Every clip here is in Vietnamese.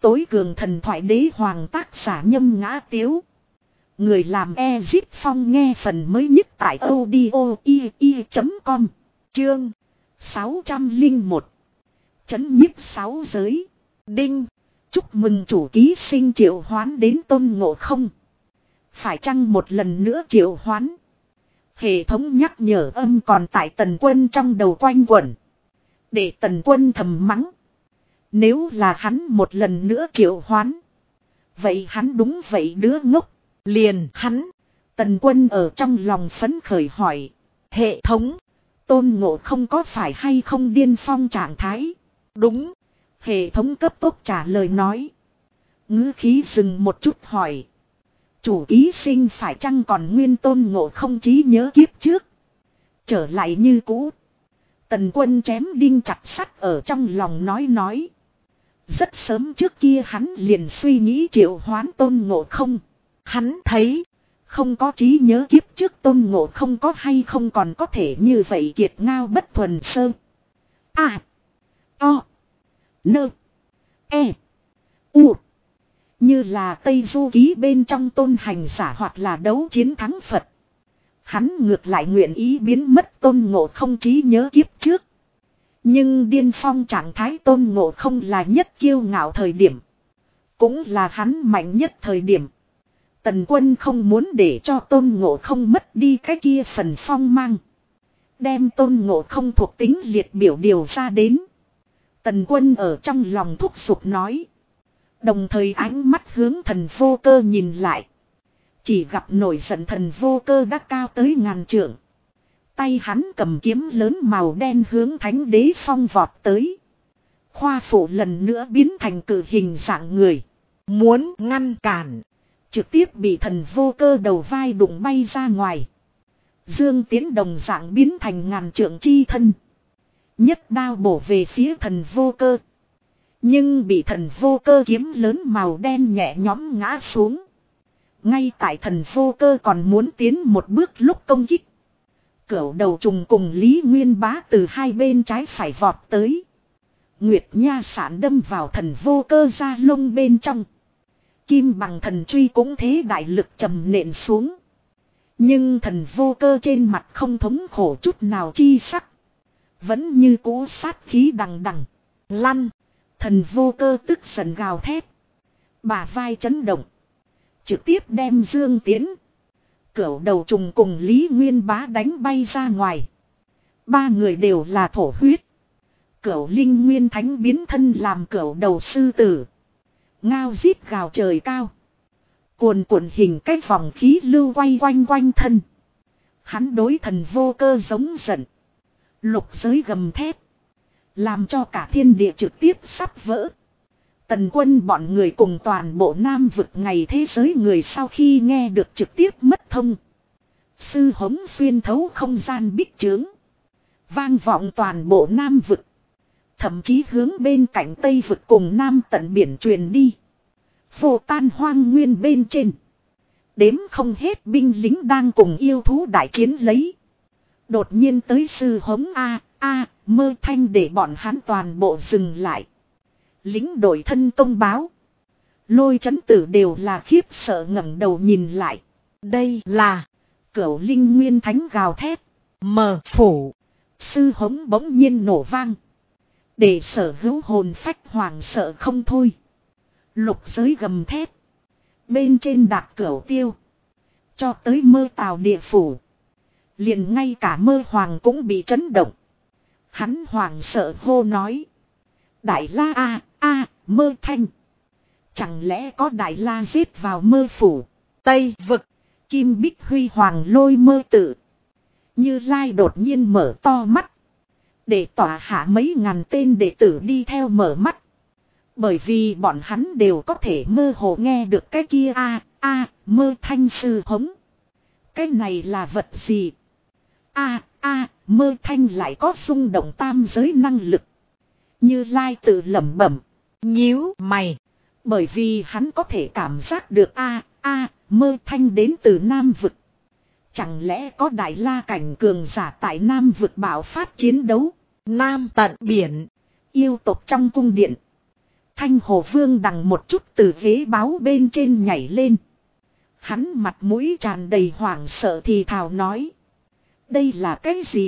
tối cường thần thoại đế hoàng tác giả Nhâm Ngã Tiếu. Người làm Ezip Phong nghe phần mới nhất tại audio.com. Chương 601. Chấn nhiếp 6 giới. Đinh. Chúc mừng chủ ký sinh triệu hoán đến Tôn Ngộ Không. Phải chăng một lần nữa triệu hoán? Hệ thống nhắc nhở âm còn tại Tần Quân trong đầu quanh quẩn. Để Tần Quân thầm mắng. Nếu là hắn một lần nữa triệu hoán. Vậy hắn đúng vậy đứa ngốc. Liền hắn. Tần Quân ở trong lòng phấn khởi hỏi. Hệ thống. Tôn Ngộ Không có phải hay không điên phong trạng thái? Đúng. Hệ thống cấp tốc trả lời nói. Ngữ khí dừng một chút hỏi. Chủ ký sinh phải chăng còn nguyên Tôn Ngộ Không trí nhớ kiếp trước? Trở lại như cũ. Tần Quân chém đinh chặt sắt ở trong lòng nói. Rất sớm trước kia hắn liền suy nghĩ triệu hoán Tôn Ngộ Không. Hắn thấy. Không có trí nhớ kiếp trước Tôn Ngộ Không có hay không còn có thể như vậy kiệt ngao bất thuần sơ. A. O. Nơ. E. U. Như là Tây Du Ký bên trong tôn hành giả hoặc là đấu chiến thắng Phật. Hắn ngược lại nguyện ý biến mất Tôn Ngộ Không trí nhớ kiếp trước. Nhưng điên phong trạng thái Tôn Ngộ Không là nhất kiêu ngạo thời điểm. Cũng là hắn mạnh nhất thời điểm. Tần Quân không muốn để cho Tôn Ngộ Không mất đi cái kia phần phong mang. Đem Tôn Ngộ Không thuộc tính liệt biểu điều ra đến. Tần Quân ở trong lòng thúc giục nói. Đồng thời ánh mắt hướng Thần Vô Cơ nhìn lại. Chỉ gặp nổi giận Thần Vô Cơ đã cao tới 1000 trượng. Tay hắn cầm kiếm lớn màu đen hướng Thánh Đế Phong vọt tới. Khoa phủ lần nữa biến thành cử hình dạng người. Muốn ngăn cản. Trực tiếp bị Thần Vô Cơ đầu vai đụng bay ra ngoài. Dương Tiến đồng dạng biến thành 1000 trượng chi thân. Nhất đao bổ về phía Thần Vô Cơ. Nhưng bị Thần Vô Cơ kiếm lớn màu đen nhẹ nhõm ngã xuống. Ngay tại Thần Vô Cơ còn muốn tiến một bước lúc công kích. Cửu đầu trùng cùng Lý Nguyên Bá từ hai bên trái phải vọt tới. Nguyệt Nha sản đâm vào Thần Vô Cơ da lông bên trong. Kim bằng thần truy cũng thế đại lực trầm nện xuống. Nhưng Thần Vô Cơ trên mặt không thống khổ chút nào chi sắc. Vẫn như cũ sát khí đằng đằng. Lăn. Thần Vô Cơ tức giận gào thét. Bả vai chấn động. Trực tiếp đem Dương Tiến. Cửu đầu trùng cùng Lý Nguyên Bá đánh bay ra ngoài. Ba người đều là thổ huyết. Cửu Linh Nguyên Thánh biến thân làm cửu đầu sư tử. Ngao rít gào trời cao. Cuồn cuộn hình cái vòng khí lưu quay quanh quanh thân. Hắn đối Thần Vô Cơ giống giận. Lục giới gầm thét. Làm cho cả thiên địa trực tiếp sắp vỡ. Tần Quân bọn người cùng toàn bộ Nam vực ngày thế giới người sau khi nghe được trực tiếp mất thông. Sư hống xuyên thấu không gian bích trướng. Vang vọng toàn bộ Nam vực. Thậm chí hướng bên cạnh Tây vực cùng Nam tận biển truyền đi. Vô tan hoang nguyên bên trên. Đếm không hết binh lính đang cùng yêu thú đại chiến lấy. Đột nhiên tới sư hống Mơ Thanh để bọn hắn toàn bộ dừng lại. Lính đổi thân công báo. Lôi chấn tử đều là khiếp sợ ngẩng đầu nhìn lại. Đây là Cửu Linh Nguyên Thánh gào thét. Mờ phủ. Sư hống bỗng nhiên nổ vang. Để sở hữu hồn phách hoảng sợ không thôi. Lục giới gầm thét. Bên trên đạp Cửu Tiêu. Cho tới Mơ Tào địa phủ. Liền ngay cả Mơ Hoàng cũng bị chấn động. Hắn hoảng sợ hô nói. Đại la Mơ Thanh. Chẳng lẽ có Đại la giết vào Mơ phủ. Tây vực. Kim Bích Huy Hoàng lôi Mơ tự. Như Lai đột nhiên mở to mắt. Để tỏa hạ mấy ngàn tên đệ tử đi theo mở mắt. Bởi vì bọn hắn đều có thể mơ hồ nghe được cái kia Mơ Thanh sư hống. Cái này là vật gì? Mơ Thanh lại có xung động tam giới năng lực. Như Lai tự lẩm bẩm. Nhíu mày. Bởi vì hắn có thể cảm giác được Mơ Thanh đến từ Nam vực. Chẳng lẽ có Đại La cảnh cường giả tại Nam vực bạo phát chiến đấu? Nam tận biển. Yêu tộc trong cung điện. Thanh Hồ Vương đằng một chút từ ghế báo bên trên nhảy lên. Hắn mặt mũi tràn đầy hoảng sợ thì thào nói. Đây là cái gì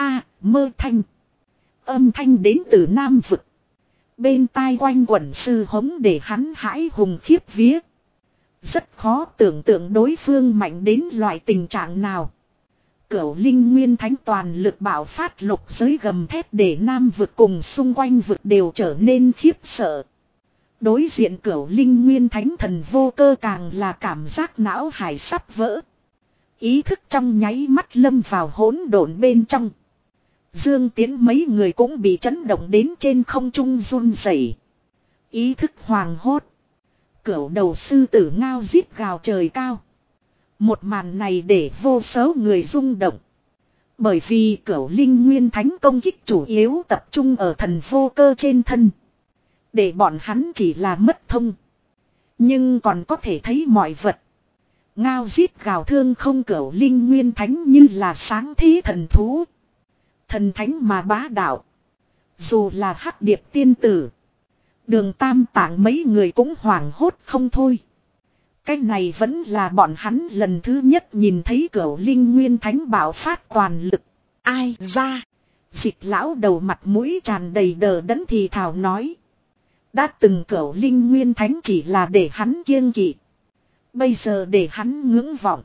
mơ thanh. Âm thanh đến từ Nam Vực. Bên tai quanh quẩn sư hống để hắn hãi hùng khiếp vía. Rất khó tưởng tượng đối phương mạnh đến loại tình trạng nào. Cửu Linh Nguyên Thánh toàn lực bạo phát lục giới gầm thét để Nam Vực cùng xung quanh vực đều trở nên khiếp sợ. Đối diện Cửu Linh Nguyên Thánh Thần Vô Cơ càng là cảm giác não hải sắp vỡ. Ý thức trong nháy mắt lâm vào hỗn độn bên trong. Dương Tiến mấy người cũng bị chấn động đến trên không trung run rẩy. Ý thức hoàng hốt. Cửu đầu sư tử ngao rít gào trời cao. Một màn này để vô số người rung động. Bởi vì Cửu Linh Nguyên Thánh công kích chủ yếu tập trung ở Thần Vô Cơ trên thân. Để bọn hắn chỉ là mất thông. Nhưng còn có thể thấy mọi vật. Ngao rít gào thương không Cửu Linh Nguyên Thánh như là sáng thế thần thú. Thần thánh mà bá đạo. Dù là Hắc Điệp tiên tử. Đường Tam Tạng mấy người cũng hoảng hốt không thôi. Cái này vẫn là bọn hắn lần thứ nhất nhìn thấy Cửu Linh Nguyên Thánh bạo phát toàn lực. Ai ra? Dịch lão đầu mặt mũi tràn đầy đờ đẫn thì thào nói. Đã từng Cửu Linh Nguyên Thánh chỉ là để hắn kiêng kỵ. Bây giờ để hắn ngưỡng vọng.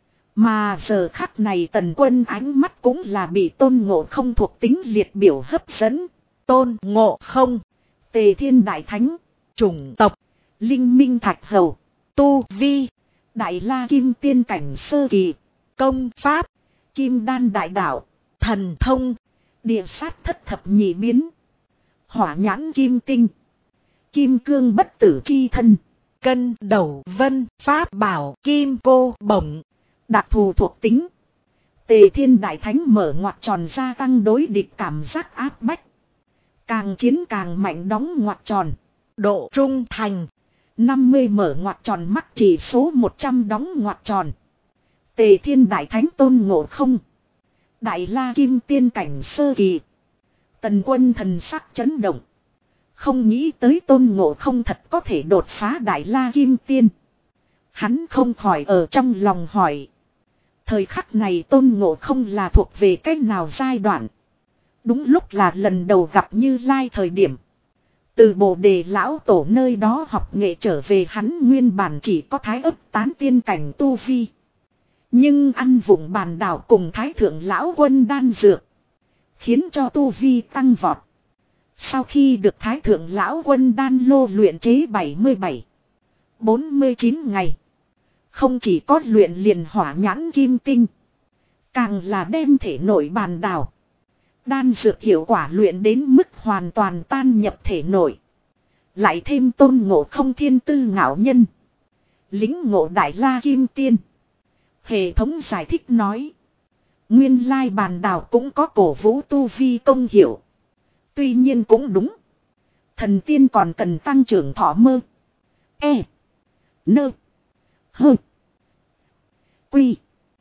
Mà giờ khắc này Tần Quân ánh mắt cũng là bị Tôn Ngộ Không thuộc tính liệt biểu hấp dẫn. Tôn Ngộ Không, Tề Thiên Đại Thánh, chủng tộc, Linh Minh Thạch Hầu, tu vi, Đại La Kim Tiên cảnh sơ kỳ, công pháp, Kim Đan Đại Đạo, thần thông, địa sát thất thập nhị biến, hỏa nhãn kim tinh, kim cương bất tử chi thân, cân đầu vân pháp bảo kim cô bổng. Đặc thù thuộc tính. Tề Thiên Đại Thánh mở ngoặc tròn gia tăng đối địch cảm giác áp bách. Càng chiến càng mạnh đóng ngoặc tròn. Độ trung thành. 50 mở ngoặc tròn mắc chỉ số 100 đóng ngoặc tròn. Tề Thiên Đại Thánh Tôn Ngộ Không. Đại La Kim Tiên cảnh sơ kỳ. Tần Quân thần sắc chấn động. Không nghĩ tới Tôn Ngộ Không thật có thể đột phá Đại La Kim Tiên. Hắn không khỏi ở trong lòng hỏi. Thời khắc này Tôn Ngộ Không là thuộc về cách nào giai đoạn? Đúng lúc là lần đầu gặp Như Lai thời điểm. Từ Bồ Đề lão tổ nơi đó học nghệ trở về hắn nguyên bản chỉ có thái ấp tán tiên cảnh tu vi. Nhưng ăn vụng bàn đảo cùng thái thượng lão quân đan dược. Khiến cho tu vi tăng vọt. Sau khi được thái thượng lão quân đan lô luyện chế 47-49 ngày. Không chỉ có luyện liền hỏa nhãn kim tinh. Càng là đem thể nội bàn đảo. Đan dược hiệu quả luyện đến mức hoàn toàn tan nhập thể nội. Lại thêm Tôn Ngộ Không thiên tư ngạo nhân. Lính ngộ Đại La Kim Tiên. Hệ thống giải thích nói. Nguyên lai bàn đảo cũng có cổ vũ tu vi công hiệu. Tuy nhiên cũng đúng. Thần tiên còn cần tăng trưởng thọ mơ. Nơ. Hơ. Quy.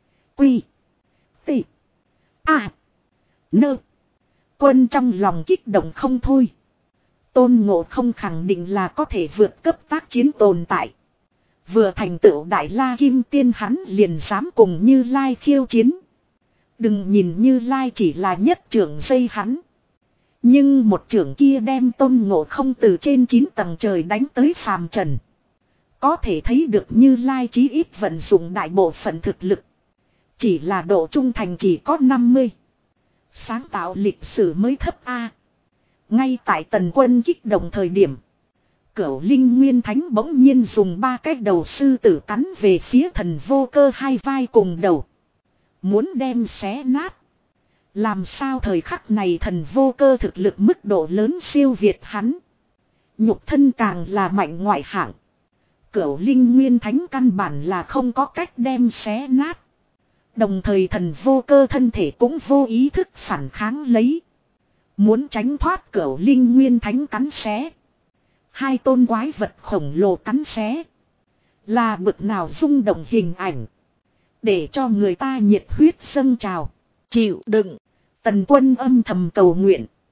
Tị. Nơ. Quân trong lòng kích động không thôi. Tôn Ngộ Không khẳng định là có thể vượt cấp tác chiến tồn tại. Vừa thành tựu Đại La Kim Tiên hắn liền dám cùng Như Lai khiêu chiến. Đừng nhìn Như Lai chỉ là nhất trưởng dây hắn. Nhưng một trưởng kia đem Tôn Ngộ Không từ trên 9 tầng trời đánh tới phàm trần. Có thể thấy được Như Lai chí ít vận dụng đại bộ phận thực lực. Chỉ là độ trung thành chỉ có 50. Sáng tạo lịch sử mới thấp A. Ngay tại Tần Quân kích động thời điểm. Cửu Linh Nguyên Thánh bỗng nhiên dùng 3 cái đầu sư tử cắn về phía Thần Vô Cơ hai vai cùng đầu. Muốn đem xé nát. Làm sao thời khắc này Thần Vô Cơ thực lực mức độ lớn siêu việt hắn. Nhục thân càng là mạnh ngoại hạng. Cửu Linh Nguyên Thánh căn bản là không có cách đem xé nát. Đồng thời Thần Vô Cơ thân thể cũng vô ý thức phản kháng lấy. Muốn tránh thoát Cửu Linh Nguyên Thánh cắn xé. Hai tôn quái vật khổng lồ cắn xé. Là bực nào rung động hình ảnh. Để cho người ta nhiệt huyết dâng trào. Chịu đựng. Tần Quân âm thầm cầu nguyện.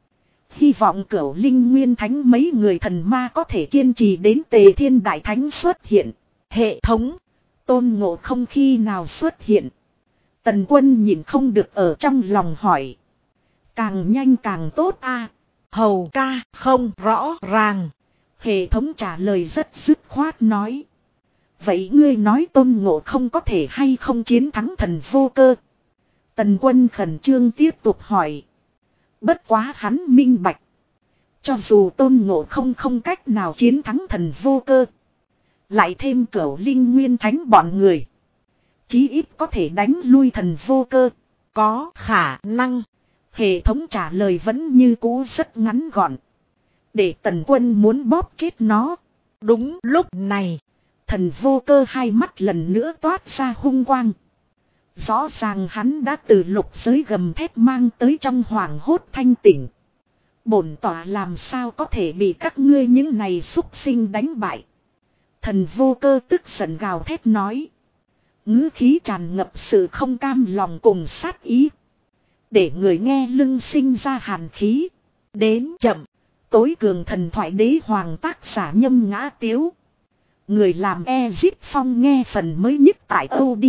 hy vọng Cửu Linh Nguyên Thánh mấy người thần ma có thể kiên trì đến Tề Thiên Đại Thánh xuất hiện. Hệ thống, Tôn Ngộ Không khi nào xuất hiện? Tần Quân nhìn không được ở trong lòng hỏi. Càng nhanh càng tốt a. Hầu ca không rõ ràng. Hệ thống trả lời rất dứt khoát nói. Vậy ngươi nói Tôn Ngộ Không có thể hay không chiến thắng thần vô cơ? Tần Quân khẩn trương tiếp tục hỏi. Bất quá hắn minh bạch. Cho dù Tôn Ngộ Không không cách nào chiến thắng thần vô cơ. Lại thêm Cửu Linh Nguyên Thánh bọn người. Chí ít có thể đánh lui thần vô cơ. Có khả năng. Hệ thống trả lời vẫn như cũ rất ngắn gọn. Để Tần Quân muốn bóp chết nó. Đúng lúc này. Thần vô cơ hai mắt lần nữa toát ra hung quang. Rõ ràng hắn đã từ lục giới gầm thép mang tới trong hoàng hốt thanh tỉnh. Bổn tỏa làm sao có thể bị các ngươi những này xúc sinh đánh bại. Thần vô cơ tức giận gào thét nói. Ngữ khí tràn ngập sự không cam lòng cùng sát ý. Để người nghe lưng sinh ra hàn khí. Đến chậm. Tối cường thần thoại đế hoàng tác giả Nhâm Ngã Tiếu. Người làm Ezip Phong nghe phần mới nhất tại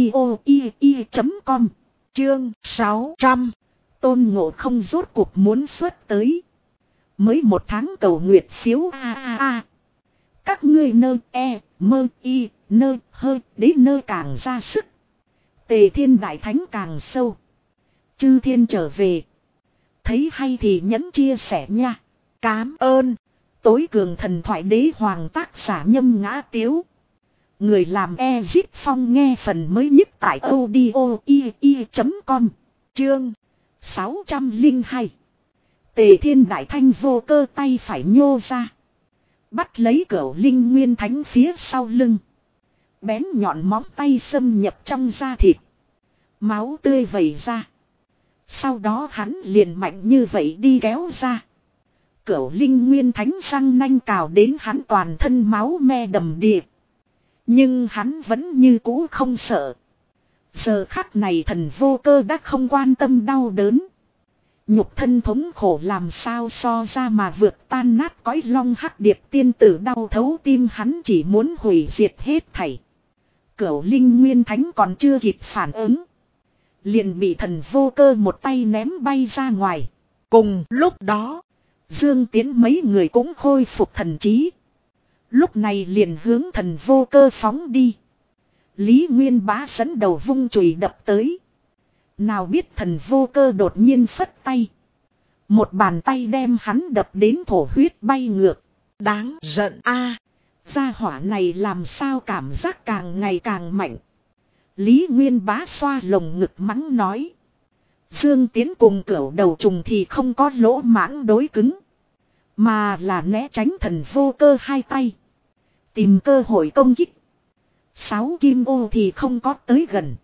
audio.com. Chương 600. Tôn Ngộ Không rốt cuộc muốn xuất tới. Mới một tháng cầu nguyệt phiếu a. Các ngươi nơ mơ y nơ hơi đế nơ càng ra sức. Tề Thiên Đại Thánh càng sâu. Chư thiên trở về. Thấy hay thì nhấn chia sẻ nha. Cám ơn. Tối cường thần thoại đế hoàng tác giả Nhâm Ngã Tiếu. Người làm Ezip Phong nghe phần mới nhất tại audio.com. Chương 602. Tề Thiên Đại Thanh vô cơ tay phải nhô ra. Bắt lấy Cửu Linh Nguyên Thánh phía sau lưng. Bén nhọn móng tay xâm nhập trong da thịt. Máu tươi vẩy ra. Sau đó hắn liền mạnh như vậy đi kéo ra. Cửu Linh Nguyên Thánh răng nanh cào đến hắn toàn thân máu me đầm đìa. Nhưng hắn vẫn như cũ không sợ. Giờ khắc này thần vô cơ đã không quan tâm đau đớn. Nhục thân thống khổ làm sao so ra mà vượt tan nát cõi long hắc điệp tiên tử đau thấu tim hắn chỉ muốn hủy diệt hết thảy. Cửu Linh Nguyên Thánh còn chưa kịp phản ứng. Liền bị thần vô cơ một tay ném bay ra ngoài. Cùng lúc đó, Dương Tiến mấy người cũng khôi phục thần trí. Lúc này liền hướng thần vô cơ phóng đi. Lý Nguyên Bá dẫn đầu vung chùy đập tới. Nào biết thần vô cơ đột nhiên phất tay. Một bàn tay đem hắn đập đến thổ huyết bay ngược. Đáng giận a. Gia hỏa này làm sao cảm giác càng ngày càng mạnh. Lý Nguyên Bá xoa lồng ngực mắng nói. Dương Tiến cùng Cửu Đầu Trùng thì không có lỗ mãng đối cứng. Mà là né tránh thần vô cơ hai tay. Tìm cơ hội công kích. 6 kim ô thì không có tới gần.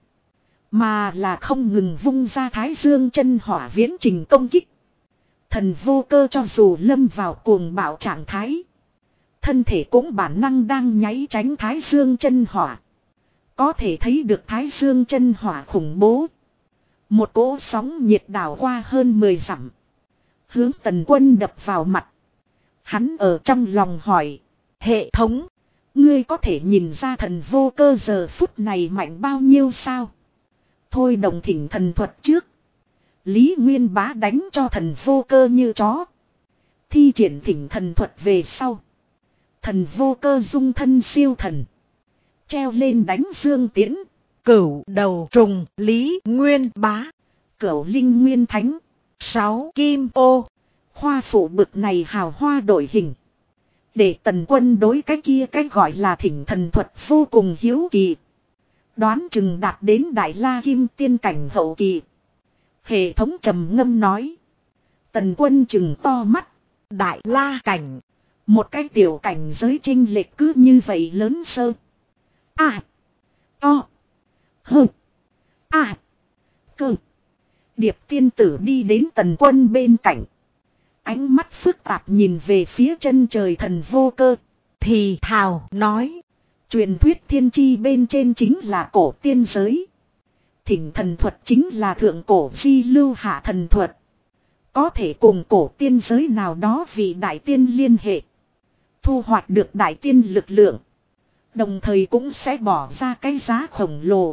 Mà là không ngừng vung ra Thái Dương chân hỏa viễn trình công kích. Thần vô cơ cho dù lâm vào cuồng bạo trạng thái. Thân thể cũng bản năng đang nháy tránh Thái Dương chân hỏa. Có thể thấy được Thái Dương chân hỏa khủng bố. Một cỗ sóng nhiệt đảo qua hơn 10 dặm. Hướng Tần Quân đập vào mặt. Hắn ở trong lòng hỏi. Hệ thống, ngươi có thể nhìn ra thần vô cơ giờ phút này mạnh bao nhiêu sao? Thôi đồng thỉnh thần thuật trước. Lý Nguyên Bá đánh cho thần vô cơ như chó. Thi triển thỉnh thần thuật về sau. Thần vô cơ dung thân siêu thần. Treo lên đánh Dương Tiễn. Cửu Đầu Trùng Lý Nguyên Bá. Cửu Linh Nguyên Thánh. 6 kim ô. Hoa phụ bực này hào hoa đổi hình. Để Tần Quân đối cái kia cái gọi là thỉnh thần thuật vô cùng hiếu kỳ. Đoán chừng đạt đến Đại La Kim Tiên cảnh hậu kỳ. Hệ thống trầm ngâm nói. Tần Quân chừng to mắt. Đại La cảnh. Một cái tiểu cảnh giới chênh lệch cứ như vậy lớn sơ. À. To. Hơ. À. Cơ. Điệp tiên tử đi đến Tần Quân bên cạnh. Ánh mắt phức tạp nhìn về phía chân trời thần vô cơ. Thì thào nói. Truyền thuyết thiên chi bên trên chính là cổ tiên giới. Thỉnh thần thuật chính là thượng cổ di lưu hạ thần thuật. Có thể cùng cổ tiên giới nào đó vì đại tiên liên hệ. Thu hoạch được đại tiên lực lượng. Đồng thời cũng sẽ bỏ ra cái giá khổng lồ.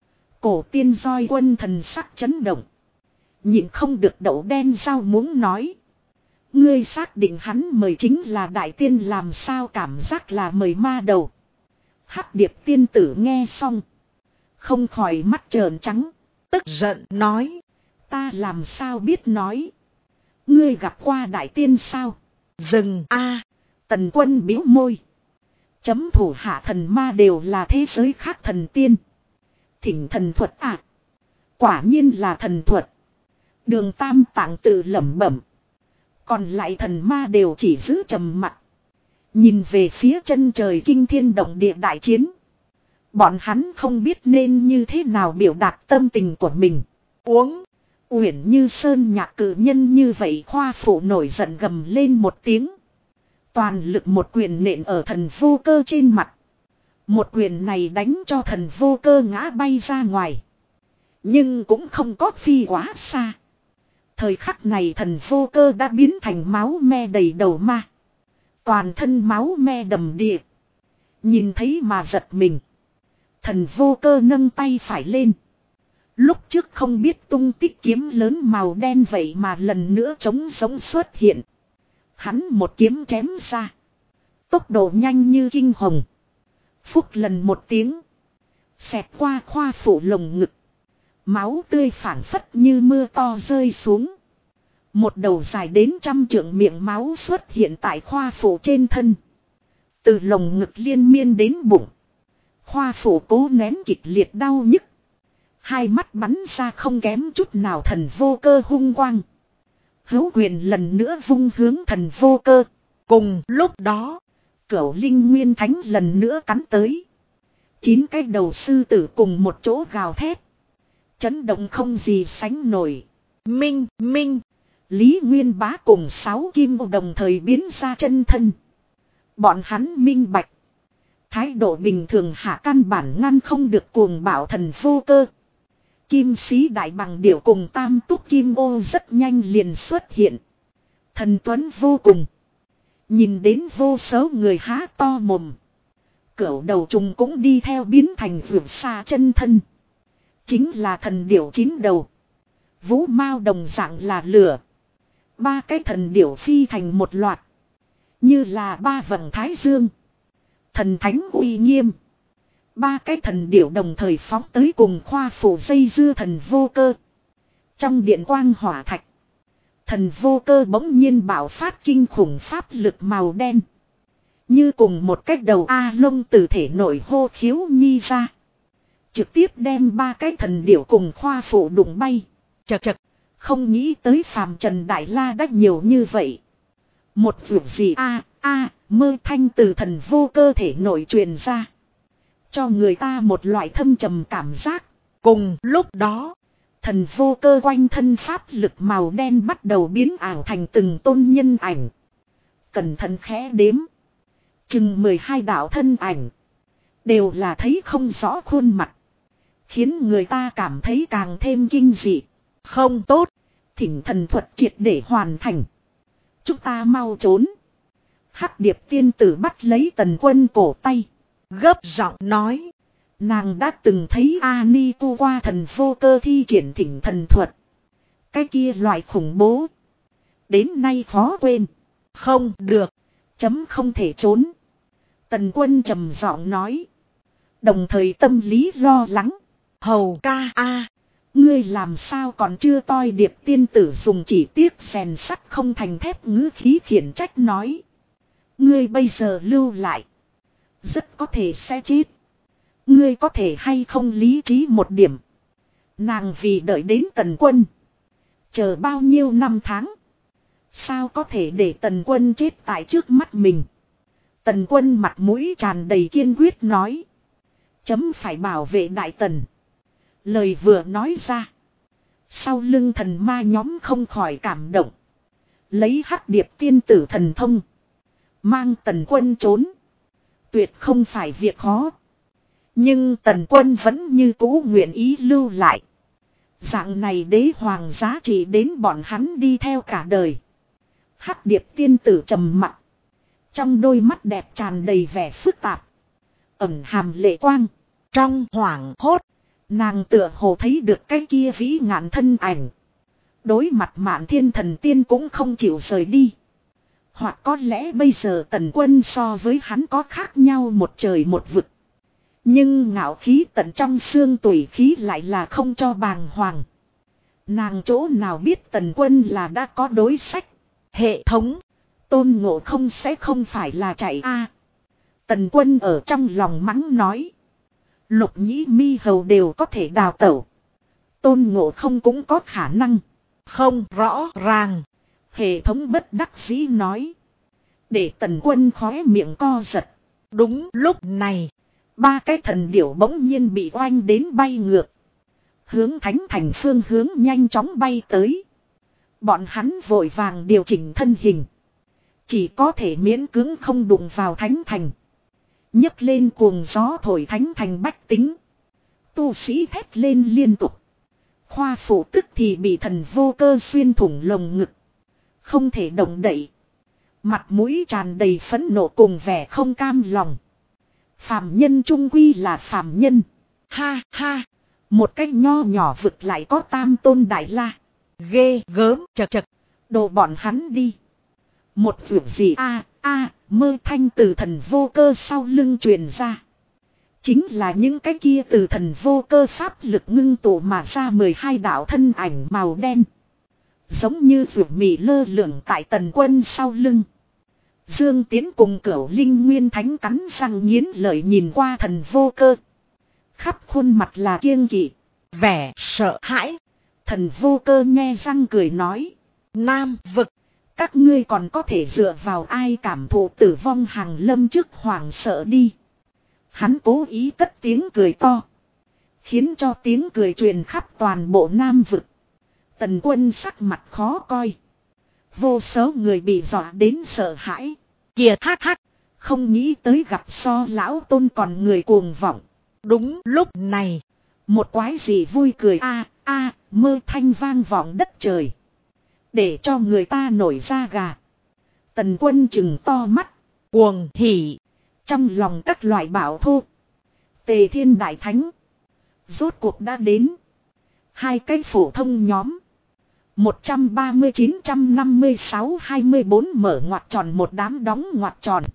Cổ tiên roi quân thần sắc chấn động. Nhịn không được đậu đen rau muống nói. Ngươi xác định hắn mời chính là đại tiên, làm sao cảm giác là mời ma đầu. Hắc điệp tiên tử nghe xong. Không khỏi mắt trợn trắng. Tức giận nói. Ta làm sao biết nói. Ngươi gặp qua đại tiên sao? Dừng a. Tần Quân bĩu môi. Chấm thủ hạ thần ma đều là thế giới khác thần tiên. Thỉnh thần thuật à? Quả nhiên là thần thuật. Đường Tam Tạng tự lẩm bẩm. Còn lại thần ma đều chỉ giữ trầm mặc. Nhìn về phía chân trời kinh thiên động địa đại chiến. Bọn hắn không biết nên như thế nào biểu đạt tâm tình của mình. Uống. Uyển Như Sơn nhạc cử nhân như vậy khoa phụ nổi giận gầm lên một tiếng. Toàn lực một quyền nện ở thần vô cơ trên mặt. Một quyền này đánh cho thần vô cơ ngã bay ra ngoài. Nhưng cũng không có phi quá xa. Thời khắc này thần vô cơ đã biến thành máu me đầy đầu ma. Toàn thân máu me đầm đìa. Nhìn thấy mà giật mình. Thần vô cơ nâng tay phải lên. Lúc trước không biết tung tích kiếm lớn màu đen vậy mà lần nữa trống giống xuất hiện. Hắn một kiếm chém ra. Tốc độ nhanh như kinh hồng. Phúc lần một tiếng. Xẹt qua khoa phủ lồng ngực. Máu tươi phảng phất như mưa to rơi xuống. Một đầu dài đến 100 trượng miệng máu xuất hiện tại khoa phủ trên thân. Từ lồng ngực liên miên đến bụng. Khoa phủ cố nén kịch liệt đau nhức. Hai mắt bắn ra không kém chút nào thần vô cơ hung quang. Hữu quyền lần nữa vung hướng thần vô cơ. Cùng lúc đó, Cửu Linh Nguyên Thánh lần nữa cắn tới. 9 cái đầu sư tử cùng một chỗ gào thét. Chấn động không gì sánh nổi. Minh, Minh, Lý Nguyên Bá cùng 6 kim ô đồng thời biến ra chân thân. Bọn hắn minh bạch. Thái độ bình thường hạ căn bản ngăn không được cuồng bạo thần vô cơ. Kim sĩ đại bằng điểu cùng tam túc kim ô rất nhanh liền xuất hiện. Thần tuấn vô cùng. Nhìn đến vô số người há to mồm. Cửu đầu trùng cũng đi theo biến thành vượt xa chân thân. Chính là thần điểu 9 đầu. Vũ mao đồng dạng là lửa. 3 cái thần điểu phi thành một loạt. Như là 3 vầng thái dương. Thần thánh uy nghiêm. 3 cái thần điểu đồng thời phóng tới cùng khoa phủ dây dưa thần vô cơ. Trong điện quang hỏa thạch. Thần vô cơ bỗng nhiên bạo phát kinh khủng pháp lực màu đen. Như cùng một cái đầu A lông từ thể nội hô khiếu nhi ra. Trực tiếp đem 3 cái thần điểu cùng khoa phủ đụng bay. Chật chật. Không nghĩ tới phàm trần đại la đắc nhiều như vậy. Một việc gì mơ thanh từ thần vô cơ thể nội truyền ra. Cho người ta một loại thâm trầm cảm giác. Cùng lúc đó, thần vô cơ quanh thân pháp lực màu đen bắt đầu biến ảo thành từng tôn nhân ảnh. Cẩn thận khẽ đếm. Chừng 12 đạo thân ảnh. Đều là thấy không rõ khuôn mặt. Khiến người ta cảm thấy càng thêm kinh dị. Không tốt. Thỉnh thần thuật triệt để hoàn thành. Chúng ta mau trốn. Hắc điệp tiên tử bắt lấy Tần Quân cổ tay. Gấp giọng nói. Nàng đã từng thấy Ani tu qua thần vô cơ thi triển thỉnh thần thuật. Cái kia loại khủng bố. Đến nay khó quên. Không được. Chấm không thể trốn. Tần Quân trầm giọng nói. Đồng thời tâm lý lo lắng. Hầu ca a, ngươi làm sao còn chưa toi điệp tiên tử dùng chỉ tiếc rèn sắt không thành thép ngữ khí khiển trách nói. Ngươi bây giờ lưu lại. Rất có thể sẽ chết. Ngươi có thể hay không lý trí một điểm. Nàng vì đợi đến Tần Quân. Chờ bao nhiêu năm tháng. Sao có thể để Tần Quân chết tại trước mắt mình. Tần Quân mặt mũi tràn đầy kiên quyết nói. Chấm phải bảo vệ Đại Tần. Lời vừa nói ra. Sau lưng thần ma nhóm không khỏi cảm động. Lấy hắc điệp tiên tử thần thông. Mang Tần Quân trốn. Tuyệt không phải việc khó. Nhưng Tần Quân vẫn như cũ nguyện ý lưu lại. Dạng này đế hoàng giá trị đến bọn hắn đi theo cả đời. Hắc Điệp tiên tử trầm mặc. Trong đôi mắt đẹp tràn đầy vẻ phức tạp. Ẩn hàm lệ quang. Trong hoảng hốt. Nàng tựa hồ thấy được cái kia vĩ ngạn thân ảnh. Đối mặt Mạn Thiên Thần Tiên cũng không chịu rời đi. Hoặc có lẽ bây giờ Tần Quân so với hắn có khác nhau một trời một vực. Nhưng ngạo khí tận trong xương tủy khí lại là không cho bàng hoàng. Nàng chỗ nào biết Tần Quân là đã có đối sách. Hệ thống. Tôn Ngộ Không sẽ không phải là chạy a. Tần Quân ở trong lòng mắng nói. Lục Nhĩ Mi Hầu đều có thể đào tẩu. Tôn Ngộ Không cũng có khả năng. Không rõ ràng. Hệ thống bất đắc dĩ nói. Để Tần Quân khóe miệng co giật. Đúng lúc này. Ba cái thần điểu bỗng nhiên bị oanh đến bay ngược. Hướng Thánh Thành phương hướng nhanh chóng bay tới. Bọn hắn vội vàng điều chỉnh thân hình. Chỉ có thể miễn cưỡng không đụng vào Thánh Thành. Nhấc lên cuồng gió thổi Thánh Thành bách tính. Tu sĩ thét lên liên tục. Khoa phụ tức thì bị thần vô cơ xuyên thủng lồng ngực. Không thể động đậy. Mặt mũi tràn đầy phẫn nộ cùng vẻ không cam lòng. Phàm nhân trung quy là phàm nhân. Ha ha. Một cái nho nhỏ vực lại có tam tôn đại la. Ghê gớm chật chật. Đồ bọn hắn đi. Một việc gì mơ thanh từ thần vô cơ sau lưng truyền ra. Chính là những cái kia từ thần vô cơ pháp lực ngưng tụ mà ra 12 đạo thân ảnh màu đen. Giống như vượt mị lơ lửng tại Tần Quân sau lưng. Dương Tiến cùng Cửu Linh Nguyên Thánh cắn răng nghiến lợi nhìn qua thần vô cơ. Khắp khuôn mặt là kiêng kỵ, vẻ sợ hãi. Thần vô cơ nghe răng cười nói. Nam vực, các ngươi còn có thể dựa vào ai cảm thụ tử vong hàng lâm trước hoảng sợ đi. Hắn cố ý cất tiếng cười to. Khiến cho tiếng cười truyền khắp toàn bộ Nam vực. Tần Quân sắc mặt khó coi. Vô số người bị dọa đến sợ hãi. Kìa hắc hắc. Không nghĩ tới gặp so lão tôn còn người cuồng vọng. Đúng lúc này. Một quái gì vui cười mơ thanh vang vọng đất trời. Để cho người ta nổi da gà. Tần Quân trừng to mắt. Cuồng hỉ. Trong lòng các loại bảo thô. Tề Thiên Đại Thánh. Rốt cuộc đã đến. Hai cái phổ thông nhóm. 130-956-24 mở ngoặc tròn một đám đóng ngoặc tròn.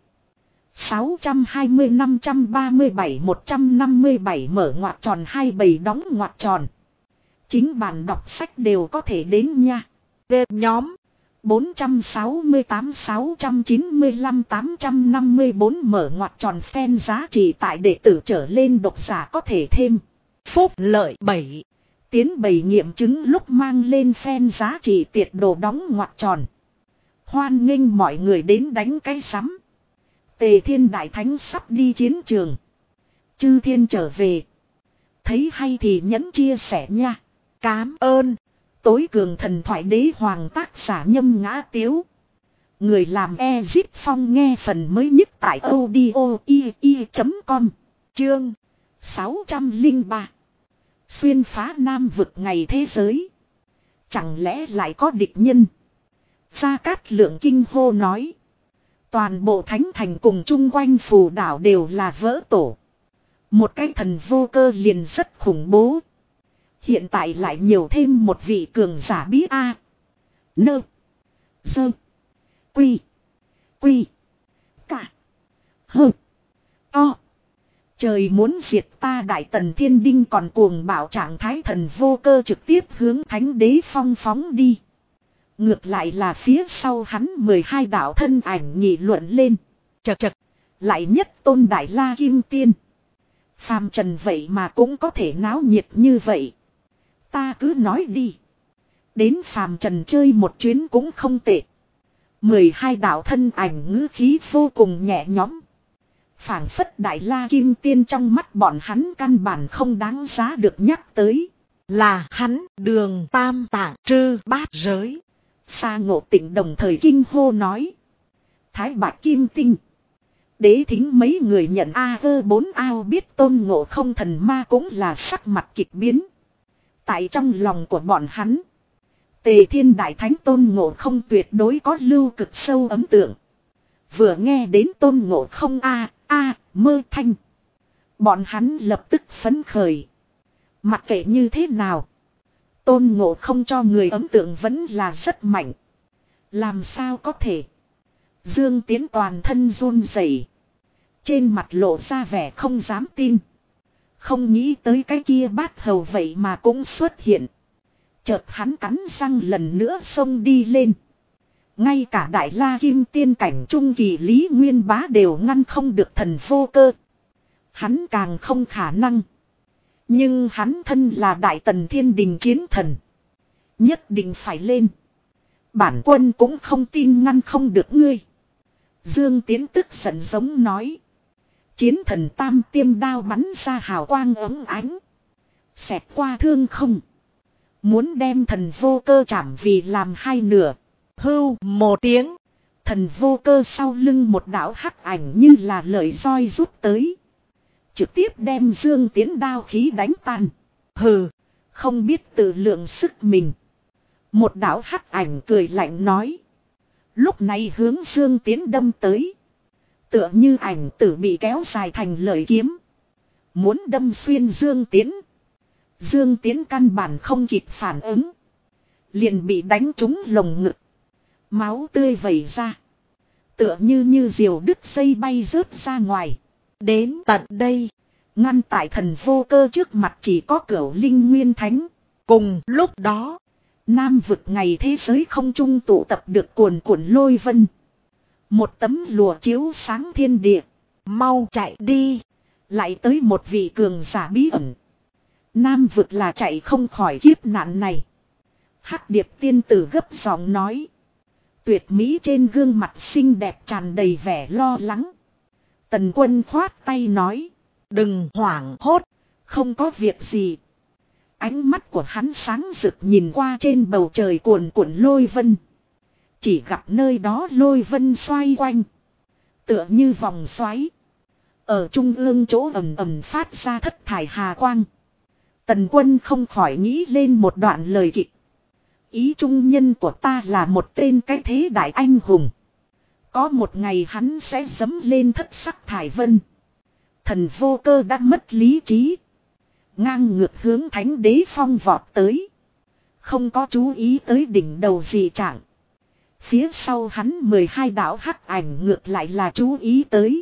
620-537-157 mở ngoặc tròn 27 đóng ngoặc tròn. Chính bản đọc sách đều có thể đến nha. Đệp nhóm 468-695-854 mở ngoặc tròn fan giá trị tại đệ tử trở lên độc giả có thể thêm. Phúc lợi 7. Tiến bày nghiệm chứng lúc mang lên fan giá trị tiệt đồ đóng ngoặc tròn. Hoan nghênh mọi người đến đánh cái sắm. Tề Thiên Đại Thánh sắp đi chiến trường. Chư thiên trở về. Thấy hay thì nhấn chia sẻ nha. Cám ơn. Tối cường thần thoại đế hoàng tác giả Nhâm Ngã Tiếu. Người làm Ezit Phong nghe phần mới nhất tại audio.com. Chương 603. Xuyên phá Nam vực ngày thế giới. Chẳng lẽ lại có địch nhân? Gia Cát Lượng kinh hô nói. Toàn bộ Thánh Thành cùng chung quanh phù đảo đều là vỡ tổ. Một cái thần vô cơ liền rất khủng bố. Hiện tại lại nhiều thêm một vị cường giả bí a. Nơ. Sơ. Quy. Quy. Cả. Hơ. To. Trời muốn diệt ta Đại Tần Thiên Đinh còn cuồng bạo trạng thái thần vô cơ trực tiếp hướng Thánh Đế Phong phóng đi. Ngược lại là phía sau hắn 12 đạo thân ảnh nghị luận lên. Chật chật. Lại nhất tôn Đại La Kim Tiên. Phàm trần vậy mà cũng có thể náo nhiệt như vậy. Ta cứ nói đi. Đến phàm trần chơi một chuyến cũng không tệ. 12 đạo thân ảnh ngữ khí vô cùng nhẹ nhõm. Phảng phất Đại La Kim Tiên trong mắt bọn hắn căn bản không đáng giá được nhắc tới. Là hắn Đường Tam Tạng Trư Bát Giới. Sa Ngộ Tịnh đồng thời kinh hô nói. Thái Bạch Kim Tinh. Đế Thính mấy người nhận A4 ao biết Tôn Ngộ Không thần ma cũng là sắc mặt kịch biến. Tại trong lòng của bọn hắn, Tề Thiên Đại Thánh Tôn Ngộ Không tuyệt đối có lưu cực sâu ấn tượng. Vừa nghe đến Tôn Ngộ Không mơ thanh, bọn hắn lập tức phấn khởi. Mặc kệ như thế nào, Tôn Ngộ Không cho người ấn tượng vẫn là rất mạnh. Làm sao có thể? Dương Tiến toàn thân run rẩy, trên mặt lộ ra vẻ không dám tin. Không nghĩ tới cái kia bát hầu vậy mà cũng xuất hiện. Chợt hắn cắn răng lần nữa xông đi lên. Ngay cả Đại La Kim Tiên cảnh trung kỳ Lý Nguyên Bá đều ngăn không được Thần Vô Cơ. Hắn càng không khả năng. Nhưng hắn thân là Đại Tần Thiên Đình chiến thần, nhất định phải lên. Bản quân cũng không tin ngăn không được ngươi. Dương Tiến tức giận giống nói. Chiến thần tam tiêm đao bắn ra hào quang ấm ánh, xẹt qua thương không, muốn đem Thần Vô Cơ chảm vì làm hai nửa. Hưu một tiếng, Thần Vô Cơ sau lưng một đạo hắc ảnh như là lợi roi rút tới, trực tiếp đem Dương Tiến đao khí đánh tan. Hừ, không biết tự lượng sức mình. Một đạo hắc ảnh cười lạnh nói. Lúc này hướng Dương Tiến đâm tới. Tựa như ảnh tử bị kéo dài thành lợi kiếm, muốn đâm xuyên Dương Tiến. Dương Tiến căn bản không kịp phản ứng, liền bị đánh trúng lồng ngực. Máu tươi vẩy ra, tựa như diều đứt dây bay rớt ra ngoài. Đến tận đây, ngăn tại Thần Vô Cơ trước mặt chỉ có Cửu Linh Nguyên Thánh. Cùng lúc đó, Nam vực ngày thế giới không trung tụ tập được cuồn cuộn lôi vân. Một tấm lụa chiếu sáng thiên địa. Mau chạy đi. Lại tới một vị cường giả bí ẩn. Nam vực là chạy không khỏi kiếp nạn này. Hắc Điệp tiên tử gấp giọng nói. Tuyệt mỹ trên gương mặt xinh đẹp tràn đầy vẻ lo lắng. Tần Quân khoát tay nói. Đừng hoảng hốt. Không có việc gì. Ánh mắt của hắn sáng rực nhìn qua trên bầu trời cuồn cuộn lôi vân. Chỉ gặp nơi đó lôi vân xoay quanh, tựa như vòng xoáy. Ở trung ương chỗ ầm ầm phát ra thất thải hà quang. Tần Quân không khỏi nghĩ lên một đoạn lời kịch. Ý trung nhân của ta là một tên cái thế đại anh hùng. Có một ngày hắn sẽ dẫm lên thất sắc thải vân. Thần Vô Cơ đã mất lý trí, ngang ngược hướng Thánh Đế Phong vọt tới. Không có chú ý tới đỉnh đầu dị trạng. Phía sau hắn 12 đạo hắc ảnh ngược lại là chú ý tới,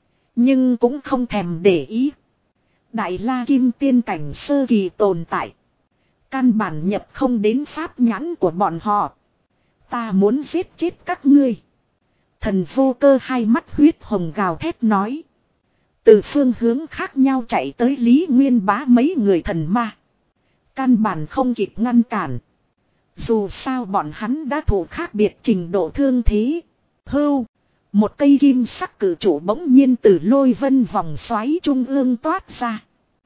nhưng cũng không thèm để ý. Đại La Kim Tiên cảnh sơ kỳ tồn tại, căn bản nhập không đến pháp nhãn của bọn họ. Ta muốn giết chết các ngươi. Thần Vô Cơ hai mắt huyết hồng gào thét nói. Từ phương hướng khác nhau chạy tới Lý Nguyên Bá mấy người thần ma, căn bản không kịp ngăn cản. Dù sao bọn hắn đã thụ khác biệt trình độ thương thế. Hưu, một cây kim sắc cử trụ bỗng nhiên từ lôi vân vòng xoáy trung ương toát ra.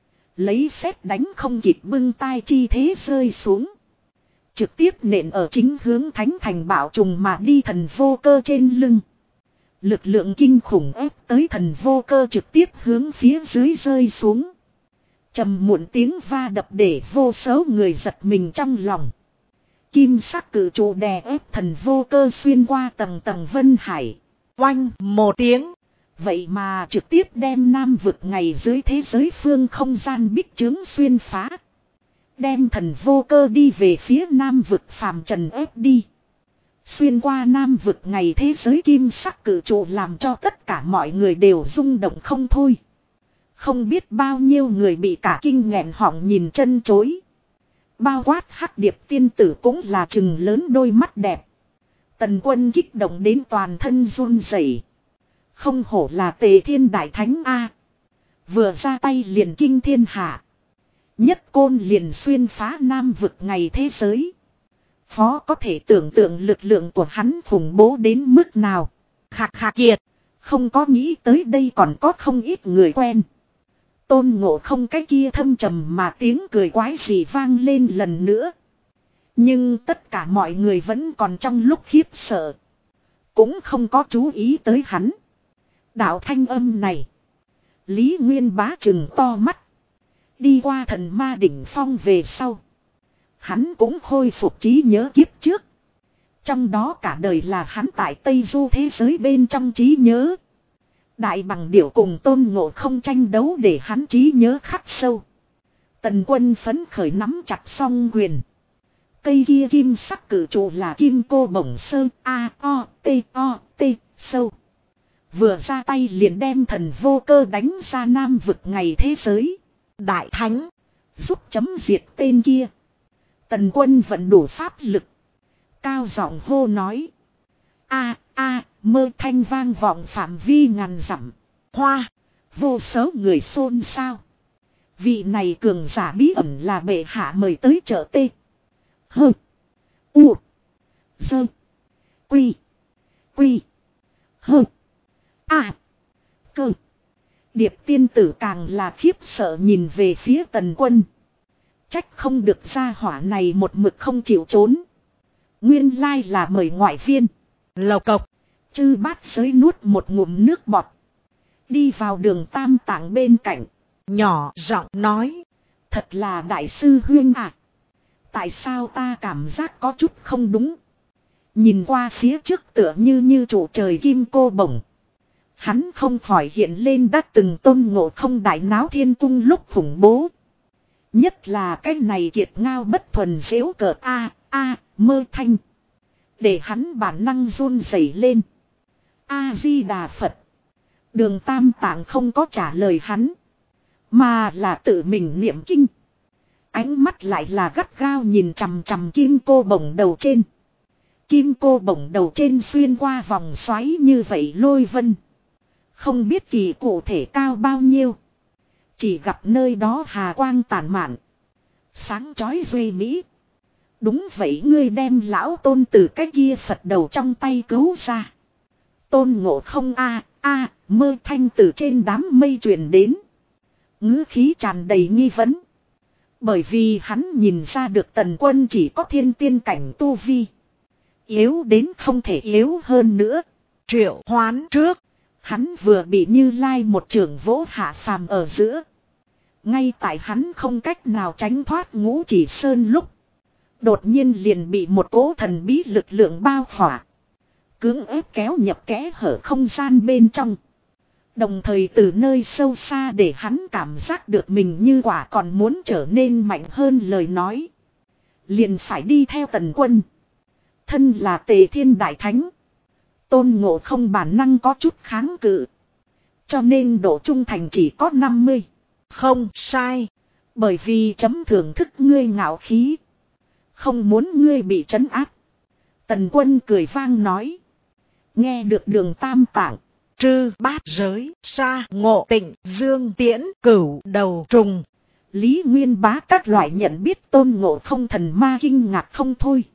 Lấy sét đánh không kịp bưng tai chi thế rơi xuống. Trực tiếp nện ở chính hướng Thánh Thành Bảo trùng mà đi Thần Vô Cơ trên lưng. Lực lượng kinh khủng ép tới Thần Vô Cơ trực tiếp hướng phía dưới rơi xuống. Trầm muộn tiếng va đập để vô số người giật mình trong lòng. Kim sắc cử trụ đè ép Thần Vô Cơ xuyên qua tầng tầng vân hải. Oanh một tiếng. Vậy mà trực tiếp đem Nam vực ngày dưới thế giới phương không gian bích chướng xuyên phá. Đem Thần Vô Cơ đi về phía Nam vực phàm trần ép đi. Xuyên qua Nam vực ngày thế giới kim sắc cử trụ làm cho tất cả mọi người đều rung động không thôi. Không biết bao nhiêu người bị cả kinh nghẹn họng nhìn chân chối. Bao quát Hắc Điệp tiên tử cũng là trừng lớn đôi mắt đẹp. Tần Quân kích động đến toàn thân run rẩy. Không hổ là Tề Thiên Đại Thánh A. Vừa ra tay liền kinh thiên hạ. Nhất côn liền xuyên phá Nam vực ngày thế giới. Phó có thể tưởng tượng lực lượng của hắn khủng bố đến mức nào. Hạc kiệt. Không có nghĩ tới đây còn có không ít người quen. Tôn Ngộ Không cái kia thâm trầm mà tiếng cười quái dị vang lên lần nữa. Nhưng tất cả mọi người vẫn còn trong lúc khiếp sợ. Cũng không có chú ý tới hắn. Đạo thanh âm này. Lý Nguyên Bá trừng to mắt. Đi qua thần ma đỉnh phong về sau. Hắn cũng khôi phục trí nhớ kiếp trước. Trong đó cả đời là hắn tại Tây Du thế giới bên trong trí nhớ. Đại bằng điểu cùng Tôn Ngộ Không tranh đấu để hắn trí nhớ khắc sâu. Tần Quân phấn khởi nắm chặt song quyền. Cây kia kim sắc cử trụ là kim cô bổng sơ A-O-T sâu. Vừa ra tay liền đem thần vô cơ đánh ra Nam vực ngày thế giới. Đại thánh. Giúp chấm diệt tên kia. Tần Quân vẫn đủ pháp lực. Cao giọng hô nói. Mơ thanh vang vọng phạm vi ngàn dặm. Hoa. Vô số người xôn xao. Vị này cường giả bí ẩn là bệ hạ mời tới chợ tê. Hơ. U. Dơ. Quy. Quy. Hơ. Cơ. Điệp tiên tử càng là khiếp sợ nhìn về phía Tần Quân. Trách không được gia hỏa này một mực không chịu trốn. Nguyên lai là mời ngoại viên. Lộc cộc. Chư bát giới nuốt một ngụm nước bọt. Đi vào đường Tam Tạng bên cạnh. Nhỏ giọng nói. Thật là đại sư huynh à. Tại sao ta cảm giác có chút không đúng. Nhìn qua phía trước tựa như trụ trời kim cô bổng. Hắn không khỏi hiện lên đã từng Tôn Ngộ Không đại náo thiên cung lúc khủng bố. Nhất là cái này kiệt ngao bất thuần giễu cợt mơ thanh. Để hắn bản năng run rẩy lên. A-di-đà Phật. Đường Tam Tạng không có trả lời hắn. Mà là tự mình niệm kinh. Ánh mắt lại là gắt gao nhìn chằm chằm kim cô bổng đầu trên. Kim cô bổng đầu trên xuyên qua vòng xoáy như vậy lôi vân. Không biết kỳ cụ thể cao bao nhiêu. Chỉ gặp nơi đó hà quang tản mạn. Sáng chói duy mỹ. Đúng vậy, ngươi đem lão Tôn từ cái kia Phật đầu trong tay cứu ra. Tôn Ngộ Không mơ thanh từ trên đám mây truyền đến. Ngữ khí tràn đầy nghi vấn. Bởi vì hắn nhìn ra được Tần Quân chỉ có thiên tiên cảnh tu vi. Yếu đến không thể yếu hơn nữa. Triệu Hoán trước. Hắn vừa bị Như Lai một chưởng vỗ hạ phàm ở giữa. Ngay tại hắn không cách nào tránh thoát Ngũ Chỉ Sơn lúc. Đột nhiên liền bị một cỗ thần bí lực lượng bao khỏa. Cưỡng ép kéo nhập kẽ hở không gian bên trong. Đồng thời từ nơi sâu xa để hắn cảm giác được mình như quả còn muốn trở nên mạnh hơn lời nói. Liền phải đi theo Tần Quân. Thân là Tề Thiên Đại Thánh. Tôn Ngộ Không bản năng có chút kháng cự. Cho nên độ trung thành chỉ có 50. Không sai. Bởi vì chấm thưởng thức ngươi ngạo khí. Không muốn ngươi bị trấn áp. Tần Quân cười vang nói. Nghe được đường Tam Tạng. Trư bát giới, sa ngộ tịnh, dương tiễn, cửu đầu trùng. Lý Nguyên Bá các loại nhận biết Tôn Ngộ Không thần ma kinh ngạc không thôi.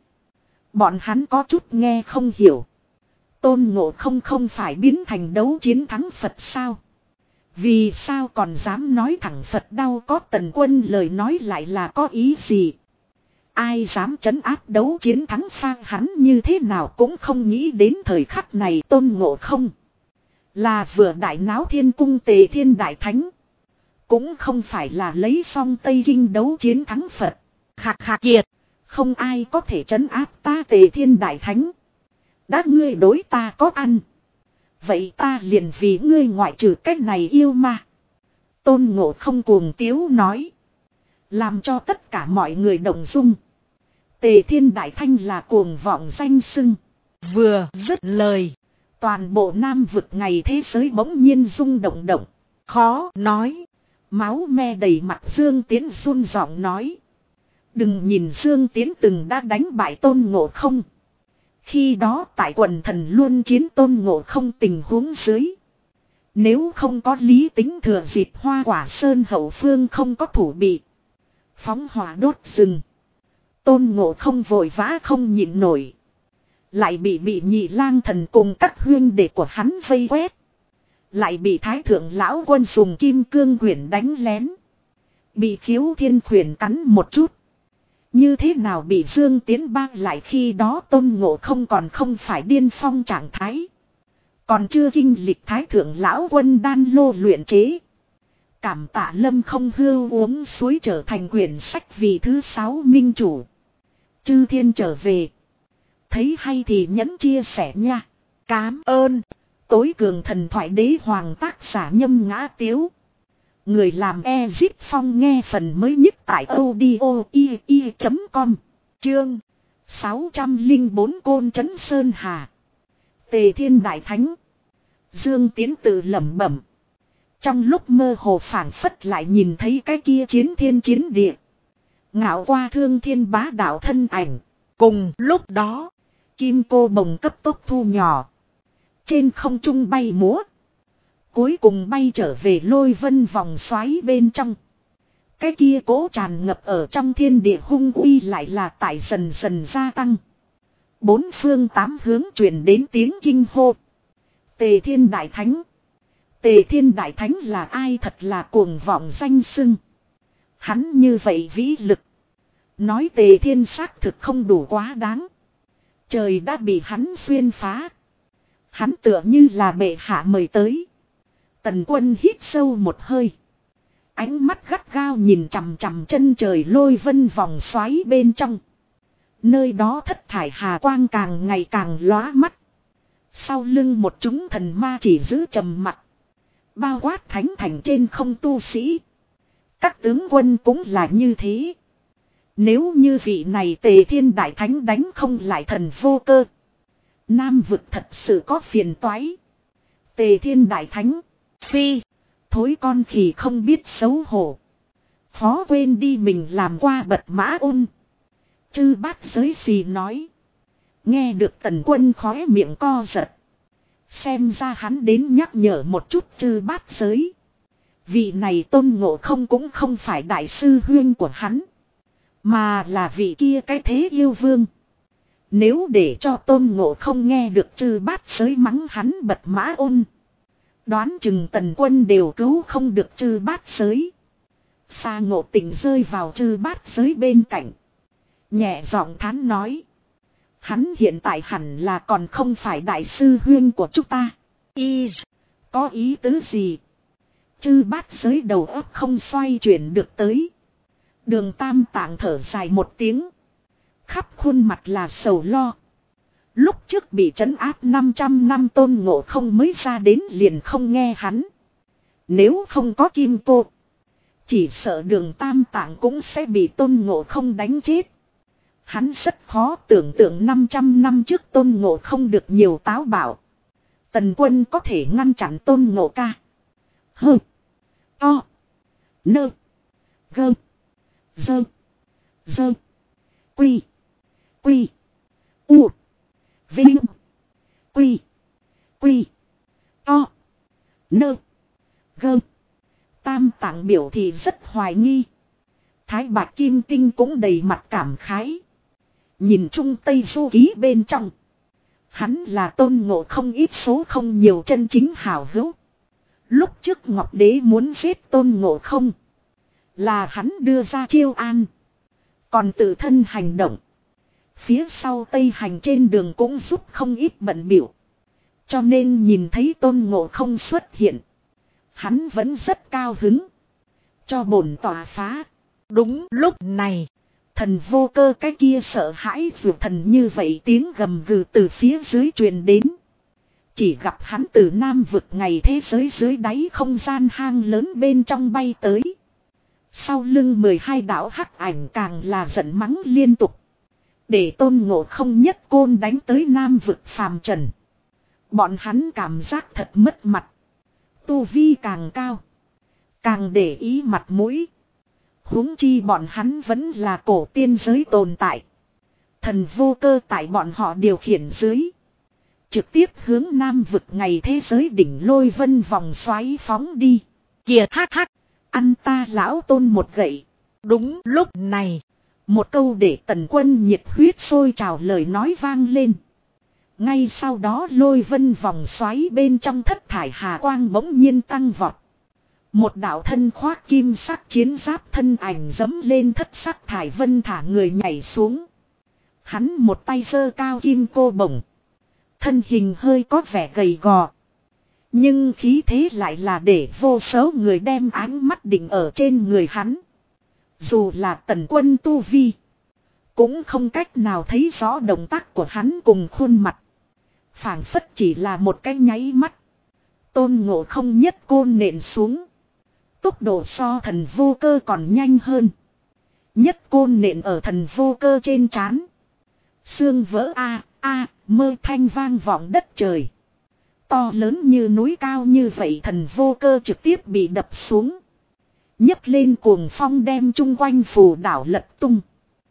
Bọn hắn có chút nghe không hiểu. Tôn Ngộ Không không phải biến thành đấu chiến thắng Phật sao? Vì sao còn dám nói thẳng Phật đau có Tần Quân lời nói lại là có ý gì? Ai dám trấn áp đấu chiến thắng Phang hắn như thế nào cũng không nghĩ đến thời khắc này Tôn Ngộ Không. Là vừa đại náo thiên cung Tề Thiên Đại Thánh. Cũng không phải là lấy xong Tây Kinh đấu chiến thắng Phật. Hạc kiệt. Không ai có thể trấn áp ta Tề Thiên Đại Thánh. Đã ngươi đối ta có ăn. Vậy ta liền vì ngươi ngoại trừ cách này yêu ma. Tôn Ngộ Không cuồng tiếu nói. Làm cho tất cả mọi người động dung. Tề Thiên Đại Thanh là cuồng vọng danh xưng. Vừa dứt lời. Toàn bộ Nam vực ngày thế giới bỗng nhiên rung động động. Khó nói. Máu me đầy mặt Dương Tiến run giọng nói. Đừng nhìn Dương Tiến từng đã đánh bại Tôn Ngộ Không. Khi đó tại quần thần luôn chiến Tôn Ngộ Không tình huống dưới. Nếu không có lý tính thừa dịp Hoa Quả Sơn hậu phương không có thủ bị. Phóng hỏa đốt rừng. Tôn Ngộ Không vội vã không nhịn nổi. Lại bị Nhị Lang Thần cùng các huyên đệ của hắn vây quét. Lại bị Thái Thượng Lão Quân dùng kim cương quyển đánh lén. Bị Khiếu Thiên Khuyển cắn một chút. Như thế nào bị Dương Tiến bang lại khi đó Tôn Ngộ Không còn không phải điên phong trạng thái. Còn chưa kinh lịch Thái Thượng Lão Quân đan lô luyện chế. Cảm tạ Lâm Không Hưu uống suối trở thành quyển sách vì thứ 6 minh chủ. Chư thiên trở về. Thấy hay thì nhẫn chia sẻ nha. Cám ơn. Tối cường thần thoại đế hoàng tác giả Nhâm Ngã Tiếu. Người làm Ezip Phong nghe phần mới nhất tại audio.com. Chương 604 Côn Trấn Sơn Hà. Tề Thiên Đại Thánh. Dương Tiến tự lẩm bẩm. Trong lúc mơ hồ phảng phất lại nhìn thấy cái kia chiến thiên chiến địa. Ngạo qua thương thiên bá đạo thân ảnh. Cùng lúc đó, kim cô bồng cấp tốc thu nhỏ. Trên không trung bay múa. Cuối cùng bay trở về lôi vân vòng xoáy bên trong. Cái kia cố tràn ngập ở trong thiên địa hung uy lại là tại dần dần gia tăng. Bốn phương tám hướng truyền đến tiếng kinh hô. Tề Thiên Đại Thánh. Tề Thiên Đại Thánh là ai thật là cuồng vọng danh xưng. Hắn như vậy vĩ lực. Nói Tề Thiên xác thực không đủ quá đáng. Trời đã bị hắn xuyên phá. Hắn tựa như là bệ hạ mời tới. Tần Quân hít sâu một hơi. Ánh mắt gắt gao nhìn chằm chằm chân trời lôi vân vòng xoáy bên trong. Nơi đó thất thải hà quang càng ngày càng lóa mắt. Sau lưng một chúng thần ma chỉ giữ trầm mặc. Bao quát thánh thành trên không tu sĩ. Các tướng quân cũng là như thế. Nếu như vị này Tề Thiên Đại Thánh đánh không lại thần vô cơ. Nam vực thật sự có phiền toái. Tề Thiên Đại Thánh. Phi. Thối con khỉ không biết xấu hổ. Phó quên đi mình làm qua bật mã ôn. Chư bát giới xì nói. Nghe được Tần Quân khóe miệng co giật. Xem ra hắn đến nhắc nhở một chút chư bát giới. Vị này Tôn Ngộ Không cũng không phải đại sư huynh của hắn. Mà là vị kia cái thế yêu vương. Nếu để cho Tôn Ngộ Không nghe được chư bát giới mắng hắn bật mã ôn. Đoán chừng Tần Quân đều cứu không được chư bát giới. Sa Ngộ Tịnh rơi vào chư bát giới bên cạnh. Nhẹ giọng thán nói. Hắn hiện tại hẳn là còn không phải đại sư huynh của chúng ta. Có ý tứ gì? Chư bát giới đầu óc không xoay chuyển được tới. Đường Tam Tạng thở dài một tiếng. Khắp khuôn mặt là sầu lo. Lúc trước bị trấn áp 500 năm Tôn Ngộ Không mới ra đến liền không nghe hắn. Nếu không có kim cô. Chỉ sợ đường Tam Tạng cũng sẽ bị Tôn Ngộ Không đánh chết. Hắn rất khó tưởng tượng 500 năm trước Tôn Ngộ Không được nhiều táo bạo. Tần Quân có thể ngăn chặn Tôn Ngộ ca. Hơ. To. Nơ. Gơ. Dơ. Dơ. Quy. Quy. U. Vinh. Quy. Quy. To. Nơ. Gơ. Tam Tạng biểu thì rất hoài nghi. Thái Bạch Kim Tinh cũng đầy mặt cảm khái. Nhìn Trung Tây Du Ký bên trong. Hắn là Tôn Ngộ Không ít số không nhiều chân chính hảo hữu. Lúc trước Ngọc Đế muốn giết Tôn Ngộ Không. Là hắn đưa ra chiêu an. Còn tự thân hành động. Phía sau Tây Hành trên đường cũng giúp không ít bận biểu. Cho nên nhìn thấy Tôn Ngộ Không xuất hiện. Hắn vẫn rất cao hứng. Cho bổn tỏa phá. Đúng lúc này. Thần vô cơ cái kia sợ hãi vượt thần như vậy tiếng gầm gừ từ phía dưới truyền đến. Chỉ gặp hắn từ Nam vực ngày thế giới dưới đáy không gian hang lớn bên trong bay tới. Sau lưng 12 đạo hắc ảnh càng là giận mắng liên tục. Để Tôn Ngộ Không nhất côn đánh tới Nam vực phàm trần. Bọn hắn cảm giác thật mất mặt. Tu vi càng cao. Càng để ý mặt mũi. Huống chi bọn hắn vẫn là cổ tiên giới tồn tại. Thần vô cơ tại bọn họ điều khiển dưới. Trực tiếp hướng Nam vực ngày thế giới đỉnh lôi vân vòng xoáy phóng đi. Kìa hắc hắc. Ăn ta lão Tôn một gậy. Đúng lúc này. Một câu để Tần Quân nhiệt huyết sôi trào lời nói vang lên. Ngay sau đó lôi vân vòng xoáy bên trong thất thải hà quang bỗng nhiên tăng vọt. Một đạo thân khoác kim sắc chiến giáp thân ảnh dẫm lên thất sắc thải vân thả người nhảy xuống. Hắn một tay giơ cao kim cô bổng. Thân hình hơi có vẻ gầy gò. Nhưng khí thế lại là để vô số người đem ánh mắt định ở trên người hắn. Dù là Tần Quân tu vi. cũng không cách nào thấy rõ động tác của hắn cùng khuôn mặt. Phảng phất chỉ là một cái nháy mắt. Tôn Ngộ Không nhất côn nện xuống. Tốc độ so Thần Vô Cơ còn nhanh hơn. Nhất côn nện ở Thần Vô Cơ trên trán. Xương vỡ mơ thanh vang vọng đất trời. To lớn như núi cao như vậy Thần Vô Cơ trực tiếp bị đập xuống. Nhấc lên cuồng phong đem chung quanh phù đảo lật tung.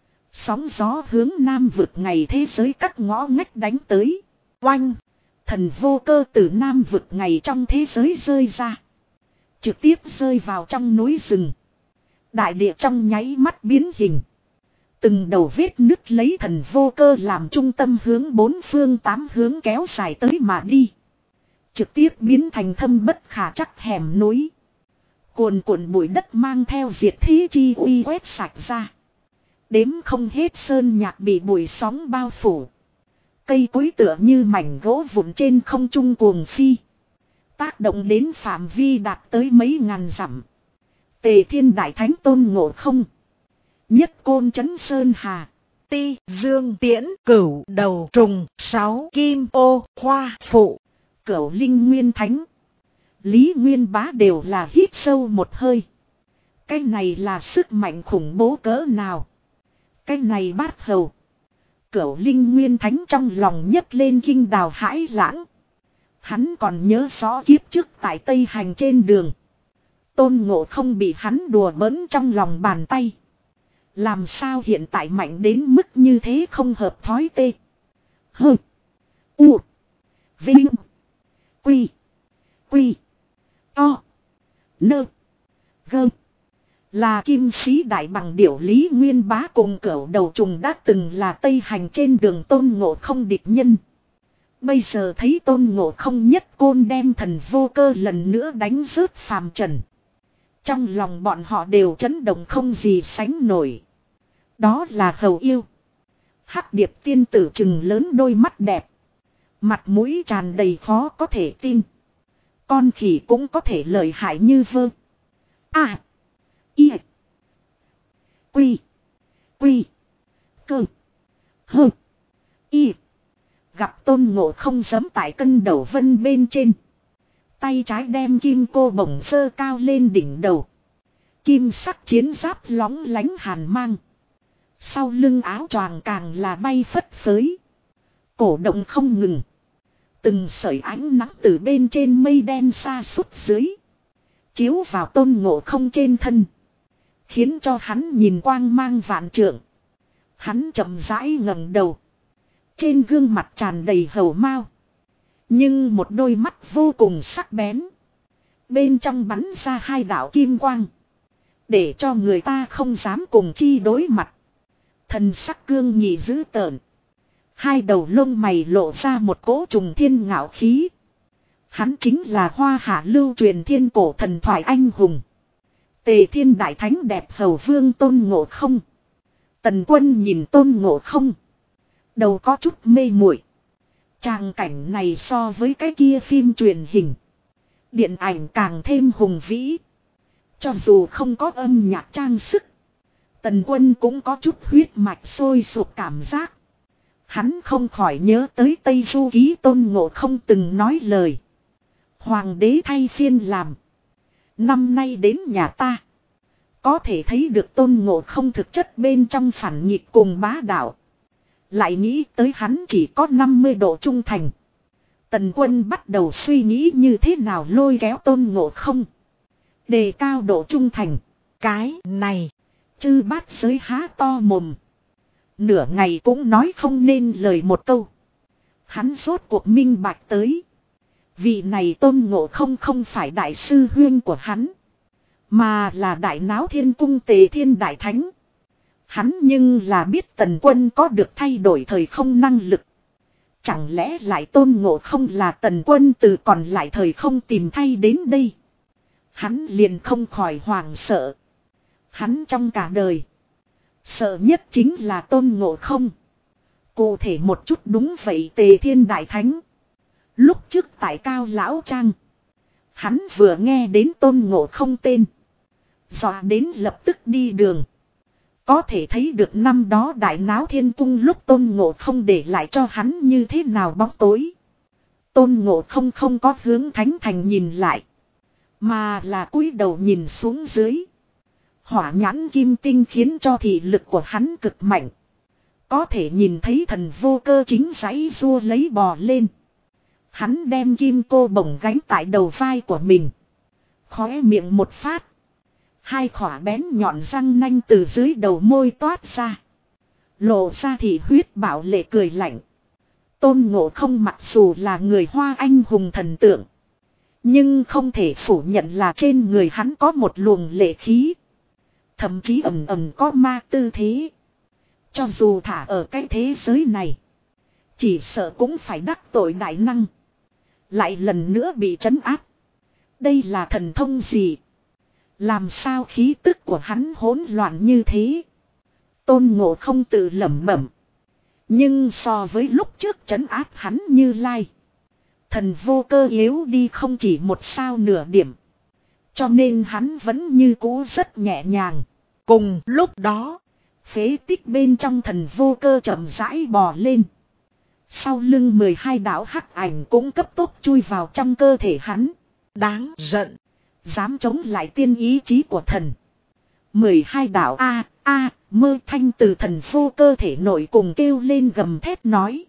Sóng gió hướng Nam Vực ngày thế giới các ngõ ngách đánh tới. Oanh! Thần Vô Cơ từ Nam Vực ngày trong thế giới rơi ra. Trực tiếp rơi vào trong núi rừng. Đại địa trong nháy mắt biến hình. Từng đầu vết nứt lấy Thần Vô Cơ làm trung tâm hướng bốn phương tám hướng kéo dài tới mà đi. Trực tiếp biến thành thâm bất khả trắc hẻm núi. Cuồn cuộn bụi đất mang theo diệt thế chi uy quét sạch ra. Đếm không hết sơn nhạc bị bụi sóng bao phủ. Cây cối tựa như mảnh gỗ vụn trên không trung cuồng phi. Tác động đến phạm vi đạt tới mấy ngàn dặm. Tề Thiên Đại Thánh Tôn Ngộ Không. Nhất côn chấn sơn hà. Ti dương tiễn cửu đầu trùng 6 kim ô hoa phụ. Cửu linh nguyên thánh. Lý Nguyên Bá đều là hít sâu một hơi. Cái này là sức mạnh khủng bố cỡ nào. Cái này bát hầu. Cửu linh nguyên thánh trong lòng nhấc lên kinh đào hãi lãng. Hắn còn nhớ rõ kiếp trước tại Tây Hành trên đường. Tôn Ngộ Không bị hắn đùa bỡn trong lòng bàn tay. Làm sao hiện tại mạnh đến mức như thế không hợp thói tê. Hơ. U. Vinh. Quy. Quy. To. Nơ. Gơ. Là kim sĩ đại bằng điểu Lý Nguyên Bá cùng cửu đầu trùng đã từng là Tây Hành trên đường Tôn Ngộ Không địch nhân. Bây giờ thấy Tôn Ngộ Không nhất côn đem Thần Vô Cơ lần nữa đánh rớt phàm trần. Trong lòng bọn họ đều chấn động không gì sánh nổi. Đó là hầu yêu. Hắc Điệp tiên tử trừng lớn đôi mắt đẹp. Mặt mũi tràn đầy khó có thể tin. Con khỉ cũng có thể lợi hại như vơ. I. Quy. Quy. Cơ. Hơ. Y. Gặp Tôn Ngộ Không giẫm tại cân đầu vân bên trên. Tay trái đem kim cô bổng sơ cao lên đỉnh đầu. Kim sắc chiến giáp lóng lánh hàn mang. Sau lưng áo choàng càng là bay phất phới. Cổ động không ngừng. Từng sợi ánh nắng từ bên trên mây đen xa suốt dưới. Chiếu vào Tôn Ngộ Không trên thân. Khiến cho hắn nhìn quang mang vạn trượng. Hắn chậm rãi ngẩng đầu. Trên gương mặt tràn đầy hầu mao. Nhưng một đôi mắt vô cùng sắc bén. Bên trong bắn ra hai đạo kim quang. Để cho người ta không dám cùng chi đối mặt. Thần sắc cương nhị dữ tợn. Hai đầu lông mày lộ ra một cỗ trùng thiên ngạo khí. Hắn chính là Hoa Hạ lưu truyền thiên cổ thần thoại anh hùng. Tề Thiên Đại Thánh đẹp hầu vương Tôn Ngộ Không. Tần Quân nhìn Tôn Ngộ Không. Đầu có chút mê muội. Tràng cảnh này so với cái kia phim truyền hình. Điện ảnh càng thêm hùng vĩ. Cho dù không có âm nhạc trang sức. Tần Quân cũng có chút huyết mạch sôi sục cảm giác. Hắn không khỏi nhớ tới Tây Du Ký Tôn Ngộ Không từng nói lời. Hoàng đế thay phiên làm. Năm nay đến nhà ta. Có thể thấy được Tôn Ngộ Không thực chất bên trong phản nghịch cùng bá đạo. Lại nghĩ tới hắn chỉ có 50 độ trung thành. Tần Quân bắt đầu suy nghĩ như thế nào lôi kéo Tôn Ngộ Không. Đề cao độ trung thành. Cái này. Chư bát giới há to mồm. Nửa ngày cũng nói không nên lời một câu. Hắn rốt cuộc minh bạch tới. Vị này Tôn Ngộ Không không phải đại sư huyên của hắn. Mà là đại náo thiên cung Tề Thiên Đại Thánh. Hắn nhưng là biết Tần Quân có được thay đổi thời không năng lực. Chẳng lẽ lại Tôn Ngộ Không là Tần Quân từ còn lại thời không tìm thay đến đây. Hắn liền không khỏi hoảng sợ. Hắn trong cả đời. Sợ nhất chính là Tôn Ngộ Không. Cụ thể một chút đúng vậy Tề Thiên Đại Thánh. Lúc trước tại Cao Lão Trang. Hắn vừa nghe đến Tôn Ngộ Không tên. Dọa đến lập tức đi đường. Có thể thấy được năm đó đại náo thiên cung lúc Tôn Ngộ không để lại cho hắn như thế nào bóng tối. Tôn Ngộ không có hướng Thánh Thành nhìn lại, mà là cúi đầu nhìn xuống dưới. Hỏa nhãn kim tinh khiến cho thị lực của hắn cực mạnh. Có thể nhìn thấy Thần Vô Cơ chính giãy giụa lấy bò lên. Hắn đem kim cô bổng gánh tại đầu vai của mình. Khóe miệng một phát. Hai khỏa bén nhọn răng nanh từ dưới đầu môi toát ra. Lộ ra thì huyết bảo lệ cười lạnh. Tôn Ngộ không mặc dù là người Hoa anh hùng thần tượng, nhưng không thể phủ nhận là trên người hắn có một luồng lệ khí. Thậm chí ẩn ẩn có ma tư thế. Cho dù thả ở cái thế giới này, chỉ sợ cũng phải đắc tội đại năng. Lại lần nữa bị trấn áp. Đây là thần thông gì? Làm sao khí tức của hắn hỗn loạn như thế? Tôn Ngộ không tự lẩm bẩm. Nhưng so với lúc trước trấn áp hắn Như Lai, Thần Vô Cơ yếu đi không chỉ một sao nửa điểm. Cho nên hắn vẫn như cũ rất nhẹ nhàng. Cùng lúc đó, phế tích bên trong Thần Vô Cơ chậm rãi bò lên. Sau lưng 12 đạo hắc ảnh cũng cấp tốc chui vào trong cơ thể hắn. Đáng giận, dám chống lại tiên ý chí của thần. 12 đạo mơ thanh từ Thần Vô Cơ thể nội cùng kêu lên gầm thét nói.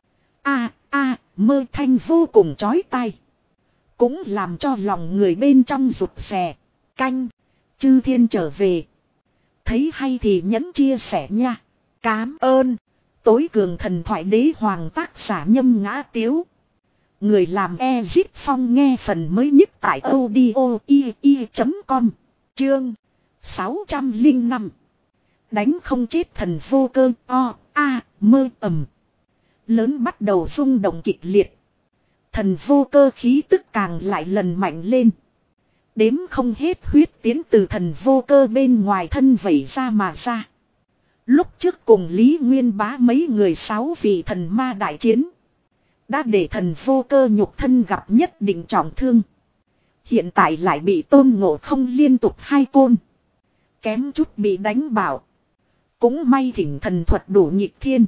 Mơ thanh vô cùng chói tai. Cũng làm cho lòng người bên trong rụt rè. Canh, chư thiên trở về. Thấy hay thì nhấn chia sẻ nha. Cám ơn. Tối cường thần thoại đế hoàng tác giả Nhâm Ngã Tiếu. Người làm Ezit Phong nghe phần mới nhất tại audio.com. Chương 605. Đánh không chết Thần Vô Cơ mơ ầm. Lớn bắt đầu rung động kịch liệt. Thần Vô Cơ khí tức càng lại lần mạnh lên. Đếm không hết huyết tiến từ Thần Vô Cơ bên ngoài thân vẩy ra mà ra. Lúc trước cùng Lý Nguyên Bá mấy người 6 vị thần ma đại chiến, đã để Thần Vô Cơ nhục thân gặp nhất định trọng thương. Hiện tại lại bị Tôn Ngộ không liên tục 2 côn. Kém chút bị đánh bảo. Cũng may thỉnh thần thuật đủ nhịp thiên.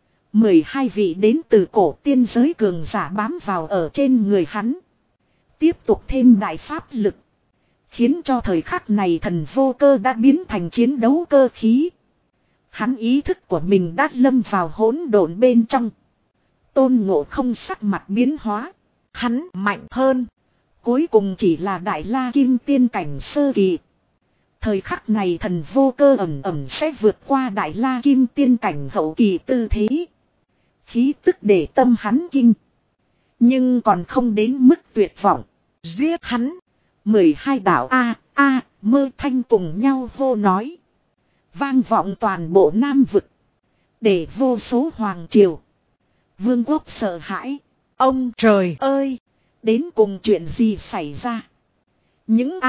12 vị đến từ cổ tiên giới cường giả bám vào ở trên người hắn. Tiếp tục thêm đại pháp lực. Khiến cho thời khắc này Thần Vô Cơ đã biến thành chiến đấu cơ khí. Hắn ý thức của mình đã lâm vào hỗn độn bên trong. Tôn Ngộ không sắc mặt biến hóa. Hắn mạnh hơn. Cuối cùng chỉ là Đại La Kim Tiên cảnh sơ kỳ. Thời khắc này Thần Vô Cơ ẩn sẽ vượt qua Đại La Kim Tiên cảnh hậu kỳ tư thế. Khí tức để tâm hắn kinh. Nhưng còn không đến mức tuyệt vọng. Giết hắn. 12 đạo mơ thanh cùng nhau hô nói. Vang vọng toàn bộ Nam vực. Để vô số hoàng triều, vương quốc sợ hãi. Ông trời ơi! Đến cùng chuyện gì xảy ra? Những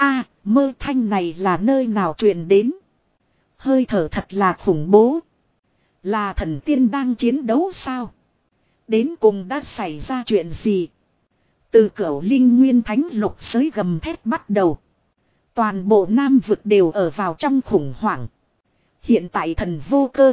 mơ thanh này là nơi nào truyền đến? Hơi thở thật là khủng bố. Là thần tiên đang chiến đấu sao? Đến cùng đã xảy ra chuyện gì? Từ Cửu Linh Nguyên Thánh Lục giới gầm thét bắt đầu. Toàn bộ Nam vực đều ở vào trong khủng hoảng. Hiện tại Thần Vô Cơ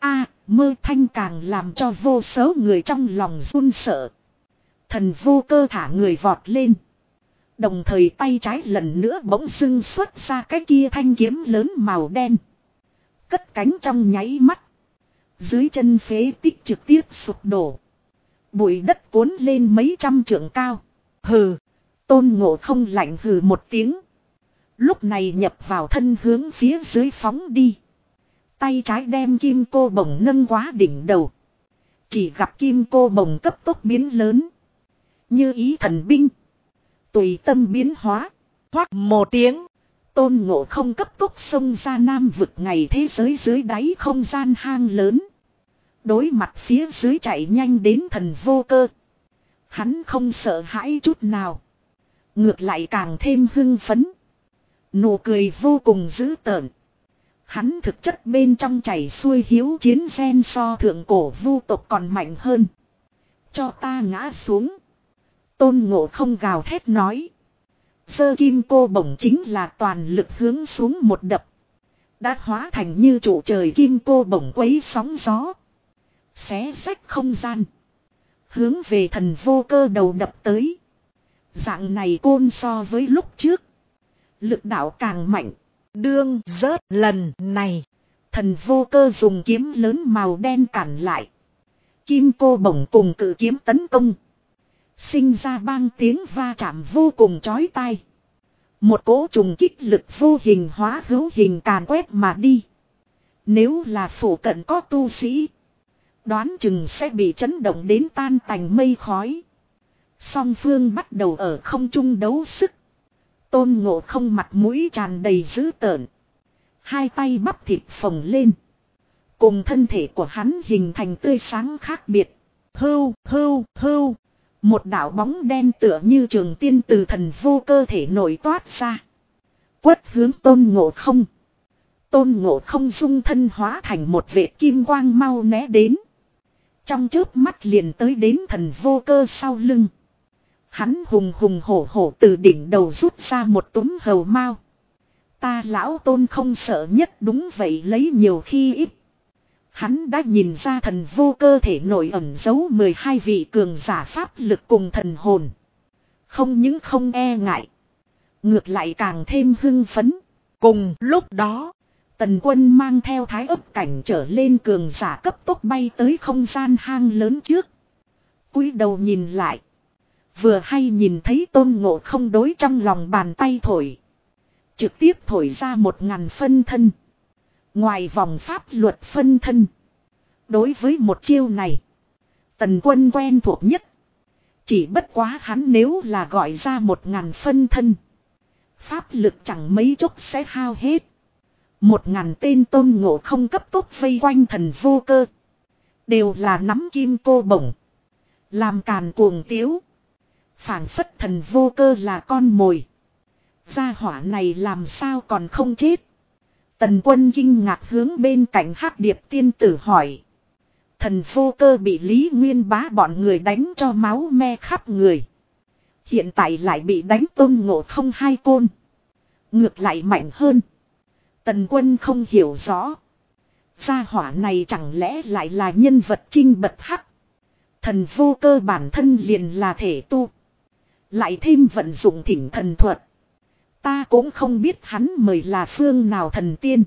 mơ thanh càng làm cho vô số người trong lòng run sợ. Thần Vô Cơ thả người vọt lên. Đồng thời tay trái lần nữa bỗng dưng xuất ra cái kia thanh kiếm lớn màu đen. Cất cánh trong nháy mắt. Dưới chân phế tích trực tiếp sụp đổ. Bụi đất cuốn lên mấy trăm trượng cao. Hừ. Tôn Ngộ không lạnh hừ một tiếng. Lúc này nhập vào thân hướng phía dưới phóng đi. Tay trái đem kim cô bổng nâng quá đỉnh đầu. Chỉ gặp kim cô bổng cấp tốc biến lớn. Như ý thần binh. Tùy tâm biến hóa. Hoắc một tiếng. Tôn Ngộ không cấp tốc xông ra Nam vực ngày thế giới dưới đáy không gian hang lớn. Đối mặt phía dưới chạy nhanh đến Thần Vô Cơ. Hắn không sợ hãi chút nào. Ngược lại càng thêm hưng phấn. Nụ cười vô cùng dữ tợn. Hắn thực chất bên trong chảy xuôi hiếu chiến gen so thượng cổ vu tộc còn mạnh hơn. Cho ta ngã xuống. Tôn Ngộ không gào thét nói. Giơ kim cô bổng chính là toàn lực hướng xuống một đập. đã hóa thành như trụ trời kim cô bổng quấy sóng gió. Xé rách không gian. Hướng về thần vô cơ đầu đập tới. Dạng này côn so với lúc trước. Lực đạo càng mạnh. Đương rớt lần này. Thần vô cơ dùng kiếm lớn màu đen cản lại. Kim cô bổng cùng cự kiếm tấn công. Sinh ra bang tiếng va chạm vô cùng chói tai. Một cỗ trùng kích lực vô hình hóa hữu hình càn quét mà đi. Nếu là phủ cận có tu sĩ, đoán chừng sẽ bị chấn động đến tan tành mây khói. Song phương bắt đầu ở không trung đấu sức. Tôn Ngộ Không mặt mũi tràn đầy dữ tợn. Hai tay bắp thịt phồng lên. Cùng thân thể của hắn hình thành tươi sáng khác biệt. Hưu, hưu, hưu. Một đạo bóng đen tựa như trường tiên từ thần vô cơ thể nổi toát ra. Quất hướng Tôn Ngộ Không. Tôn Ngộ Không dung thân hóa thành một vệt kim quang mau né đến. Trong chớp mắt liền tới đến thần vô cơ sau lưng. Hắn hùng hùng hổ hổ từ đỉnh đầu rút ra một túm hầu mao. Ta lão Tôn không sợ nhất, đúng vậy, lấy nhiều khi ít. Hắn đã nhìn ra thần vô cơ thể nổi ẩn giấu 12 vị cường giả pháp lực cùng thần hồn. Không những không e ngại, ngược lại càng thêm hưng phấn. Cùng lúc đó, Tần Quân mang theo thái ấp cảnh trở lên cường giả cấp tốc bay tới không gian hang lớn trước. Cúi đầu nhìn lại. Vừa hay nhìn thấy Tôn Ngộ Không đối trong lòng bàn tay thổi. Trực tiếp thổi ra 1000 phân thân. Ngoài vòng pháp luật phân thân. Đối với một chiêu này, Tần Quân quen thuộc nhất. Chỉ bất quá hắn nếu là gọi ra 1000 phân thân, pháp lực chẳng mấy chốc sẽ hao hết. 1000 tên Tôn Ngộ Không cấp tốc vây quanh thần vô cơ. Đều là nắm kim cô bổng. Làm càn cuồng tiếu. Phảng phất thần vô cơ là con mồi. Gia hỏa này làm sao còn không chết. Tần Quân kinh ngạc hướng bên cạnh Hắc Điệp tiên tử hỏi. Thần vô cơ bị Lý Nguyên Bá bọn người đánh cho máu me khắp người. Hiện tại lại bị đánh Tôn Ngộ Không hai côn. Ngược lại mạnh hơn. Tần Quân không hiểu rõ. Gia hỏa này chẳng lẽ lại là nhân vật trinh bật hắc. Thần vô cơ bản thân liền là thể tu. Lại thêm vận dụng thỉnh thần thuật. Ta cũng không biết hắn mời là phương nào thần tiên.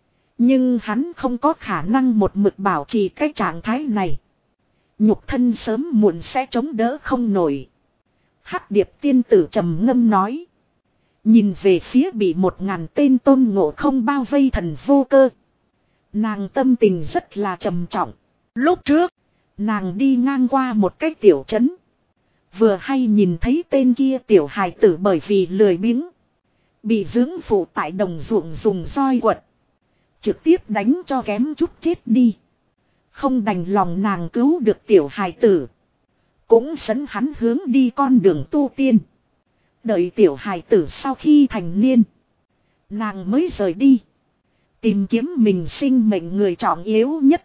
Nhưng hắn không có khả năng một mực bảo trì cái trạng thái này. Nhục thân sớm muộn sẽ chống đỡ không nổi. Hắc Điệp tiên tử trầm ngâm nói. Nhìn về phía bị 1000 tên Tôn Ngộ Không bao vây thần vô cơ. Nàng tâm tình rất là trầm trọng. Lúc trước, nàng đi ngang qua một cái tiểu trấn. Vừa hay nhìn thấy tên kia tiểu hài tử bởi vì lười biếng. Bị dưỡng phụ tại đồng ruộng dùng roi quật. Trực tiếp đánh cho kém chút chết đi. Không đành lòng nàng cứu được tiểu hài tử. Cũng dẫn hắn hướng đi con đường tu tiên. Đợi tiểu hài tử sau khi thành niên. Nàng mới rời đi. Tìm kiếm mình sinh mệnh người trọng yếu nhất.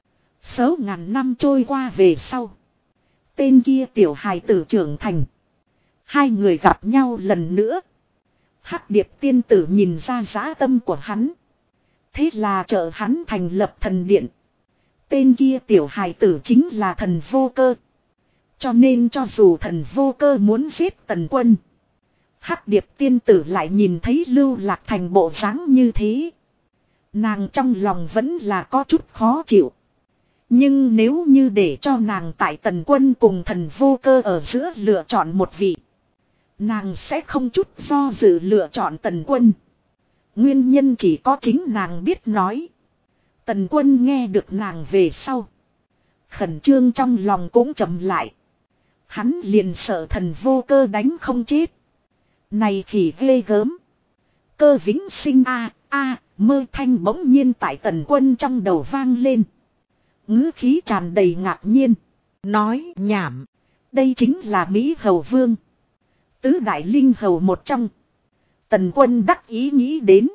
Số ngàn năm trôi qua về sau. Tên kia tiểu hài tử trưởng thành. Hai người gặp nhau lần nữa. Hắc Điệp tiên tử nhìn ra dã tâm của hắn. Thế là trợ hắn thành lập thần điện. Tên kia tiểu hài tử chính là thần vô cơ. Cho nên cho dù thần vô cơ muốn giết Tần Quân. Hắc Điệp tiên tử lại nhìn thấy Lưu Lạc Thành bộ dáng như thế. Nàng trong lòng vẫn là có chút khó chịu. Nhưng nếu như để cho nàng tại Tần Quân cùng thần vô cơ ở giữa lựa chọn một vị. Nàng sẽ không chút do dự lựa chọn Tần Quân. Nguyên nhân chỉ có chính nàng biết nói. Tần Quân nghe được nàng về sau. Khẩn trương trong lòng cũng chậm lại. Hắn liền sợ thần vô cơ đánh không chết. Này thì ghê gớm. Cơ vĩnh sinh mơ thanh bỗng nhiên tại Tần Quân trong đầu vang lên. Ngữ khí tràn đầy ngạc nhiên. Nói nhảm. Đây chính là Mỹ Hầu Vương. Tứ đại linh hầu một trong. Tần Quân đắc ý nghĩ đến.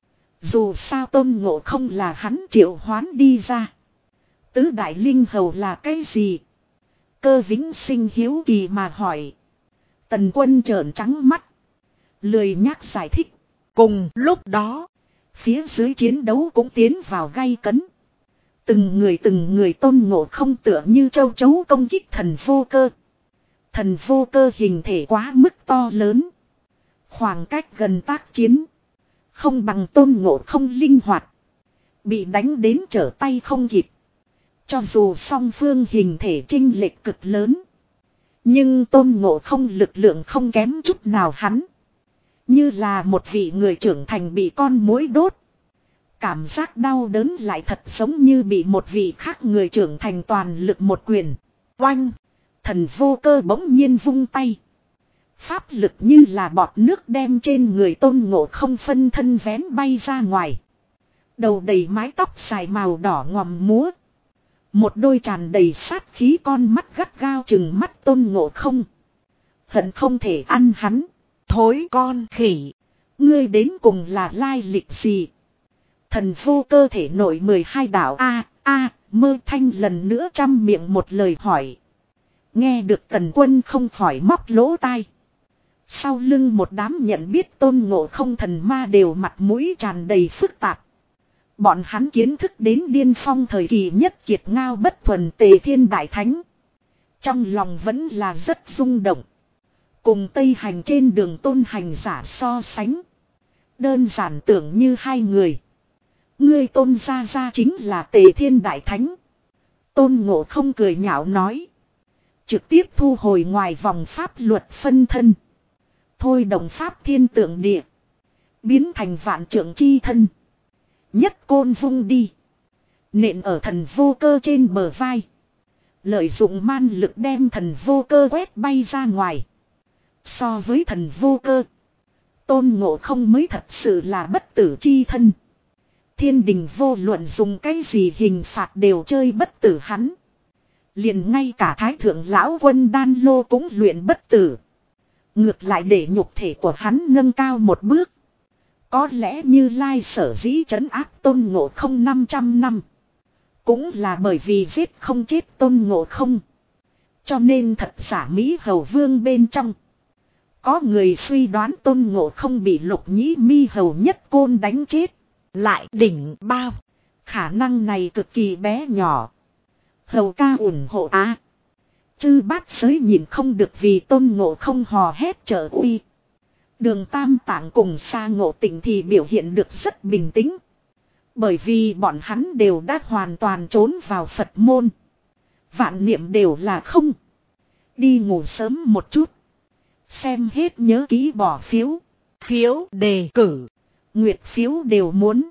Dù sao Tôn Ngộ Không là hắn triệu hoán đi ra. Tứ đại linh hầu là cái gì? Cơ vĩnh sinh hiếu kỳ mà hỏi. Tần Quân trợn trắng mắt. Lười nhác giải thích. Cùng lúc đó. Phía dưới chiến đấu cũng tiến vào gay cấn. Từng người Tôn Ngộ Không tựa như châu chấu công kích thần vô cơ. Thần vô cơ hình thể quá mức to lớn. Khoảng cách gần tác chiến. Không bằng Tôn Ngộ Không linh hoạt. Bị đánh đến trở tay không kịp. Cho dù song phương hình thể chênh lệch cực lớn. Nhưng Tôn Ngộ Không lực lượng không kém chút nào hắn. Như là một vị người trưởng thành bị con muỗi đốt. Cảm giác đau đớn lại thật giống như bị một vị khác người trưởng thành toàn lực một quyền. Oanh! Thần vô cơ bỗng nhiên vung tay. Pháp lực như là bọt nước đem trên người Tôn Ngộ Không phân thân vén bay ra ngoài. Đầu đầy mái tóc dài màu đỏ ngòm múa. Một đôi tràn đầy sát khí con mắt gắt gao chừng mắt Tôn Ngộ Không. Hận không thể ăn hắn. Thối con khỉ. Ngươi đến cùng là lai lịch gì? Thần vô cơ thể nội 12 đạo mơ thanh lần nữa trăm miệng một lời hỏi. Nghe được Tần Quân không khỏi móc lỗ tai. Sau lưng một đám nhận biết Tôn Ngộ Không thần ma đều mặt mũi tràn đầy phức tạp. Bọn hắn kiến thức đến điên phong thời kỳ nhất kiệt ngao bất thuần Tề Thiên Đại Thánh. Trong lòng vẫn là rất rung động. Cùng Tây Hành trên đường Tôn hành giả so sánh. Đơn giản tưởng như hai người. Ngươi Tôn ra chính là Tề Thiên Đại Thánh. Tôn Ngộ Không cười nhạo nói. Trực tiếp thu hồi ngoài vòng pháp luật phân thân. Thôi đồng pháp thiên tượng địa. Biến thành vạn trượng chi thân. Nhất côn vung đi. Nện ở thần vô cơ trên bờ vai. Lợi dụng man lực đem thần vô cơ quét bay ra ngoài. So với thần vô cơ. Tôn Ngộ Không mới thật sự là bất tử chi thân. Thiên đình vô luận dùng cái gì hình phạt đều chơi bất tử hắn. Liền ngay cả Thái Thượng Lão Quân Đan Lô cũng luyện bất tử. Ngược lại để nhục thể của hắn nâng cao một bước. Có lẽ Như Lai sở dĩ trấn áp Tôn Ngộ Không 500 năm. Cũng là bởi vì giết không chết Tôn Ngộ Không. Cho nên thật giả Mỹ Hầu Vương bên trong. Có người suy đoán Tôn Ngộ Không bị Lục Nhĩ Mi Hầu nhất côn đánh chết. Lại đỉnh bao. Khả năng này cực kỳ bé nhỏ. Hầu ca ủng hộ á. Chư bát giới nhìn không được vì Tôn Ngộ Không hò hét trợ uy. Đường Tam Tạng cùng Sa Ngộ Tịnh thì biểu hiện được rất bình tĩnh. Bởi vì bọn hắn đều đã hoàn toàn trốn vào Phật môn. Vạn niệm đều là không. Đi ngủ sớm một chút. Xem hết nhớ ký bỏ phiếu. Phiếu đề cử. Nguyệt phiếu đều muốn.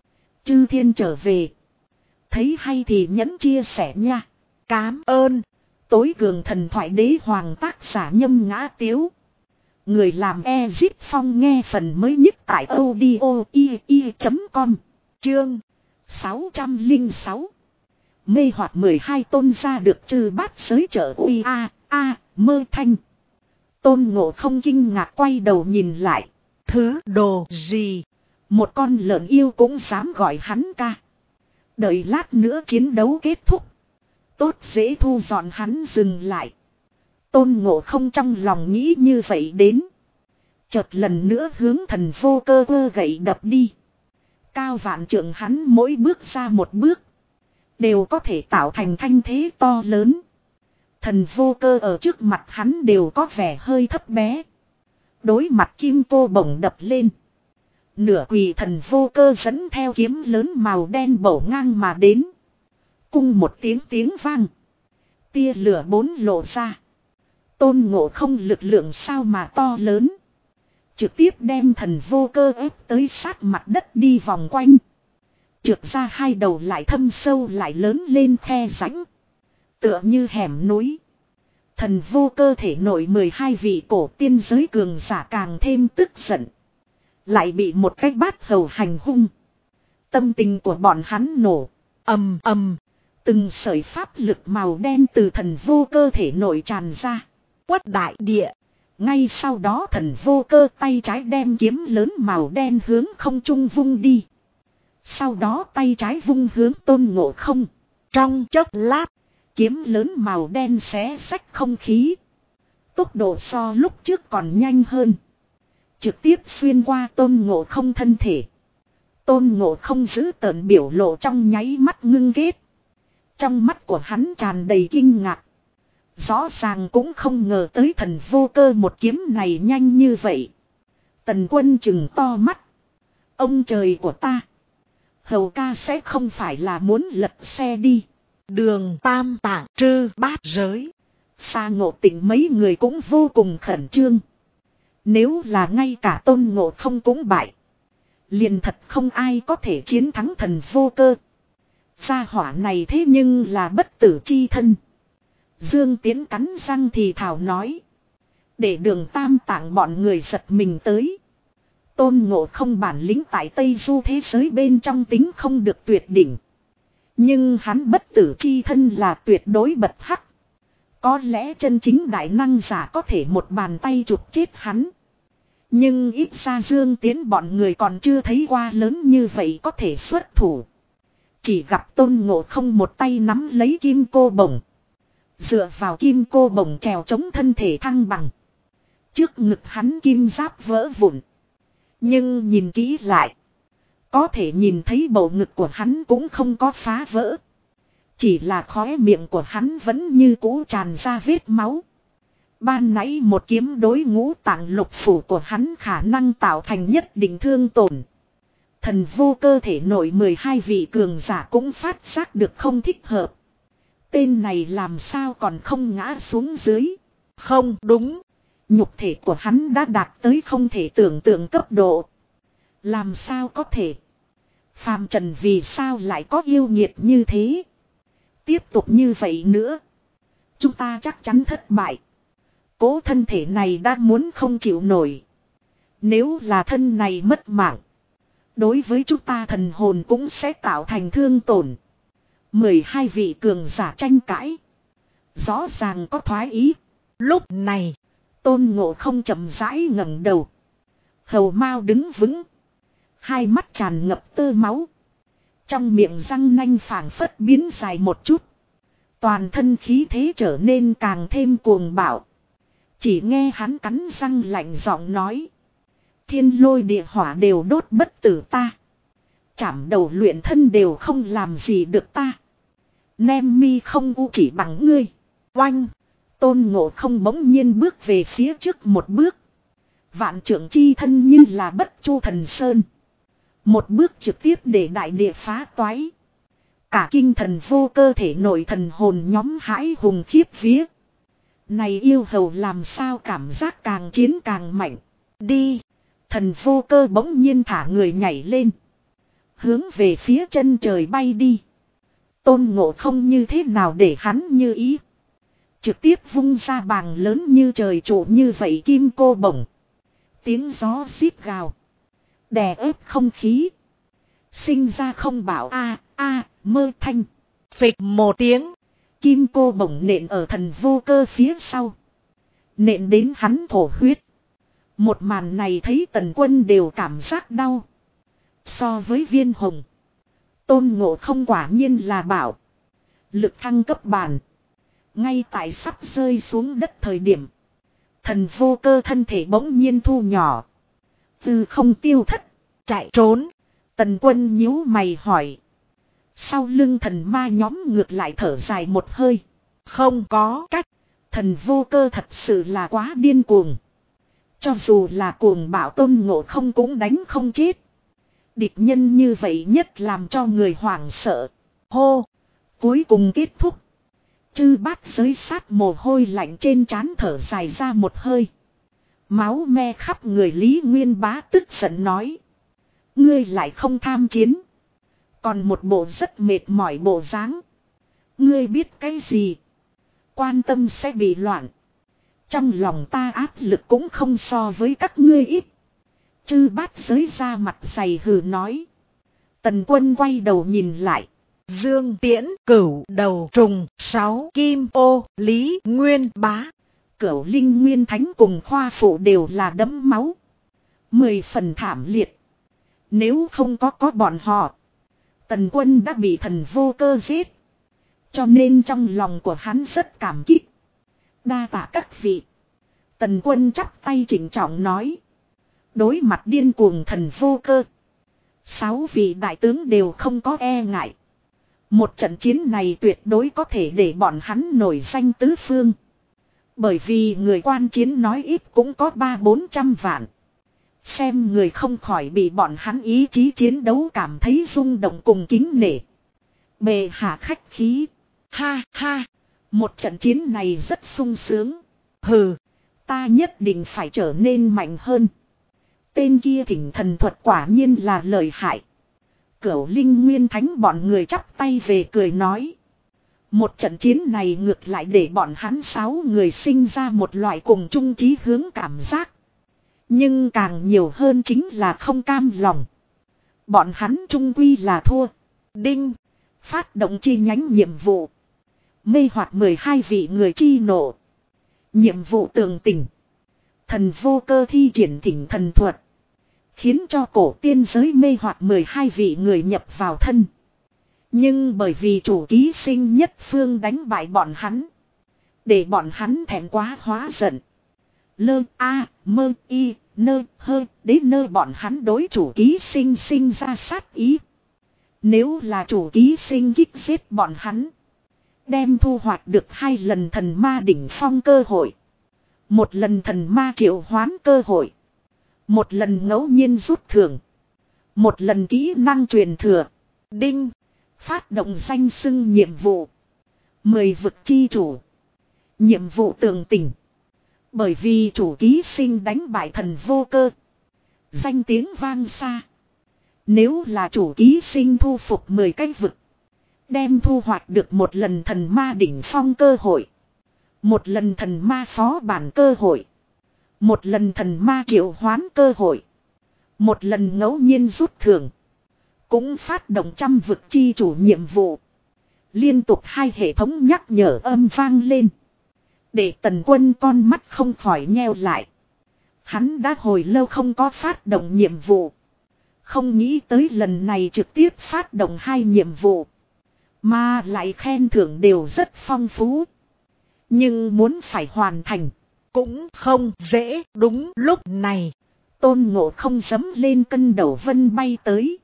Chư thiên trở về. Thấy hay thì nhấn chia sẻ nha. Cám ơn. Tối cường thần thoại đế hoàng tác giả Nhâm Ngã Tiếu. Người làm Ezip Phong nghe phần mới nhất tại audio.com. Chương 606. Mê hoặc 12 tôn ra được trừ bát giới trợ uy mơ thanh. Tôn Ngộ Không kinh ngạc quay đầu nhìn lại. Thứ đồ gì? Một con lợn yêu cũng dám gọi hắn ca. Đợi lát nữa chiến đấu kết thúc. Tốt dễ thu dọn hắn dừng lại. Tôn Ngộ Không trong lòng nghĩ như vậy đến. Chợt lần nữa hướng thần vô cơ cơ gậy đập đi. Cao vạn trượng hắn mỗi bước ra một bước. Đều có thể tạo thành thanh thế to lớn. Thần vô cơ ở trước mặt hắn đều có vẻ hơi thấp bé. Đối mặt kim cô bổng đập lên. Nửa quỳ thần vô cơ dẫn theo kiếm lớn màu đen bổ ngang mà đến. Cung một tiếng vang. Tia lửa bốn lộ ra. Tôn Ngộ Không lực lượng sao mà to lớn. Trực tiếp đem thần vô cơ ép tới sát mặt đất đi vòng quanh. Trượt ra hai đầu lại thâm sâu lại lớn lên khe rãnh. Tựa như hẻm núi. Thần vô cơ thể nội 12 vị cổ tiên giới cường giả càng thêm tức giận. Lại bị một cái bát hầu hành hung. Tâm tình của bọn hắn nổ. Ầm ầm. Từng sợi pháp lực màu đen từ thần vô cơ thể nội tràn ra. Quất đại địa. Ngay sau đó thần vô cơ tay trái đem kiếm lớn màu đen hướng không trung vung đi. Sau đó tay trái vung hướng Tôn Ngộ Không. Trong chốc lát. Kiếm lớn màu đen xé xách không khí. Tốc độ so lúc trước còn nhanh hơn. Trực tiếp xuyên qua Tôn Ngộ Không thân thể. Tôn Ngộ Không giữ tợn biểu lộ trong nháy mắt ngưng kết. Trong mắt của hắn tràn đầy kinh ngạc. Rõ ràng cũng không ngờ tới Thần Vô Cơ một kiếm này nhanh như vậy. Tần Quân trừng to mắt. Ông trời của ta. Hầu ca sẽ không phải là muốn lật xe đi. Đường Tam Tạng Trư Bát Giới. Sa Ngộ Tịnh mấy người cũng vô cùng khẩn trương. Nếu là ngay cả Tôn Ngộ Không cũng bại. Liền thật không ai có thể chiến thắng Thần Vô Cơ. Gia hỏa này thế nhưng là bất tử chi thân. Dương Tiến cắn răng thì thảo nói. Để Đường Tam Tạng bọn người giật mình tới. Tôn Ngộ Không bản lĩnh tại Tây Du thế giới bên trong tính không được tuyệt đỉnh. Nhưng hắn bất tử chi thân là tuyệt đối bật hắc. Có lẽ chân chính đại năng giả có thể một bàn tay chụp chết hắn. Nhưng ít ra Dương Tiến bọn người còn chưa thấy qua lớn như vậy có thể xuất thủ. Chỉ gặp Tôn Ngộ Không một tay nắm lấy kim cô bổng. Dựa vào kim cô bổng trèo chống thân thể thăng bằng. Trước ngực hắn kim giáp vỡ vụn. Nhưng nhìn kỹ lại. Có thể nhìn thấy bầu ngực của hắn cũng không có phá vỡ. Chỉ là khóe miệng của hắn vẫn như cũ tràn ra vết máu. Ban nãy một kiếm đối ngũ tạng lục phủ của hắn khả năng tạo thành nhất định thương tổn. Thần Vô Cơ thể nội 12 vị cường giả cũng phát giác được không thích hợp. Tên này làm sao còn không ngã xuống dưới. Không đúng. Nhục thể của hắn đã đạt tới không thể tưởng tượng cấp độ. Làm sao có thể. Phàm trần vì sao lại có yêu nghiệt như thế. Tiếp tục như vậy nữa. Chúng ta chắc chắn thất bại. Cố thân thể này đã muốn không chịu nổi. Nếu là thân này mất mạng. Đối với chúng ta thần hồn cũng sẽ tạo thành thương tổn. 12 vị cường giả tranh cãi. Rõ ràng có thoái ý. Lúc này. Tôn Ngộ Không chậm rãi ngẩng đầu. Hầu Mao đứng vững. Hai mắt tràn ngập tơ máu. Trong miệng răng nanh phảng phất biến dài một chút. Toàn thân khí thế trở nên càng thêm cuồng bạo. Chỉ nghe hắn cắn răng lạnh giọng nói. Thiên lôi địa hỏa đều đốt bất tử ta. Chảm đầu luyện thân đều không làm gì được ta. Nem mi không u chỉ bằng ngươi. Oanh. Tôn Ngộ Không bỗng nhiên bước về phía trước một bước. Vạn trượng chi thân như là bất chu thần sơn. Một bước trực tiếp để đại địa phá toái. Cả kinh Thần Vô Cơ thể nội thần hồn nhóm hãi hùng khiếp vía. Này yêu hầu làm sao cảm giác càng chiến càng mạnh. Đi. Thần Vô Cơ bỗng nhiên thả người nhảy lên. Hướng về phía chân trời bay đi. Tôn Ngộ Không như thế nào để hắn như ý. Trực tiếp vung ra bàng lớn như trời trụ như vậy kim cô bổng. Tiếng gió xít gào. Đè ép không khí. Sinh ra không bảo mơ thanh. Phịch một tiếng. Kim cô bổng nện ở Thần Vô Cơ phía sau. Nện đến hắn thổ huyết. Một màn này thấy Tần Quân đều cảm giác đau. So với Viên Hồng. Tôn Ngộ Không quả nhiên là bảo. Lực thăng cấp bản. Ngay tại sắp rơi xuống đất thời điểm. Thần Vô Cơ thân thể bỗng nhiên thu nhỏ. Từ không tiêu thất. Chạy trốn. Tần Quân nhíu mày hỏi. Sau lưng thần ma nhóm ngược lại thở dài một hơi. Không có cách. Thần Vô Cơ thật sự là quá điên cuồng. Cho dù là cuồng bạo Tôn Ngộ Không cũng đánh không chết. Địch nhân như vậy nhất làm cho người hoảng sợ. Hô. Cuối cùng kết thúc. Chư Bát Giới sát mồ hôi lạnh trên trán thở dài ra một hơi. Máu me khắp người Lý Nguyên Bá tức giận nói. Ngươi lại không tham chiến. Còn một bộ rất mệt mỏi bộ dáng. Ngươi biết cái gì? Quan tâm sẽ bị loạn. Trong lòng ta áp lực cũng không so với các ngươi ít. Chư Bát Giới ra mặt dày hừ nói. Tần Quân quay đầu nhìn lại. Dương Tiễn, Cửu Đầu Trùng, 6 Kim Ô, Lý Nguyên Bá. Cửu Linh Nguyên Thánh cùng Khoa Phụ đều là đẫm máu. 10 phần thảm liệt. Nếu không có bọn họ. Tần Quân đã bị Thần Vô Cơ giết. Cho nên trong lòng của hắn rất cảm kích. Đa tạ các vị. Tần Quân chắp tay trịnh trọng nói. Đối mặt điên cuồng Thần Vô Cơ. 6 vị đại tướng đều không có e ngại. Một trận chiến này tuyệt đối có thể để bọn hắn nổi danh tứ phương. Bởi vì người quan chiến nói ít cũng có 300-400 vạn. Xem người không khỏi bị bọn hắn ý chí chiến đấu cảm thấy rung động cùng kính nể. Bệ hạ khách khí. Ha ha. Một trận chiến này rất sung sướng. Hừ. Ta nhất định phải trở nên mạnh hơn. Tên kia thỉnh thần thuật quả nhiên là lợi hại. Cửu Linh Nguyên Thánh bọn người chắp tay về cười nói. Một trận chiến này ngược lại để bọn hắn 6 người sinh ra một loại cùng chung chí hướng cảm giác. Nhưng càng nhiều hơn chính là không cam lòng. Bọn hắn chung quy là thua. Đinh. Phát động chi nhánh nhiệm vụ. Mê hoặc 12 vị người chi nộ. Nhiệm vụ tường tỉnh. Thần vô cơ thi triển thỉnh thần thuật. Khiến cho cổ tiên giới mê hoặc 12 vị người nhập vào thân. Nhưng bởi vì chủ ký sinh nhất phương đánh bại bọn hắn. Để bọn hắn thẹn quá hóa giận. Lơ a mơ y nơ hơ đến nơi bọn hắn đối chủ ký sinh ra sát ý. Nếu là chủ ký sinh kích giết bọn hắn. Đem thu hoạch được 2 lần thần ma đỉnh phong cơ hội. 1 lần thần ma triệu hoán cơ hội. 1 lần ngẫu nhiên rút thưởng. 1 lần kỹ năng truyền thừa. Đinh. Phát động danh xưng nhiệm vụ. 10 vực chi chủ. Nhiệm vụ tường tỉnh. Bởi vì chủ ký sinh đánh bại thần vô cơ. Danh tiếng vang xa. Nếu là chủ ký sinh thu phục 10 cái vực. Đem thu hoạch được 1 lần thần ma đỉnh phong cơ hội. 1 lần thần ma phó bản cơ hội. 1 lần thần ma triệu hoán cơ hội. 1 lần ngẫu nhiên rút thưởng. Cũng phát động 100 vực chi chủ nhiệm vụ. Liên tục 2 hệ thống nhắc nhở âm vang lên. Để Tần Quân con mắt không khỏi nheo lại. Hắn đã hồi lâu không có phát động nhiệm vụ. Không nghĩ tới lần này trực tiếp phát động 2 nhiệm vụ. Mà lại khen thưởng đều rất phong phú. Nhưng muốn phải hoàn thành. Cũng không dễ. Đúng lúc này. Tôn Ngộ không giẫm lên cân đầu vân bay tới.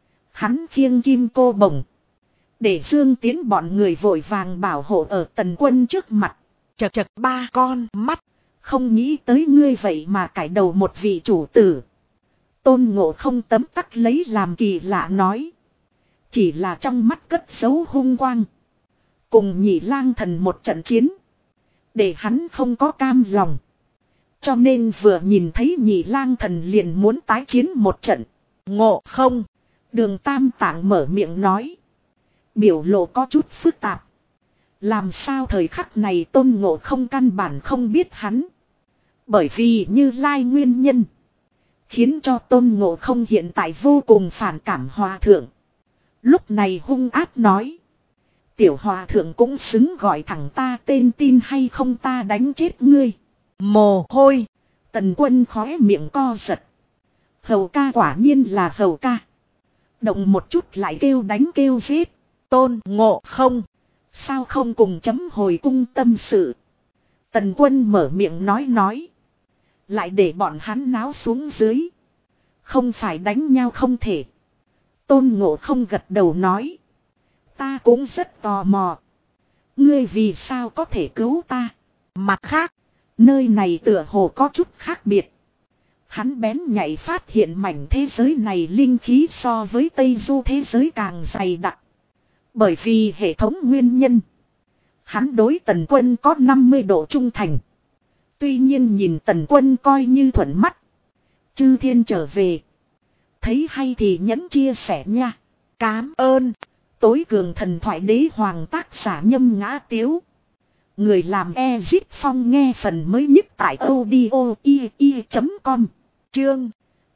Hắn khiêng kim cô bồng. Để Dương Tiến bọn người vội vàng bảo hộ ở Tần Quân trước mặt. Chật chật 3 con mắt. Không nghĩ tới ngươi vậy mà cải đầu một vị chủ tử. Tôn Ngộ không tấm tắc lấy làm kỳ lạ nói. Chỉ là trong mắt cất giấu hung quang. Cùng Nhị Lang Thần một trận chiến. Để hắn không có cam lòng. Cho nên vừa nhìn thấy Nhị Lang Thần liền muốn tái chiến một trận. Ngộ không. Đường Tam Tạng mở miệng nói. Biểu lộ có chút phức tạp. Làm sao thời khắc này Tôn Ngộ không căn bản không biết hắn. Bởi vì Như Lai nguyên nhân. Khiến cho Tôn Ngộ không hiện tại vô cùng phản cảm Hòa Thượng. Lúc này hung ác nói. Tiểu Hòa Thượng cũng xứng gọi thẳng ta tên, tin hay không ta đánh chết ngươi. Mồ hôi. Tần Quân khóe miệng co giật. Hầu ca quả nhiên là hầu ca. Động một chút lại kêu đánh kêu giết. Tôn Ngộ không. Sao không cùng chấm hồi cung tâm sự. Tần Quân mở miệng nói. Lại để bọn hắn náo xuống dưới. Không phải đánh nhau không thể. Tôn Ngộ không gật đầu nói. Ta cũng rất tò mò. Ngươi vì sao có thể cứu ta. Mặt khác. Nơi này tựa hồ có chút khác biệt. Hắn bén nhạy phát hiện mảnh thế giới này linh khí so với Tây Du thế giới càng dày đặc. Bởi vì hệ thống nguyên nhân. Hắn đối Tần Quân có 50 độ trung thành. Tuy nhiên nhìn Tần Quân coi như thuận mắt. Chư thiên trở về. Thấy hay thì nhẫn chia sẻ nha. Cám ơn. Tối cường thần thoại đế hoàng tác giả Nhâm Ngã Tiếu. Người làm Ezit Phong nghe phần mới nhất tại audio.com. Chương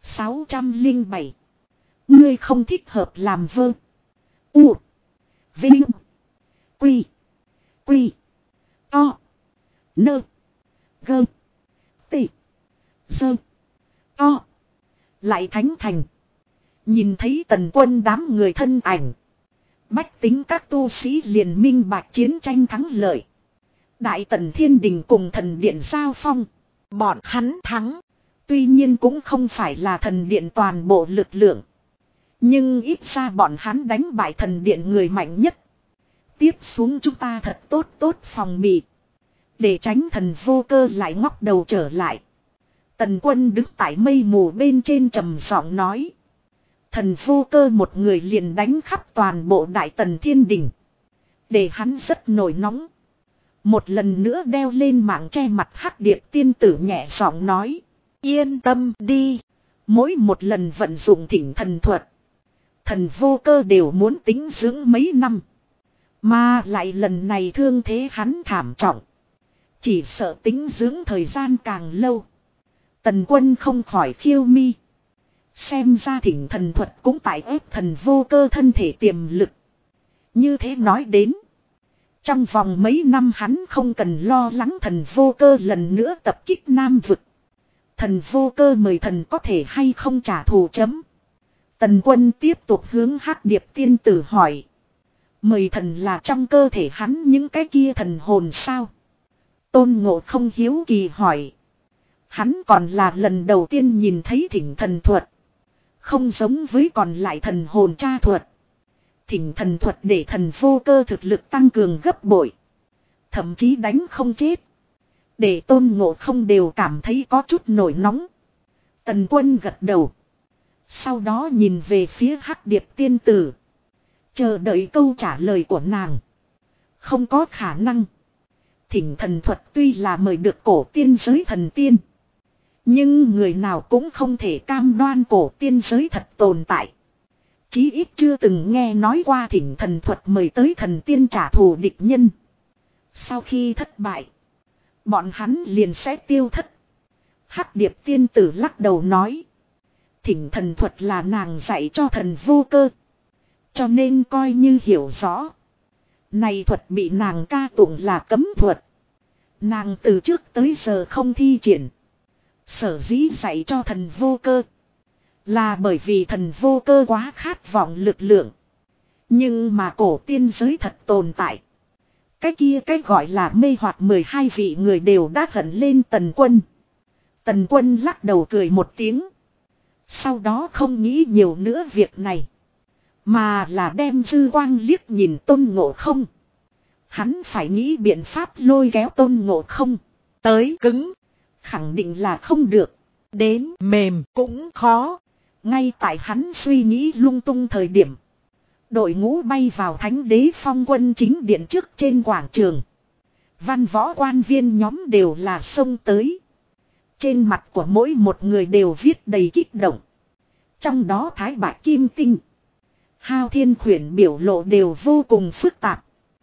607. Ngươi không thích hợp làm vơ. U. Vinh. Quy. Quy. To. Nơ. Gơ. Tị. Sơ. To. Lại Thánh Thành. Nhìn thấy Tần Quân đám người thân ảnh. Bách tính các tu sĩ liền minh bạch chiến tranh thắng lợi. Đại Tần Thiên Đình cùng thần điện giao phong. Bọn hắn thắng. Tuy nhiên cũng không phải là thần điện toàn bộ lực lượng. Nhưng ít ra bọn hắn đánh bại thần điện người mạnh nhất. Tiếp xuống chúng ta thật tốt phòng bị. Để tránh thần vô cơ lại ngóc đầu trở lại. Tần Quân đứng tại mây mù bên trên trầm giọng nói. Thần vô cơ một người liền đánh khắp toàn bộ Đại Tần Thiên Đình. Để hắn rất nổi nóng. Một lần nữa đeo lên mạng che mặt Hắc Điệp tiên tử nhẹ giọng nói. Yên tâm đi. Mỗi một lần vận dụng thỉnh thần thuật. Thần vô cơ đều muốn tính dưỡng mấy năm. Mà lại lần này thương thế hắn thảm trọng. Chỉ sợ tính dưỡng thời gian càng lâu. Tần Quân không khỏi khiêu mi. Xem ra thỉnh thần thuật cũng tại ép thần vô cơ thân thể tiềm lực. Như thế nói đến. Trong vòng mấy năm hắn không cần lo lắng thần vô cơ lần nữa tập kích Nam Vực. Thần vô cơ mời thần có thể hay không trả thù chấm. Tần Quân tiếp tục hướng Hắc Điệp tiên tử hỏi. Mời thần là trong cơ thể hắn những cái kia thần hồn sao? Tôn Ngộ không hiếu kỳ hỏi. Hắn còn là lần đầu tiên nhìn thấy thỉnh thần thuật. Không giống với còn lại thần hồn tra thuật. Thỉnh thần thuật để thần vô cơ thực lực tăng cường gấp bội. Thậm chí đánh không chết. Để Tôn Ngộ không đều cảm thấy có chút nổi nóng. Tần Quân gật đầu. Sau đó nhìn về phía Hắc Điệp tiên tử. Chờ đợi câu trả lời của nàng. Không có khả năng. Thỉnh thần thuật tuy là mời được cổ tiên giới thần tiên. Nhưng người nào cũng không thể cam đoan cổ tiên giới thật tồn tại. Chí ít chưa từng nghe nói qua thỉnh thần thuật mời tới thần tiên trả thù địch nhân. Sau khi thất bại, bọn hắn liền sẽ tiêu thất. Hắc Điệp tiên tử lắc đầu nói. Thỉnh thần thuật là nàng dạy cho thần vô cơ. Cho nên coi như hiểu rõ. Này thuật bị nàng ca tụng là cấm thuật. Nàng từ trước tới giờ không thi triển. Sở dĩ dạy cho thần vô cơ. Là bởi vì thần vô cơ quá khát vọng lực lượng. Nhưng mà cổ tiên giới thật tồn tại. Cái kia cái gọi là mê hoặc 12 vị người đều đã hận lên Tần Quân. Tần Quân lắc đầu cười một tiếng. Sau đó không nghĩ nhiều nữa việc này. Mà là đem dư quang liếc nhìn Tôn Ngộ không. Hắn phải nghĩ biện pháp lôi kéo Tôn Ngộ không. Tới cứng. Khẳng định là không được. Đến mềm cũng khó. Ngay tại hắn suy nghĩ lung tung thời điểm. Đội ngũ bay vào Thánh Đế Phong Quân chính điện trước trên quảng trường. Văn võ quan viên nhóm đều là xông tới. Trên mặt của mỗi một người đều viết đầy kích động. Trong đó Thái Bạch Kim Tinh, Hao Thiên Khuyển biểu lộ đều vô cùng phức tạp.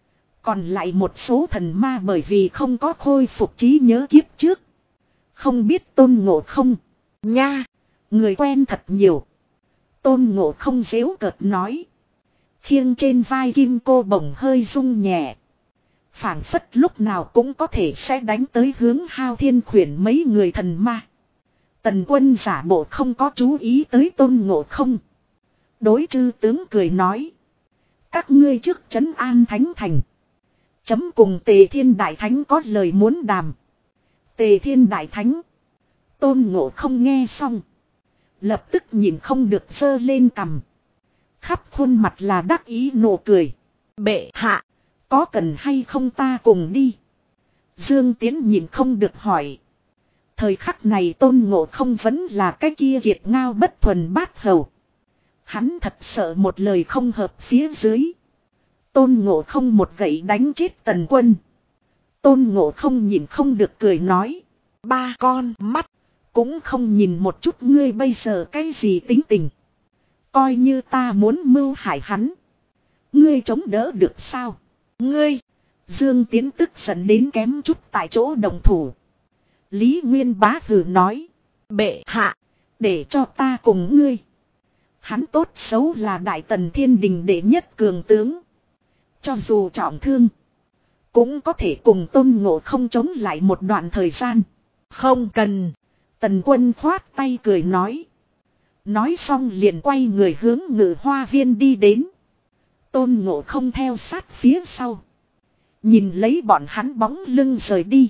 Còn lại một số thần ma bởi vì không có khôi phục trí nhớ kiếp trước. Không biết Tôn Ngộ không. Nha, người quen thật nhiều. Tôn Ngộ không giễu cợt nói. Khiêng trên vai kim cô bổng hơi rung nhẹ. Phảng phất lúc nào cũng có thể sẽ đánh tới hướng Hao Thiên Khuyển mấy người thần ma. Tần Quân giả bộ không có chú ý tới Tôn Ngộ không. Đối chư tướng cười nói. Các ngươi trước trấn an Thánh Thành. Chấm cùng Tề Thiên Đại Thánh có lời muốn đàm. Tề Thiên Đại Thánh. Tôn Ngộ không nghe xong. Lập tức nhìn không được giơ lên cằm. Khắp khuôn mặt là đắc ý nụ cười. Bệ hạ. Có cần hay không ta cùng đi? Dương Tiến nhìn không được hỏi. Thời khắc này Tôn Ngộ không vẫn là cái kia kiệt ngao bất thuần bát hầu. Hắn thật sợ một lời không hợp phía dưới. Tôn Ngộ không một gậy đánh chết Tần Quân. Tôn Ngộ không nhìn không được cười nói. Ba con mắt. Cũng không nhìn một chút ngươi bây giờ cái gì tính tình. Coi như ta muốn mưu hại hắn. Ngươi chống đỡ được sao? Ngươi. Dương Tiến tức giận đến kém chút tại chỗ đồng thủ. Lý Nguyên Bá hừ nói. Bệ hạ. Để cho ta cùng ngươi. Hắn tốt xấu là Đại Tần Thiên Đình đệ nhất cường tướng. Cho dù trọng thương. Cũng có thể cùng Tôn Ngộ không chống lại một đoạn thời gian. Không cần. Tần Quân khoát tay cười nói. Nói xong liền quay người hướng Ngự Hoa Viên đi đến. Tôn Ngộ không theo sát phía sau. Nhìn lấy bọn hắn bóng lưng rời đi.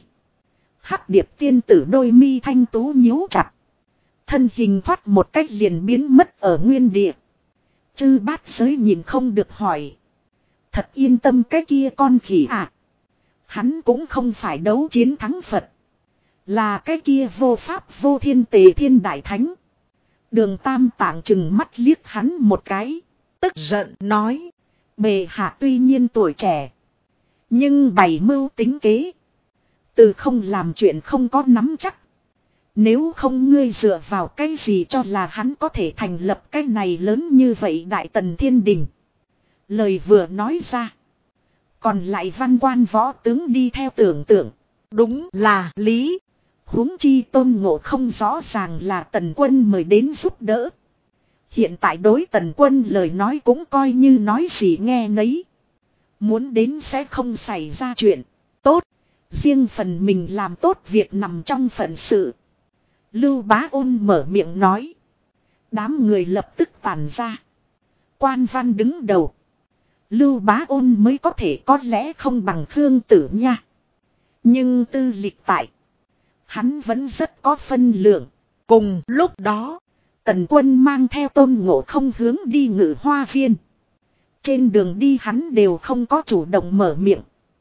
Hắc Điệp tiên tử đôi mi thanh tú nhíu chặt. Thân hình thoát một cách liền biến mất ở nguyên địa. Chư bát giới nhìn không được hỏi. Thật yên tâm cái kia con khỉ à. Hắn cũng không phải đấu chiến thắng Phật. Là cái kia vô pháp vô thiên tề thiên đại thánh. Đường Tam Tạng chừng mắt liếc hắn một cái. Tức giận nói. Bệ hạ tuy nhiên tuổi trẻ. Nhưng bày mưu tính kế. Từ không làm chuyện không có nắm chắc. Nếu không ngươi dựa vào cái gì cho là hắn có thể thành lập cái này lớn như vậy Đại Tần Thiên Đình. Lời vừa nói ra. Còn lại văn quan võ tướng đi theo tưởng tượng. Đúng là lý. Huống chi Tôn Ngộ không rõ ràng là Tần Quân mời đến giúp đỡ. Hiện tại đối Tần Quân lời nói cũng coi như nói gì nghe nấy. Muốn đến sẽ không xảy ra chuyện. Tốt. Riêng phần mình làm tốt việc nằm trong phận sự. Lưu Bá Ôn mở miệng nói. Đám người lập tức tản ra. Quan Văn đứng đầu. Lưu Bá Ôn mới có thể có lẽ không bằng Khương Tử nha. Nhưng tư lịch tại. Hắn vẫn rất có phân lượng. Cùng lúc đó. Tần Quân mang theo Tôn Ngộ không hướng đi Ngự Hoa Viên. Trên đường đi hắn đều không có chủ động mở miệng.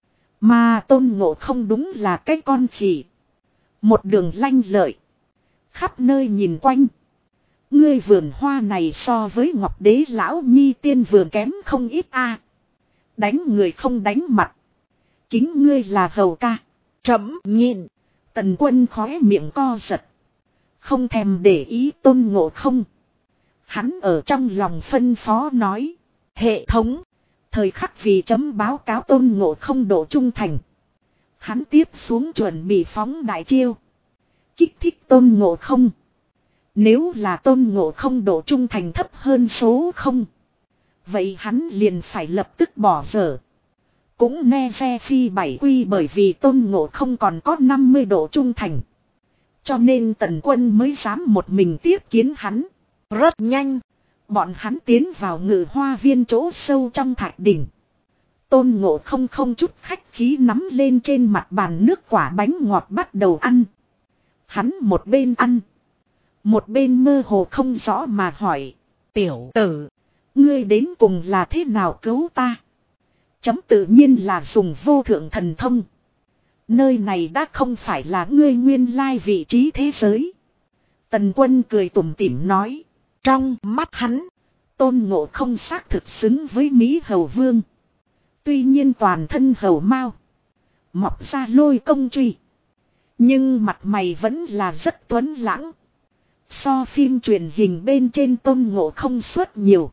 Mà Tôn Ngộ không đúng là cái con khỉ. Một đường lanh lợi. Khắp nơi nhìn quanh. Ngươi vườn hoa này so với Ngọc Đế Lão Nhi Tiên vườn kém không ít a. Đánh người không đánh mặt. Chính ngươi là hầu ca. Trẫm nhịn. Tần Quân khóe miệng co giật. Không thèm để ý Tôn Ngộ không. Hắn ở trong lòng phân phó nói. Hệ thống. Thời khắc vì chấm báo cáo Tôn Ngộ không độ trung thành. Hắn tiếp xuống chuẩn bị phóng đại chiêu. Kích thích Tôn Ngộ không. Nếu là Tôn Ngộ không độ trung thành thấp hơn số 0. Vậy hắn liền phải lập tức bỏ dở. Cũng nghe ve phi 7 quy bởi vì Tôn Ngộ không còn có 50 độ trung thành. Cho nên Tần Quân mới dám một mình tiếp kiến hắn. Rất nhanh. Bọn hắn tiến vào Ngự Hoa Viên chỗ sâu trong thạch đỉnh. Tôn Ngộ không không chút khách khí nắm lên trên mặt bàn nước quả bánh ngọt bắt đầu ăn. Hắn một bên ăn. Một bên mơ hồ không rõ mà hỏi. Tiểu tử. Ngươi đến cùng là thế nào cứu ta? Chấm tự nhiên là dùng vô thượng thần thông. Nơi này đã không phải là ngươi nguyên lai vị trí thế giới. Tần Quân cười tủm tỉm nói. Trong mắt hắn. Tôn Ngộ không xác thực xứng với Mỹ Hầu Vương. Tuy nhiên toàn thân hầu mao. Mọc ra lôi công truy. Nhưng mặt mày vẫn là rất tuấn lãng. So phim truyền hình bên trên Tôn Ngộ không suốt nhiều.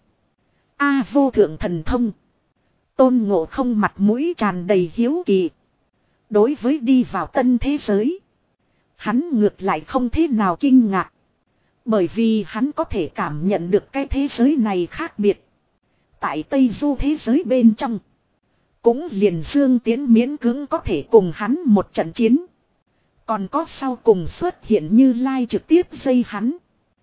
Vô thượng thần thông. Tôn Ngộ không mặt mũi tràn đầy hiếu kỳ. Đối với đi vào tân thế giới. Hắn ngược lại không thế nào kinh ngạc. Bởi vì hắn có thể cảm nhận được cái thế giới này khác biệt. Tại Tây Du thế giới bên trong. Cũng liền Dương Tiến miễn cưỡng có thể cùng hắn một trận chiến. Còn có sau cùng xuất hiện Như Lai trực tiếp dây hắn.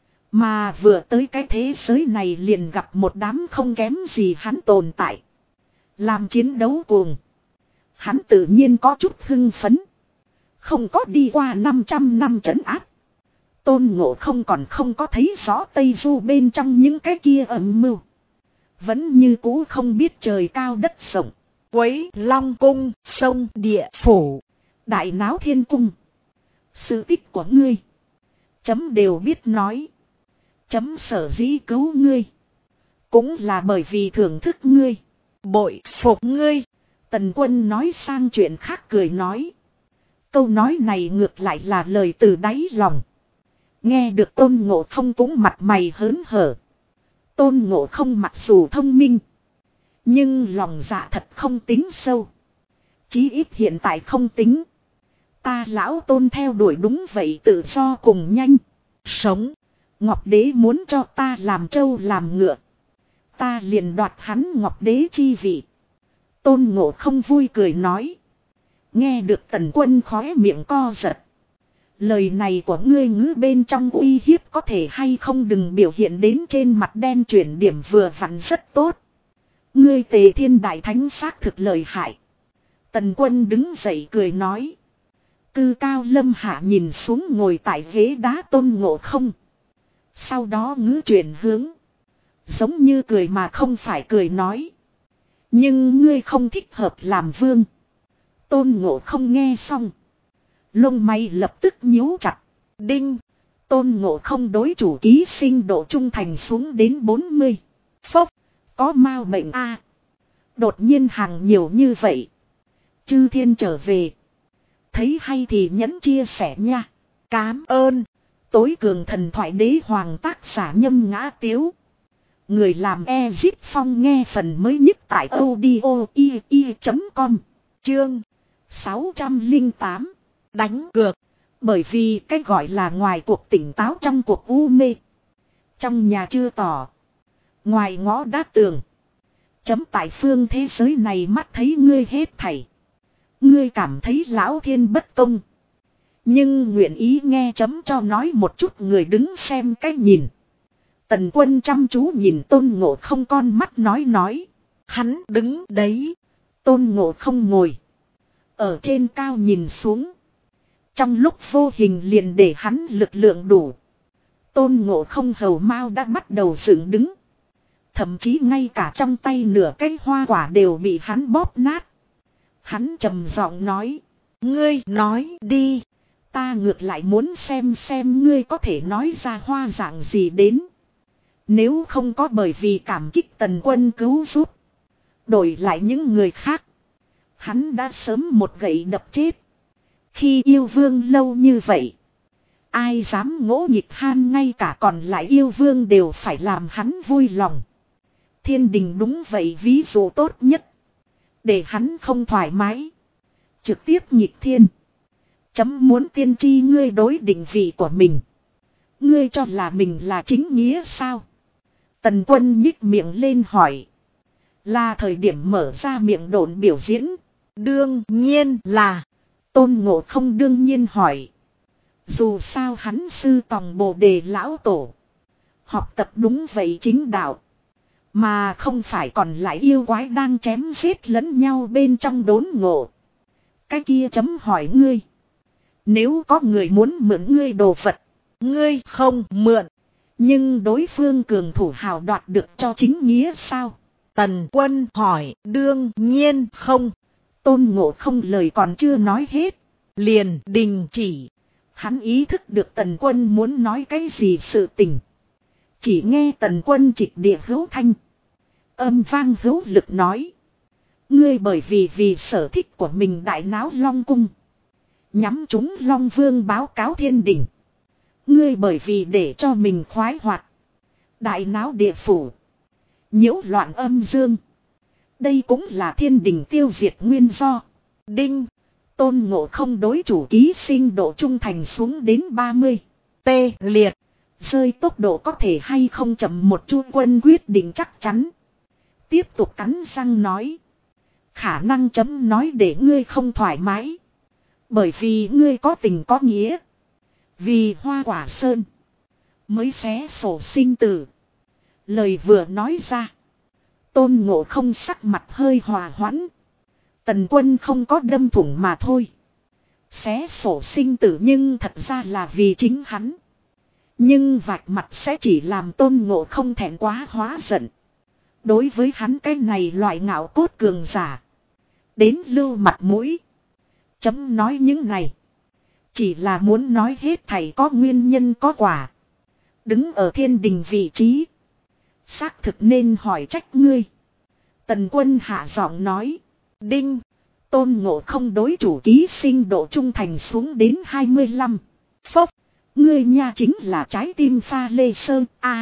Mà vừa tới cái thế giới này liền gặp một đám không kém gì hắn tồn tại. Làm chiến đấu cuồng. Hắn tự nhiên có chút hưng phấn. Không có đi qua 500 năm trấn áp. Tôn Ngộ không còn không có thấy rõ Tây Du bên trong những cái kia âm mưu. Vẫn như cũ không biết trời cao đất rộng. Quấy Long Cung, sông Địa Phủ, Đại Náo Thiên Cung. Sự tích của ngươi. Chấm đều biết nói. Chấm sở dĩ cứu ngươi. Cũng là bởi vì thưởng thức ngươi. Bội phục ngươi. Tần Quân nói sang chuyện khác cười nói. Câu nói này ngược lại là lời từ đáy lòng. Nghe được Tôn Ngộ không cũng mặt mày hớn hở. Tôn Ngộ không mặc dù thông minh. Nhưng lòng dạ thật không tính sâu. Chí ít hiện tại không tính. Ta lão Tôn theo đuổi đúng vậy tự do cùng nhanh. Sống. Ngọc Đế muốn cho ta làm trâu làm ngựa. Ta liền đoạt hắn Ngọc Đế chi vị. Tôn Ngộ không vui cười nói. Nghe được Tần Quân khóe miệng co giật. Lời này của ngươi ngữ bên trong uy hiếp có thể hay không đừng biểu hiện đến trên mặt đen chuyển điểm vừa vặn rất tốt. Ngươi Tề Thiên Đại Thánh xác thực lời hại. Tần Quân đứng dậy cười nói. Cư cao lâm hạ nhìn xuống ngồi tại ghế đá Tôn Ngộ không. Sau đó ngữ chuyển hướng. Giống như cười mà không phải cười nói. Nhưng ngươi không thích hợp làm vương. Tôn Ngộ Không nghe xong. Lông mày lập tức nhíu chặt. Đinh. Tôn Ngộ Không đối chủ ký sinh độ trung thành xuống đến 40. Phốc. Có mau bệnh a. Đột nhiên hàng nhiều như vậy. Chư thiên trở về. Thấy hay thì nhấn chia sẻ nha. Cám ơn. Tối cường thần thoại đế hoàng tác giả Nhâm Ngã Tiếu. Người làm Ezip Phong nghe phần mới nhất tại audio.com. Chương 608. Đánh cược. Bởi vì cái gọi là ngoài cuộc tỉnh táo trong cuộc u mê. Trong nhà chưa tỏ. Ngoài ngõ đá tường. Chấm tại phương thế giới này mắt thấy ngươi hết thảy. Ngươi cảm thấy lão thiên bất công. Nhưng nguyện ý nghe chấm cho nói một chút người đứng xem cái nhìn. Tần Quân chăm chú nhìn Tôn Ngộ Không con mắt nói. Hắn đứng đấy. Tôn Ngộ Không ngồi. Ở trên cao nhìn xuống. Trong lúc vô hình liền để hắn lực lượng đủ. Tôn Ngộ Không hầu mau đã bắt đầu dựng đứng. Thậm chí ngay cả trong tay nửa cái hoa quả đều bị hắn bóp nát. Hắn trầm giọng nói. Ngươi nói đi. Ta ngược lại muốn xem ngươi có thể nói ra hoa dạng gì đến. Nếu không có bởi vì cảm kích Tần Quân cứu giúp. Đổi lại những người khác. Hắn đã sớm một gậy đập chết. Khi yêu vương lâu như vậy. Ai dám ngỗ nghịch han, ngay cả còn lại yêu vương đều phải làm hắn vui lòng. Thiên đình đúng vậy ví dụ tốt nhất. Để hắn không thoải mái. Trực tiếp nghịch thiên. Chấm muốn tiên tri ngươi đối định vị của mình. Ngươi cho là mình là chính nghĩa sao? Tần Quân nhích miệng lên hỏi. Là thời điểm mở ra miệng đồn biểu diễn. Đương nhiên là. Tôn Ngộ Không đương nhiên hỏi. Dù sao hắn sư tòng Bồ Đề lão tổ. Học tập đúng vậy chính đạo. Mà không phải còn lại yêu quái đang chém giết lẫn nhau bên trong đốn ngộ. Cái kia chấm hỏi ngươi. Nếu có người muốn mượn ngươi đồ vật. Ngươi không mượn. Nhưng đối phương cường thủ hào đoạt được cho chính nghĩa sao? Tần Quân hỏi. Đương nhiên không. Tôn Ngộ Không lời còn chưa nói hết. Liền đình chỉ. Hắn ý thức được Tần Quân muốn nói cái gì sự tình. Chỉ nghe Tần Quân trịch địa hữu thanh. Âm vang hữu lực nói. Ngươi bởi vì sở thích của mình đại náo Long Cung. Nhắm chúng Long Vương báo cáo thiên đình. Ngươi bởi vì để cho mình khoái hoạt. Đại náo địa phủ. Nhiễu loạn âm dương. Đây cũng là thiên đình tiêu diệt nguyên do. Đinh. Tôn Ngộ Không đối chủ ký sinh độ trung thành xuống đến 30. Tê liệt. Rơi tốc độ có thể hay không chậm một chút, Quân quyết định chắc chắn. Tiếp tục cắn răng nói. Khả năng chấm nói để ngươi không thoải mái. Bởi vì ngươi có tình có nghĩa. Vì Hoa Quả Sơn. Mới xé sổ sinh tử. Lời vừa nói ra. Tôn Ngộ Không sắc mặt hơi hòa hoãn. Tần Quân không có đâm thủng mà thôi. Xé sổ sinh tử nhưng thật ra là vì chính hắn. Nhưng vạch mặt sẽ chỉ làm Tôn Ngộ Không thẹn quá hóa giận. Đối với hắn cái này loại ngạo cốt cường giả. Đến lưu mặt mũi. Chấm nói những này. Chỉ là muốn nói hết thảy có nguyên nhân có quả. Đứng ở thiên đình vị trí. Xác thực nên hỏi trách ngươi. Tần Quân hạ giọng nói. Đinh. Tôn Ngộ Không đối chủ ký sinh độ trung thành xuống đến 25. Phốc. Ngươi nha chính là trái tim pha lê sơn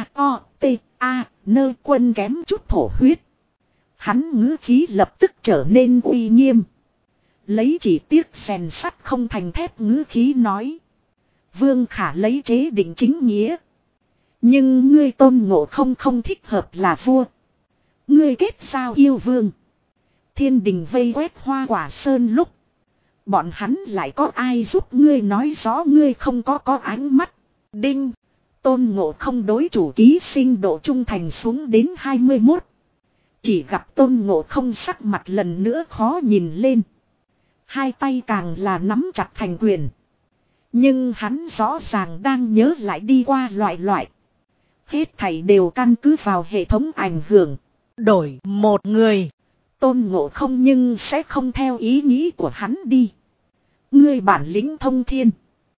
nơ Quân kém chút thổ huyết. Hắn ngữ khí lập tức trở nên uy nghiêm. Lấy chỉ tiếc rèn sắt không thành thép ngữ khí nói. Vương khả lấy chế định chính nghĩa. Nhưng ngươi Tôn Ngộ Không không thích hợp là vua. Ngươi kết giao yêu vương. Thiên đình vây quét Hoa Quả Sơn lúc. Bọn hắn lại có ai giúp ngươi nói rõ ngươi không có ánh mắt. Đinh. Tôn Ngộ Không đối chủ ký sinh độ trung thành xuống đến 21. Chỉ gặp Tôn Ngộ Không sắc mặt lần nữa khó nhìn lên. Hai tay càng là nắm chặt thành quyền. Nhưng hắn rõ ràng đang nhớ lại đi qua loại. Hết thảy đều căn cứ vào hệ thống ảnh hưởng. Đổi một người. Tôn Ngộ Không nhưng sẽ không theo ý nghĩ của hắn đi. Ngươi bản lĩnh thông thiên.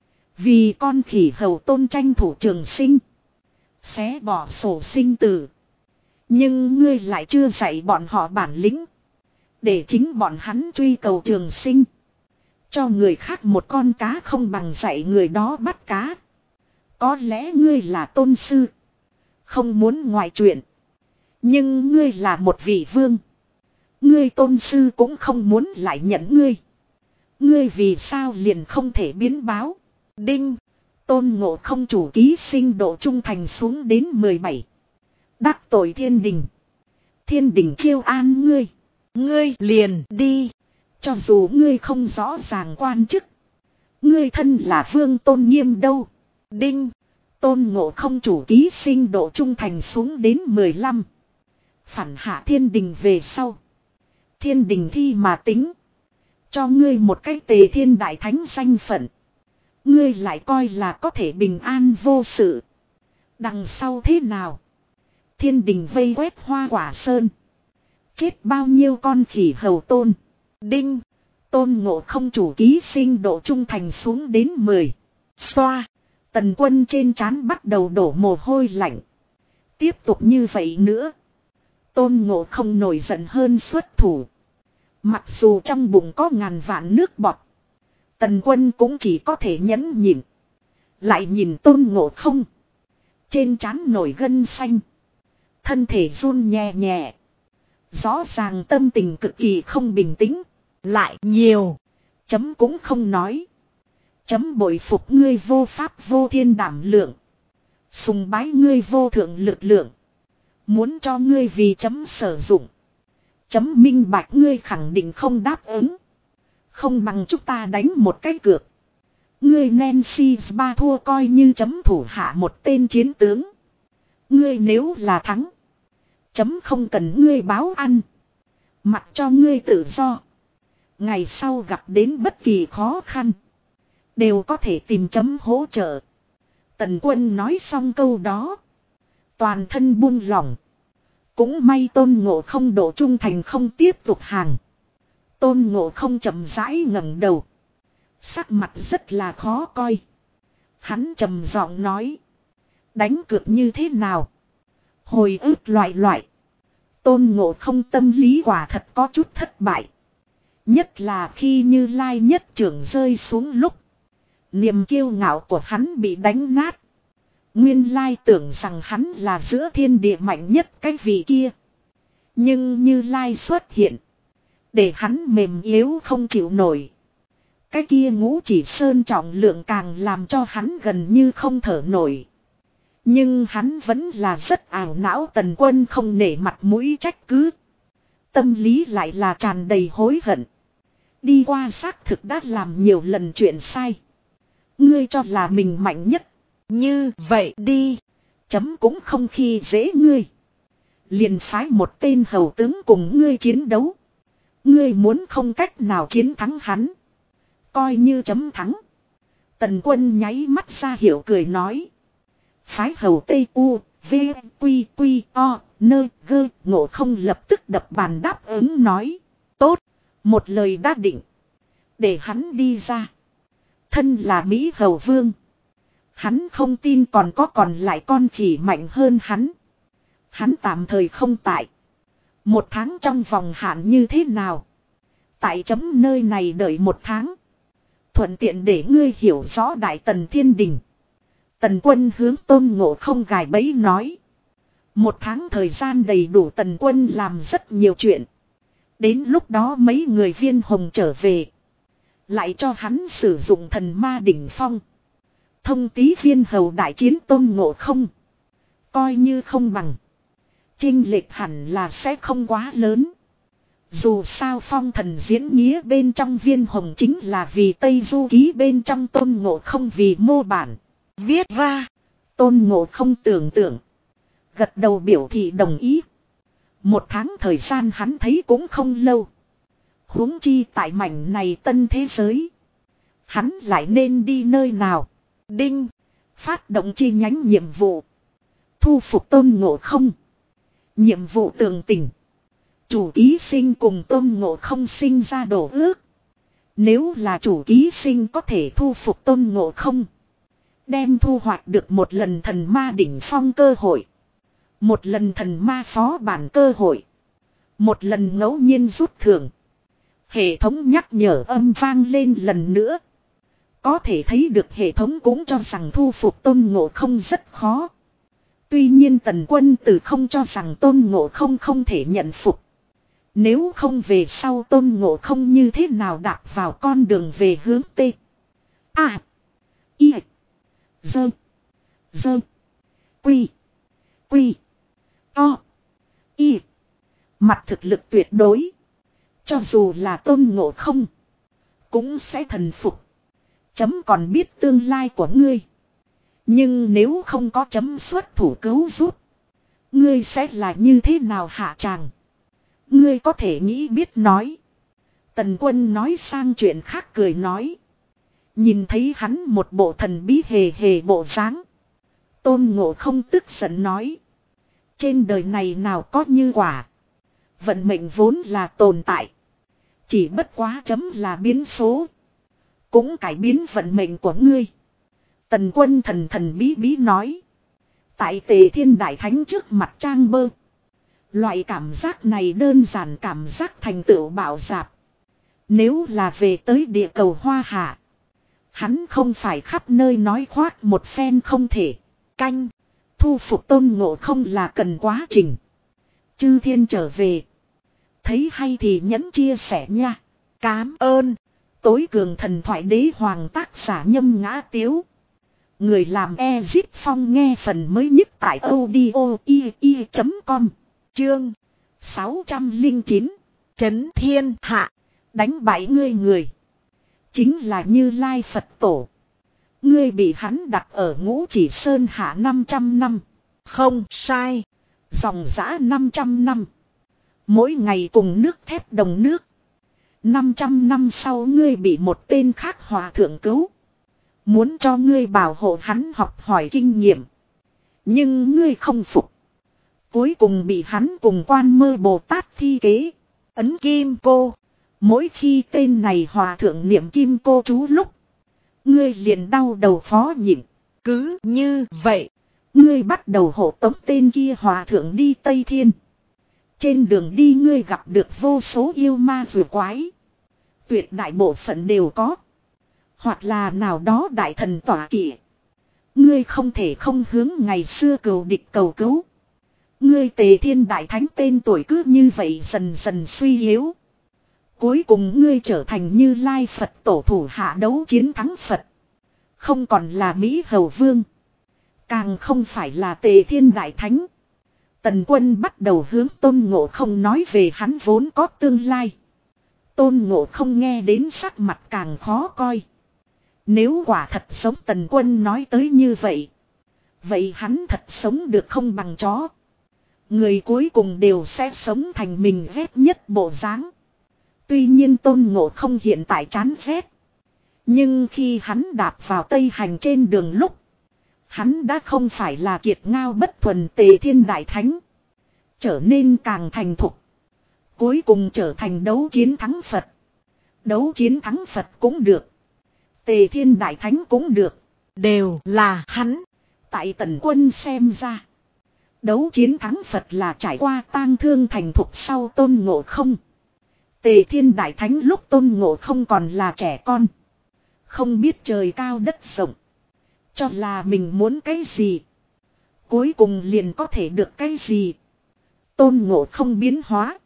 Vì con khỉ hầu tôn tranh thủ trường sinh. Xé bỏ sổ sinh tử. Nhưng ngươi lại chưa dạy bọn họ bản lĩnh. Để chính bọn hắn truy cầu trường sinh. Cho người khác một con cá không bằng dạy người đó bắt cá. Có lẽ ngươi là tôn sư. Không muốn ngoại chuyện. Nhưng ngươi là một vị vương. Ngươi tôn sư cũng không muốn lại nhận ngươi. Ngươi vì sao liền không thể biến báo. Đinh. Tôn Ngộ Không chủ ký sinh độ trung thành xuống đến 17. Đắc tội thiên đình. Thiên đình chiêu an ngươi. Ngươi liền đi. Cho dù ngươi không rõ ràng quan chức. Ngươi thân là vương tôn nghiêm đâu. Đinh. Tôn Ngộ Không chủ ký sinh độ trung thành xuống đến 15. Phản hạ thiên đình về sau. Thiên đình thi mà tính. Cho ngươi một cái tề thiên đại thánh danh phận. Ngươi lại coi là có thể bình an vô sự. Đằng sau thế nào? Thiên đình vây quét Hoa Quả Sơn. Chết bao nhiêu con khỉ hầu tôn. Đinh. Tôn Ngộ Không chủ ký sinh độ trung thành xuống đến 10. Xoa. Tần Quân trên trán bắt đầu đổ mồ hôi lạnh. Tiếp tục như vậy nữa. Tôn Ngộ Không nổi giận hơn xuất thủ. Mặc dù trong bụng có ngàn vạn nước bọt. Tần Quân cũng chỉ có thể nhẫn nhịn. Lại nhìn Tôn Ngộ Không. Trên trán nổi gân xanh. Thân thể run nhẹ nhẹ. Rõ ràng tâm tình cực kỳ không bình tĩnh. Lại nhiều. Chấm cũng không nói. Chấm bội phục ngươi vô pháp vô thiên đảm lượng. Sùng bái ngươi vô thượng lực lượng. Muốn cho ngươi vì chấm sử dụng. Chấm minh bạch ngươi khẳng định không đáp ứng. Không bằng chúng ta đánh một cái cược. Ngươi Nancy ba thua coi như chấm thủ hạ một tên chiến tướng. Ngươi nếu là thắng. Chấm không cần ngươi báo ăn. Mặc cho ngươi tự do. Ngày sau gặp đến bất kỳ khó khăn. Đều có thể tìm chấm hỗ trợ. Tần Quân nói xong câu đó. Toàn thân buông lỏng. Cũng may Tôn Ngộ Không độ trung thành không tiếp tục hàng. Tôn Ngộ Không chậm rãi ngẩng đầu. Sắc mặt rất là khó coi. Hắn trầm giọng nói. Đánh cược như thế nào? Hồi ức loại. Tôn Ngộ Không tâm lý quả thật có chút thất bại. Nhất là khi Như Lai nhất trưởng rơi xuống lúc. Niềm kiêu ngạo của hắn bị đánh nát. Nguyên lai tưởng rằng hắn là giữa thiên địa mạnh nhất cái vị kia. Nhưng Như Lai xuất hiện. Để hắn mềm yếu không chịu nổi. Cái kia Ngũ Chỉ Sơn trọng lượng càng làm cho hắn gần như không thở nổi. Nhưng hắn vẫn là rất ảo não. Tần Quân không nể mặt mũi trách cứ. Tâm lý lại là tràn đầy hối hận. Đi qua xác thực đã làm nhiều lần chuyện sai. Ngươi cho là mình mạnh nhất. Như vậy đi. Chấm cũng không khi dễ ngươi. Liền phái một tên hầu tướng cùng ngươi chiến đấu. Ngươi muốn không cách nào chiến thắng hắn. Coi như chấm thắng. Tần Quân nháy mắt ra hiệu cười nói. Phái hầu Tây U, V, Quy, Quy, O, Nơ, Gơ, Ngộ Không lập tức đập bàn đáp ứng nói. Tốt, một lời đã định. Để hắn đi ra. Thân là Mỹ Hầu Vương. Hắn không tin còn lại con khỉ mạnh hơn hắn. Hắn tạm thời không tại. 1 tháng trong vòng hạn như thế nào? Tại chấm nơi này đợi 1 tháng. Thuận tiện để ngươi hiểu rõ Đại Tần Thiên Đình. Tần Quân hướng Tôn Ngộ Không gài bẫy nói. 1 tháng thời gian đầy đủ. Tần Quân làm rất nhiều chuyện. Đến lúc đó mấy người Viên Hồng trở về. Lại cho hắn sử dụng thần ma đỉnh phong. Thông tí Viên Hầu đại chiến Tôn Ngộ Không. Coi như không bằng. Chênh lệch hẳn là sẽ không quá lớn. Dù sao Phong Thần diễn nghĩa bên trong Viên Hồng chính là vì Tây Du Ký bên trong Tôn Ngộ Không vì mô bản. Viết ra. Tôn Ngộ Không tưởng tượng. Gật đầu biểu thị đồng ý. 1 tháng thời gian hắn thấy cũng không lâu. Huống chi tại mảnh này tân thế giới. Hắn lại nên đi nơi nào? Đinh. Phát động chi nhánh nhiệm vụ. Thu phục Tôn Ngộ Không. Nhiệm vụ tường tình. Chủ ký sinh cùng Tôn Ngộ Không sinh ra đổ ước. Nếu là chủ ký sinh có thể thu phục Tôn Ngộ Không, đem thu hoạch được một lần thần ma đỉnh phong cơ hội, một lần thần ma phó bản cơ hội, một lần ngẫu nhiên rút thưởng. Hệ thống nhắc nhở âm vang lên lần nữa. Có thể thấy được hệ thống cũng cho rằng thu phục Tôn Ngộ Không rất khó. Tuy nhiên Tần Quân Tử không cho rằng Tôn Ngộ Không không thể nhận phục. Nếu không về sau Tôn Ngộ Không như thế nào đạp vào con đường về hướng T. A. I. Dơ. Dơ. Quy. Quy. To. Y. Mặt thực lực tuyệt đối. Cho dù là Tôn Ngộ Không, cũng sẽ thần phục. Chấm còn biết tương lai của ngươi. Nhưng nếu không có chấm xuất thủ cứu giúp, ngươi sẽ là như thế nào hạ tràng? Ngươi có thể nghĩ biết nói. Tần Quân nói sang chuyện khác cười nói. Nhìn thấy hắn một bộ thần bí hề hề bộ dáng, Tôn Ngộ Không tức giận nói. Trên đời này nào có như quả. Vận mệnh vốn là tồn tại. Chỉ bất quá chấm là biến số. Cũng cải biến vận mệnh của ngươi. Tần Quân thần thần bí bí nói. Tại Tề Thiên Đại Thánh trước mặt trang bơ. Loại cảm giác này đơn giản cảm giác thành tựu bạo dạp. Nếu là về tới địa cầu Hoa Hạ, hắn không phải khắp nơi nói khoác một phen không thể. Canh, thu phục Tôn Ngộ Không là cần quá trình. Chư thiên trở về. Thấy hay thì nhấn chia sẻ nha. Cám ơn. Tối cường thần thoại đế hoàng tác giả Nhâm Ngã Tiếu. Người làm Ezit Phong nghe phần mới nhất tại audio.com. Chương 609. Chấn thiên hạ. Đánh bại ngươi người. Chính là Như Lai Phật Tổ. Ngươi bị hắn đặt ở Ngũ Chỉ Sơn hạ 500 năm. Không sai. Dòng dã 500 năm. Mỗi ngày cùng nước thép đồng nước. 500 năm sau ngươi bị một tên khác hòa thượng cứu. Muốn cho ngươi bảo hộ hắn học hỏi kinh nghiệm. Nhưng ngươi không phục. Cuối cùng bị hắn cùng Quan Mơ Bồ Tát thi kế. Ấn kim cô. Mỗi khi tên này hòa thượng niệm kim cô chú lúc, ngươi liền đau đầu khó nhịn. Cứ như vậy, ngươi bắt đầu hộ tống tên kia hòa thượng đi Tây Thiên. Trên đường đi ngươi gặp được vô số yêu ma vừa quái. Tuyệt đại bộ phận đều có. Hoặc là nào đó đại thần tỏa kỵ. Ngươi không thể không hướng ngày xưa cầu địch cầu cứu. Ngươi Tề Thiên Đại Thánh tên tuổi cứ như vậy dần dần suy yếu. Cuối cùng ngươi trở thành Như Lai Phật Tổ thủ hạ đấu chiến thắng Phật. Không còn là Mỹ Hầu Vương. Càng không phải là Tề Thiên Đại Thánh. Tần Quân bắt đầu hướng Tôn Ngộ Không nói về hắn vốn có tương lai. Tôn Ngộ Không nghe đến sắc mặt càng khó coi. Nếu quả thật sống Tần Quân nói tới như vậy. Vậy hắn thật sống được không bằng chó. Người cuối cùng đều sẽ sống thành mình ghét nhất bộ dáng. Tuy nhiên Tôn Ngộ Không hiện tại chán ghét. Nhưng khi hắn đạp vào Tây Hành trên đường lúc, hắn đã không phải là kiệt ngao bất thuần Tề Thiên Đại Thánh. Trở nên càng thành thục. Cuối cùng trở thành đấu chiến thắng Phật. Đấu chiến thắng Phật cũng được. Tề Thiên Đại Thánh cũng được. Đều là hắn. Tại Tần Quân xem ra. Đấu chiến thắng Phật là trải qua tang thương thành thục sau Tôn Ngộ Không. Tề Thiên Đại Thánh lúc Tôn Ngộ Không còn là trẻ con. Không biết trời cao đất rộng. Cho là mình muốn cái gì. Cuối cùng liền có thể được cái gì. Tôn Ngộ Không biến hóa.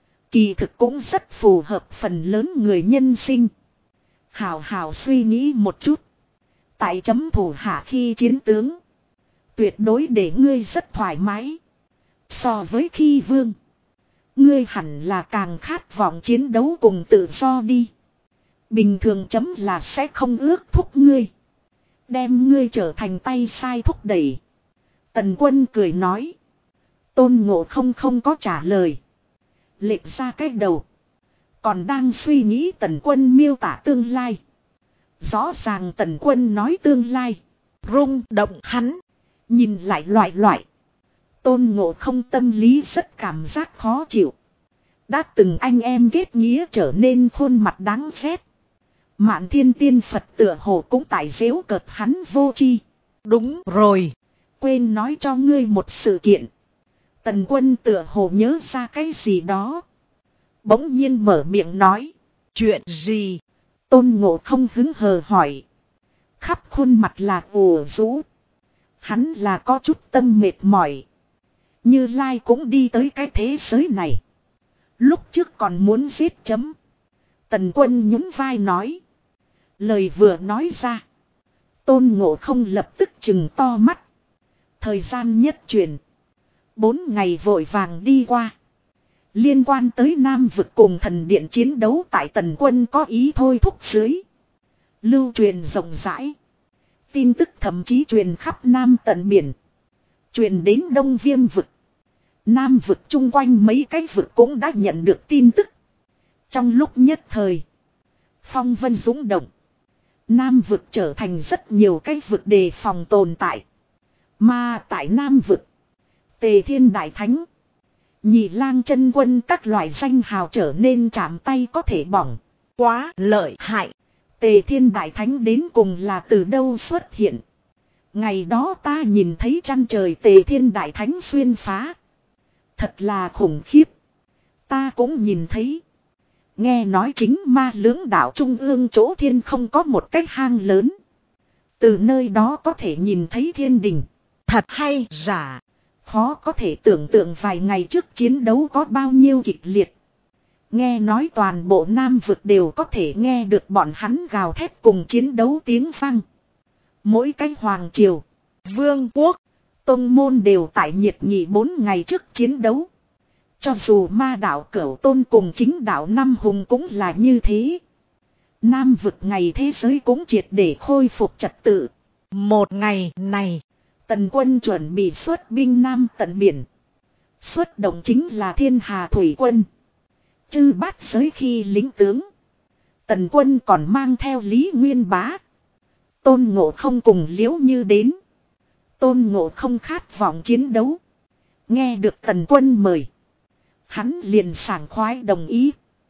Kỳ thực cũng rất phù hợp phần lớn người nhân sinh. Hào hào suy nghĩ một chút. Tại chấm thủ hạ khi chiến tướng. Tuyệt đối để ngươi rất thoải mái. So với khi vương. Ngươi hẳn là càng khát vọng chiến đấu cùng tự do đi. Bình thường chấm là sẽ không ước thúc ngươi. Đem ngươi trở thành tay sai thúc đẩy. Tần Quân cười nói. Tôn Ngộ Không không có trả lời. Lệch ra cái đầu. Còn đang suy nghĩ Tần Quân miêu tả tương lai. Rõ ràng Tần Quân nói tương lai. Rung động hắn. Nhìn lại loại. Tôn Ngộ Không tâm lý rất cảm giác khó chịu. Đã từng anh em kết nghĩa trở nên khuôn mặt đáng ghét. Mạn Thiên Tiên Phật tựa hồ cũng tại giễu cợt hắn vô tri. Đúng rồi. Quên nói cho ngươi một sự kiện. Tần Quân tựa hồ nhớ ra cái gì đó. Bỗng nhiên mở miệng nói. Chuyện gì? Tôn Ngộ Không hứng hờ hỏi. Khắp khuôn mặt là ủ rũ. Hắn là có chút tâm mệt mỏi. Như Lai cũng đi tới cái thế giới này. Lúc trước còn muốn giết chấm. Tần Quân nhún vai nói. Lời vừa nói ra. Tôn Ngộ Không lập tức trừng to mắt. Thời gian nhất chuyển. 4 ngày vội vàng đi qua. Liên quan tới Nam vực cùng thần điện chiến đấu tại Tần Quân có ý thôi thúc dưới. Lưu truyền rộng rãi. Tin tức thậm chí truyền khắp Nam tận biển. Truyền đến Đông Viêm vực. Nam vực chung quanh mấy cái vực cũng đã nhận được tin tức. Trong lúc nhất thời. Phong vân dũng động. Nam vực trở thành rất nhiều cái vực đề phòng tồn tại. Mà tại Nam vực. Tề Thiên Đại Thánh. Nhị Lang Chân Quân các loại danh hào trở nên chạm tay có thể bỏng. Quá lợi hại. Tề Thiên Đại Thánh đến cùng là từ đâu xuất hiện. Ngày đó ta nhìn thấy trăng trời Tề Thiên Đại Thánh xuyên phá. Thật là khủng khiếp. Ta cũng nhìn thấy. Nghe nói chính Ma Lưỡng Đảo Trung ương chỗ thiên không có một cái hang lớn. Từ nơi đó có thể nhìn thấy thiên đình. Thật hay giả? Khó có thể tưởng tượng vài ngày trước chiến đấu có bao nhiêu kịch liệt. Nghe nói toàn bộ Nam vực đều có thể nghe được bọn hắn gào thét cùng chiến đấu tiếng vang. Mỗi cái hoàng triều, vương quốc, tông môn đều tại nhiệt nghị 4 ngày trước chiến đấu. Cho dù Ma đạo Cửu Tôn cùng chính đạo Năm Hùng cũng là như thế. Nam vực ngày thế giới cũng triệt để khôi phục trật tự. Một ngày này, Tần Quân chuẩn bị xuất binh Nam tận biển. Xuất động chính là Thiên Hà Thủy Quân. Chư Bát Giới khi lính tướng. Tần Quân còn mang theo Lý Nguyên Bá. Tôn Ngộ Không cùng Liễu Như đến. Tôn Ngộ Không khát vọng chiến đấu. Nghe được Tần Quân mời. Hắn liền sảng khoái đồng ý.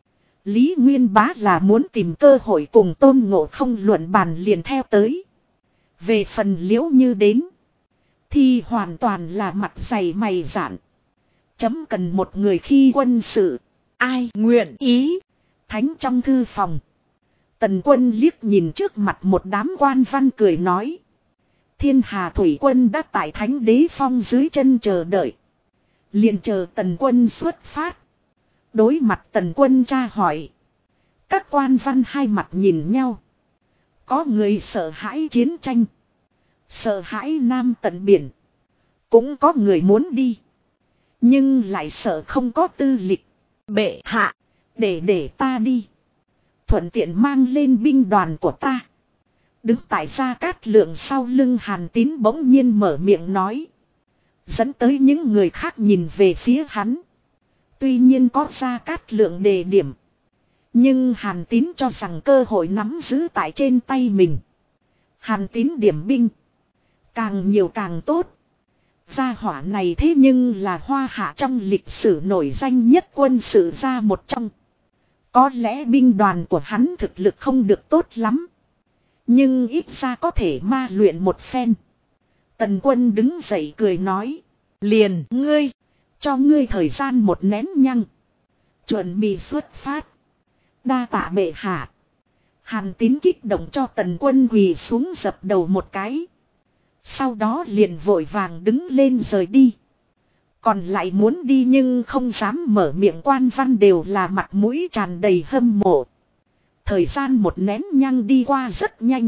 Lý Nguyên Bá là muốn tìm cơ hội cùng Tôn Ngộ Không luận bàn liền theo tới. Về phần Liễu Như đến. Thì hoàn toàn là mặt dày mày dạn. Chấm cần một người khi quân sự. Ai nguyện ý? Thánh trong thư phòng. Tần Quân liếc nhìn trước mặt một đám quan văn cười nói. Thiên Hà Thủy Quân đã tại Thánh Đế Phong dưới chân chờ đợi. Liền chờ Tần Quân xuất phát. Đối mặt Tần Quân tra hỏi. Các quan văn hai mặt nhìn nhau. Có người sợ hãi chiến tranh. Sợ hãi Nam tận biển. Cũng có người muốn đi. Nhưng lại sợ không có tư lịch. Bệ hạ. Để ta đi. Thuận tiện mang lên binh đoàn của ta. Đứng tại Gia Cát Lượng sau lưng Hàn Tín bỗng nhiên mở miệng nói. Dẫn tới những người khác nhìn về phía hắn. Tuy nhiên có Gia Cát Lượng đề điểm. Nhưng Hàn Tín cho rằng cơ hội nắm giữ tại trên tay mình. Hàn Tín điểm binh. Càng nhiều càng tốt. Gia hỏa này thế nhưng là Hoa Hạ trong lịch sử nổi danh nhất quân sự gia một trong. Có lẽ binh đoàn của hắn thực lực không được tốt lắm. Nhưng ít ra có thể ma luyện một phen. Tần Quân đứng dậy cười nói. Liền ngươi. Cho ngươi thời gian một nén nhăng. Chuẩn bị xuất phát. Đa tạ bệ hạ. Hàn Tín kích động cho Tần Quân quỳ xuống dập đầu một cái. Sau đó liền vội vàng đứng lên rời đi. Còn lại muốn đi nhưng không dám mở miệng quan văn đều là mặt mũi tràn đầy hâm mộ. Thời gian một nén nhang đi qua rất nhanh.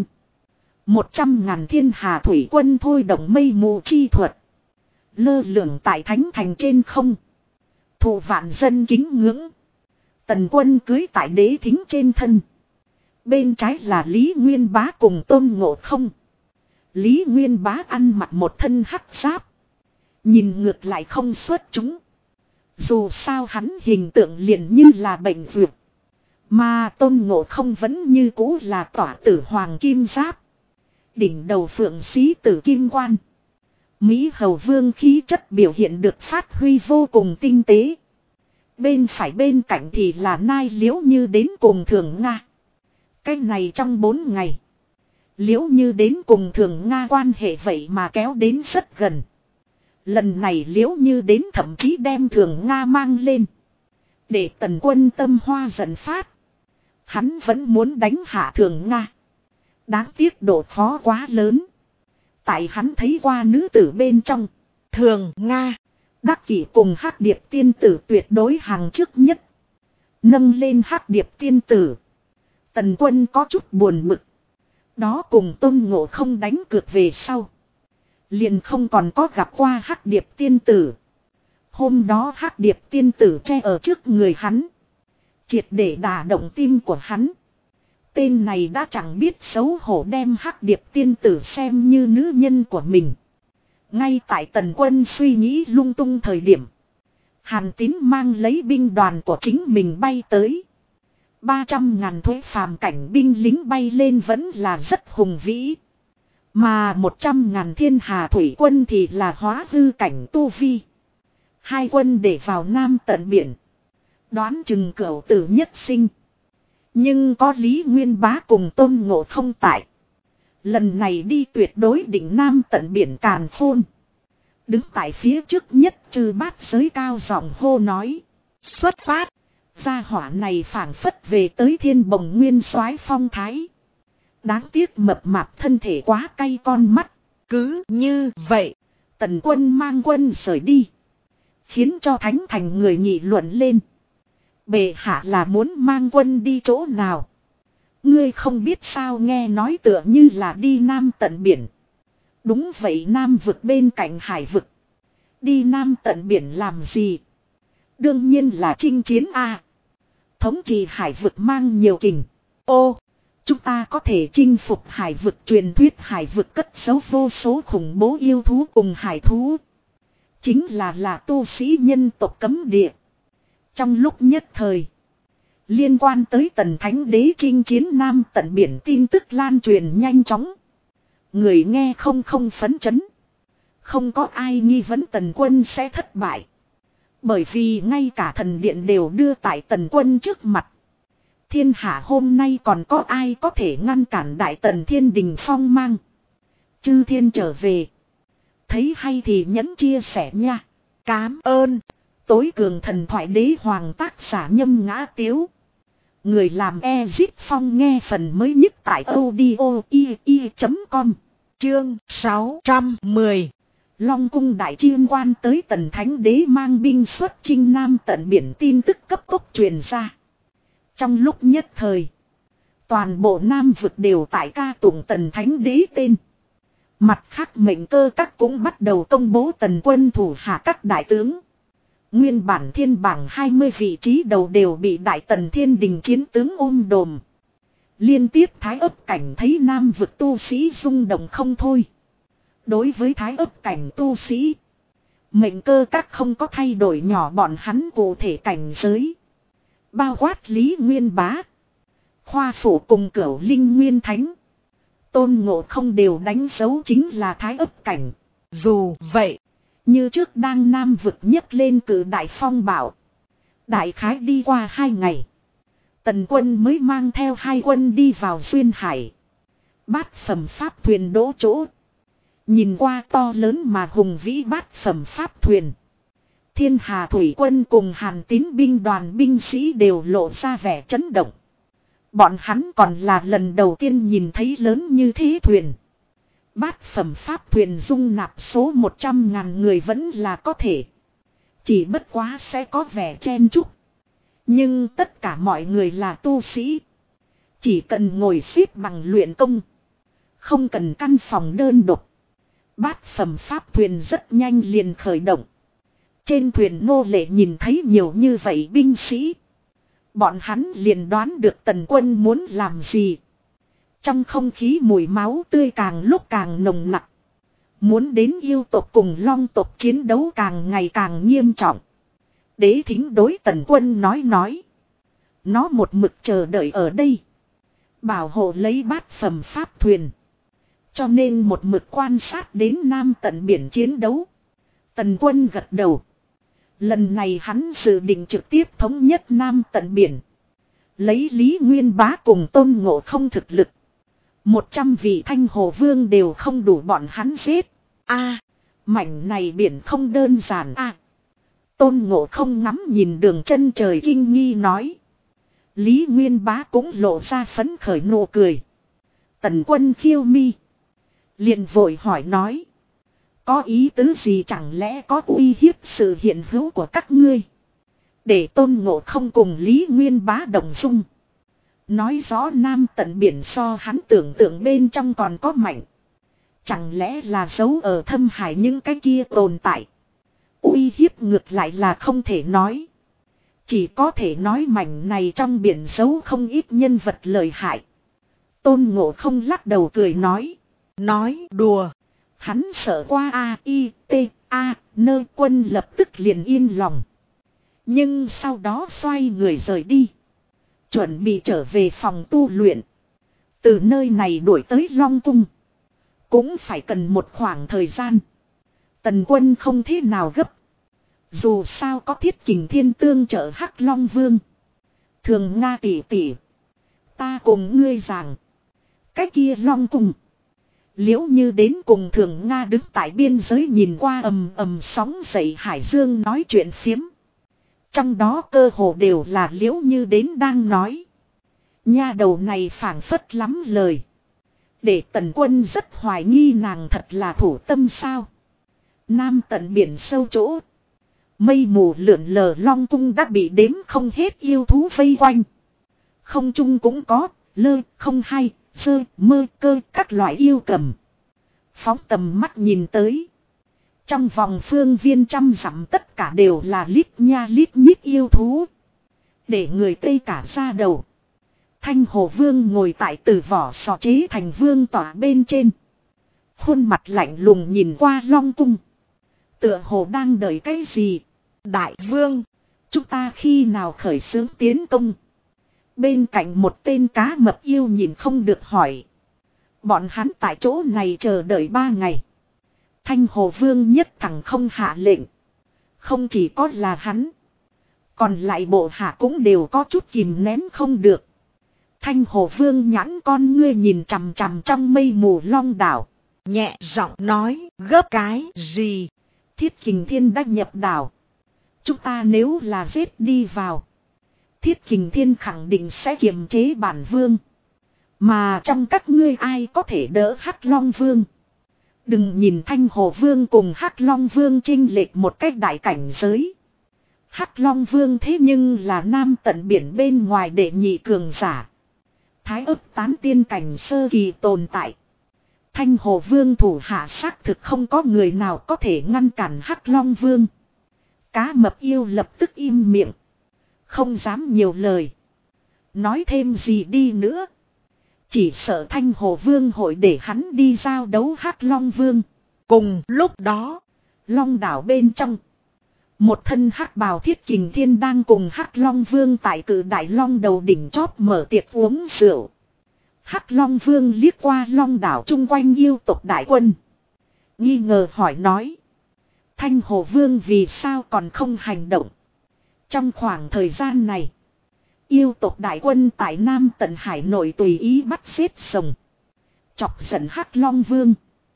100.000 Thiên Hà Thủy Quân thôi động mây mù chi thuật. Lơ lửng tại thánh thành trên không. Thụ vạn dân kính ngưỡng. Tần Quân cưới tại đế thính trên thân. Bên trái là Lý Nguyên Bá cùng Tôn Ngộ Không. Lý Nguyên Bá ăn mặc một thân hắc giáp. Nhìn ngược lại không xuất chúng. Dù sao hắn hình tượng liền như là bệnh vượt. Mà Tôn Ngộ Không vẫn như cũ là tỏa tử hoàng kim giáp. Đỉnh đầu phượng xí tử kim quan. Mỹ Hầu Vương khí chất biểu hiện được phát huy vô cùng tinh tế. Bên phải bên cạnh thì là Nai Liễu Như đến cùng Thường Nga. Cái này trong 4 ngày. Liễu Như đến cùng Thường Nga quan hệ vậy mà kéo đến rất gần. Lần này Liễu Như đến thậm chí đem Thường Nga mang lên. Để Tần Quân tâm hoa dần phát. Hắn vẫn muốn đánh hạ Thường Nga. Đáng tiếc độ khó quá lớn. Tại hắn thấy qua nữ tử bên trong. Thường Nga, Đắc Kỷ cùng Hắc Điệp tiên tử tuyệt đối hàng trước nhất. Nâng lên Hắc Điệp tiên tử. Tần Quân có chút buồn bực. Đó cùng Tôn Ngộ Không đánh cược về sau. Liền không còn có gặp qua Hắc Điệp tiên tử. Hôm đó Hắc Điệp tiên tử che ở trước người hắn. Triệt để đả động tim của hắn. Tên này đã chẳng biết xấu hổ đem Hắc Điệp tiên tử xem như nữ nhân của mình. Ngay tại Tần Quân suy nghĩ lung tung thời điểm. Hàn Tín mang lấy binh đoàn của chính mình bay tới. 300.000 thuế phàm cảnh binh lính bay lên vẫn là rất hùng vĩ. Mà 100.000 thiên hà thủy quân thì là hóa hư cảnh tu vi. Hai quân để vào Nam tận biển. Đoán chừng cửu tử nhất sinh. Nhưng có Lý Nguyên Bá cùng Tôn Ngộ Không tại. Lần này đi tuyệt đối đỉnh Nam tận biển càn khôn. Đứng tại phía trước nhất Chư Bát Giới cao giọng hô nói. Xuất phát. Gia hỏa này phảng phất về tới Thiên Bồng Nguyên Soái phong thái. Đáng tiếc mập mạp thân thể quá cay con mắt. Cứ như vậy. Tần Quân mang quân rời đi. Khiến cho Thánh Thành người nghị luận lên. Bệ hạ là muốn mang quân đi chỗ nào? Ngươi không biết sao, nghe nói tựa như là đi Nam tận biển. Đúng vậy, Nam vực bên cạnh hải vực. Đi Nam tận biển làm gì? Đương nhiên là chinh chiến a. Thống trị hải vực mang nhiều kình. Ô, chúng ta có thể chinh phục hải vực. Truyền thuyết hải vực cất giấu vô số khủng bố yêu thú cùng hải thú. Chính là tu sĩ nhân tộc cấm địa. Trong lúc nhất thời, liên quan tới Tần Thánh Đế chinh chiến Nam tận biển tin tức lan truyền nhanh chóng. Người nghe không phấn chấn. Không có ai nghi vấn Tần Quân sẽ thất bại. Bởi vì ngay cả thần điện đều đưa tại Tần Quân trước mặt. Thiên hạ hôm nay còn có ai có thể ngăn cản Đại Tần Thiên Đình phong mang. Chư thiên trở về. Thấy hay thì nhấn chia sẻ nha. Cám ơn. Tối cường thần thoại đế hoàng tác giả Nhâm Ngã Tiếu. Người làm Ezip Phong nghe phần mới nhất tại audio.com. Chương 610. Long cung đại chiên quan tới Tần Thánh Đế mang binh xuất chinh Nam tận biển tin tức cấp tốc truyền ra. Trong lúc nhất thời, toàn bộ Nam vực đều tại ca tụng Tần Thánh Đế tên. Mặt khác mệnh cơ các cũng bắt đầu công bố Tần Quân thủ hạ các đại tướng. Nguyên bản thiên bảng 20 vị trí đầu đều bị Đại Tần Thiên Đình chiến tướng ôm đồm. Liên tiếp Thái Ấp Cảnh thấy Nam vực tu sĩ rung động không thôi. Đối với Thái Ấp Cảnh tu sĩ, mệnh cơ các không có thay đổi nhỏ bọn hắn cụ thể cảnh giới. Bao quát Lý Nguyên Bá, Khoa Phủ cùng Cửu Linh Nguyên Thánh, Tôn Ngộ Không đều đánh dấu chính là Thái Ấp Cảnh. Dù vậy, như trước đang Nam vực nhấc lên cử đại phong bạo. Đại khái đi qua 2 ngày, Tần Quân mới mang theo 2 quân đi vào Duyên Hải. Bát phẩm pháp thuyền đỗ chỗ. Nhìn qua to lớn mà hùng vĩ bát phẩm pháp thuyền. Thiên Hà Thủy Quân cùng Hàn Tín binh đoàn binh sĩ đều lộ ra vẻ chấn động. Bọn hắn còn là lần đầu tiên nhìn thấy lớn như thế thuyền. Bát phẩm pháp thuyền dung nạp số 100.000 người vẫn là có thể. Chỉ bất quá sẽ có vẻ chen chúc. Nhưng tất cả mọi người là tu sĩ. Chỉ cần ngồi xếp bằng luyện công. Không cần căn phòng đơn độc. Bát phẩm pháp thuyền rất nhanh liền khởi động. Trên thuyền nô lệ nhìn thấy nhiều như vậy binh sĩ. Bọn hắn liền đoán được Tần Quân muốn làm gì. Trong không khí mùi máu tươi càng lúc càng nồng nặc. Muốn đến yêu tộc cùng long tộc chiến đấu càng ngày càng nghiêm trọng. Đế Thính đối Tần Quân nói. Nó một mực chờ đợi ở đây. Bảo hộ lấy bát phẩm pháp thuyền. Cho nên một mực quan sát đến Nam tận biển chiến đấu. Tần Quân gật đầu. Lần này hắn dự định trực tiếp thống nhất Nam tận biển. Lấy Lý Nguyên Bá cùng Tôn Ngộ Không thực lực. 100 vị Thanh Hồ Vương đều không đủ bọn hắn giết. Mảnh này biển không đơn giản Tôn Ngộ Không ngắm nhìn đường chân trời kinh nghi nói. Lý Nguyên Bá cũng lộ ra phấn khởi nụ cười. Tần Quân khiêu mi. Liền vội hỏi nói. Có ý tứ gì, chẳng lẽ có uy hiếp sự hiện hữu của các ngươi? Để Tôn Ngộ Không cùng Lý Nguyên Bá đồng dung. Nói rõ Nam tận biển so hắn tưởng tượng bên trong còn có mạnh. Chẳng lẽ là giấu ở thâm hải những cái kia tồn tại? Uy hiếp ngược lại là không thể nói. Chỉ có thể nói mảnh này trong biển giấu không ít nhân vật lợi hại. Tôn Ngộ Không lắc đầu cười nói. Nói đùa. Hắn sợ qua nơi Quân lập tức liền yên lòng. Nhưng sau đó xoay người rời đi. Chuẩn bị trở về phòng tu luyện. Từ nơi này đuổi tới Long Cung. Cũng phải cần một khoảng thời gian. Tần Quân không thế nào gấp. Dù sao có Thiết Kình Thiên tương trợ Hắc Long Vương. Thường Nga tỷ tỷ. Ta cùng ngươi rằng. Cái kia Long Cung. Liễu Như đến cùng Thường Nga đứng tại biên giới nhìn qua ầm ầm sóng dậy hải dương nói chuyện phiếm. Trong đó cơ hồ đều là Liễu Như đến đang nói. Nha đầu này phảng phất lắm lời. Để Tần Quân rất hoài nghi nàng thật là thủ tâm sao. Nam tận biển sâu chỗ. Mây mù lượn lờ Long Cung đã bị đếm không hết yêu thú vây quanh. Không trung cũng có, lơ, không hay, sơ, mơ, cơ, các loại yêu cầm. Phóng tầm mắt nhìn tới. Trong vòng phương viên 100 dặm tất cả đều là lít nha lít nhít yêu thú. Để người tê cả ra đầu. Thanh Hồ Vương ngồi tại từ vỏ sò chế thành vương tỏa bên trên. Khuôn mặt lạnh lùng nhìn qua Long Cung. Tựa hồ đang đợi cái gì? Đại vương, chúng ta khi nào khởi xướng tiến công? Bên cạnh một tên cá mập yêu nhìn không được hỏi. Bọn hắn tại chỗ này chờ đợi 3 ngày. Thanh Hồ Vương nhất thẳng không hạ lệnh. Không chỉ có là hắn. Còn lại bộ hạ cũng đều có chút kìm nén không được. Thanh Hồ Vương nhãn con ngươi nhìn chằm chằm trong mây mù Long đảo. Nhẹ giọng nói, gấp cái gì? Thiết Kình Thiên đã nhập đảo. Chúng ta nếu là giết đi vào. Thiết Kình Thiên khẳng định sẽ kiềm chế bản vương. Mà trong các ngươi ai có thể đỡ Hắc Long Vương? Đừng nhìn Thanh Hồ Vương cùng Hắc Long Vương chênh lệch một cách đại cảnh giới. Hắc Long Vương thế nhưng là Nam tận biển bên ngoài đệ nhị cường giả. Thái ấp tán tiên cảnh sơ kỳ tồn tại. Thanh Hồ Vương thủ hạ xác thực không có người nào có thể ngăn cản Hắc Long Vương. Cá mập yêu lập tức im miệng. Không dám nhiều lời. Nói thêm gì đi nữa. Chỉ sợ Thanh Hồ Vương hội để hắn đi giao đấu Hắc Long Vương. Cùng lúc đó, Long đảo bên trong. Một thân hắc bào Thiết Kình Thiên đang cùng Hắc Long Vương tại Cự Đại Long đầu đỉnh chót mở tiệc uống rượu. Hắc Long Vương liếc qua Long đảo chung quanh yêu tộc đại quân. Nghi ngờ hỏi nói. Thanh Hồ Vương vì sao còn không hành động? Trong khoảng thời gian này, yêu tộc đại quân tại Nam tận hải nội tùy ý bắt giết sồng. Chọc giận Hắc Long Vương.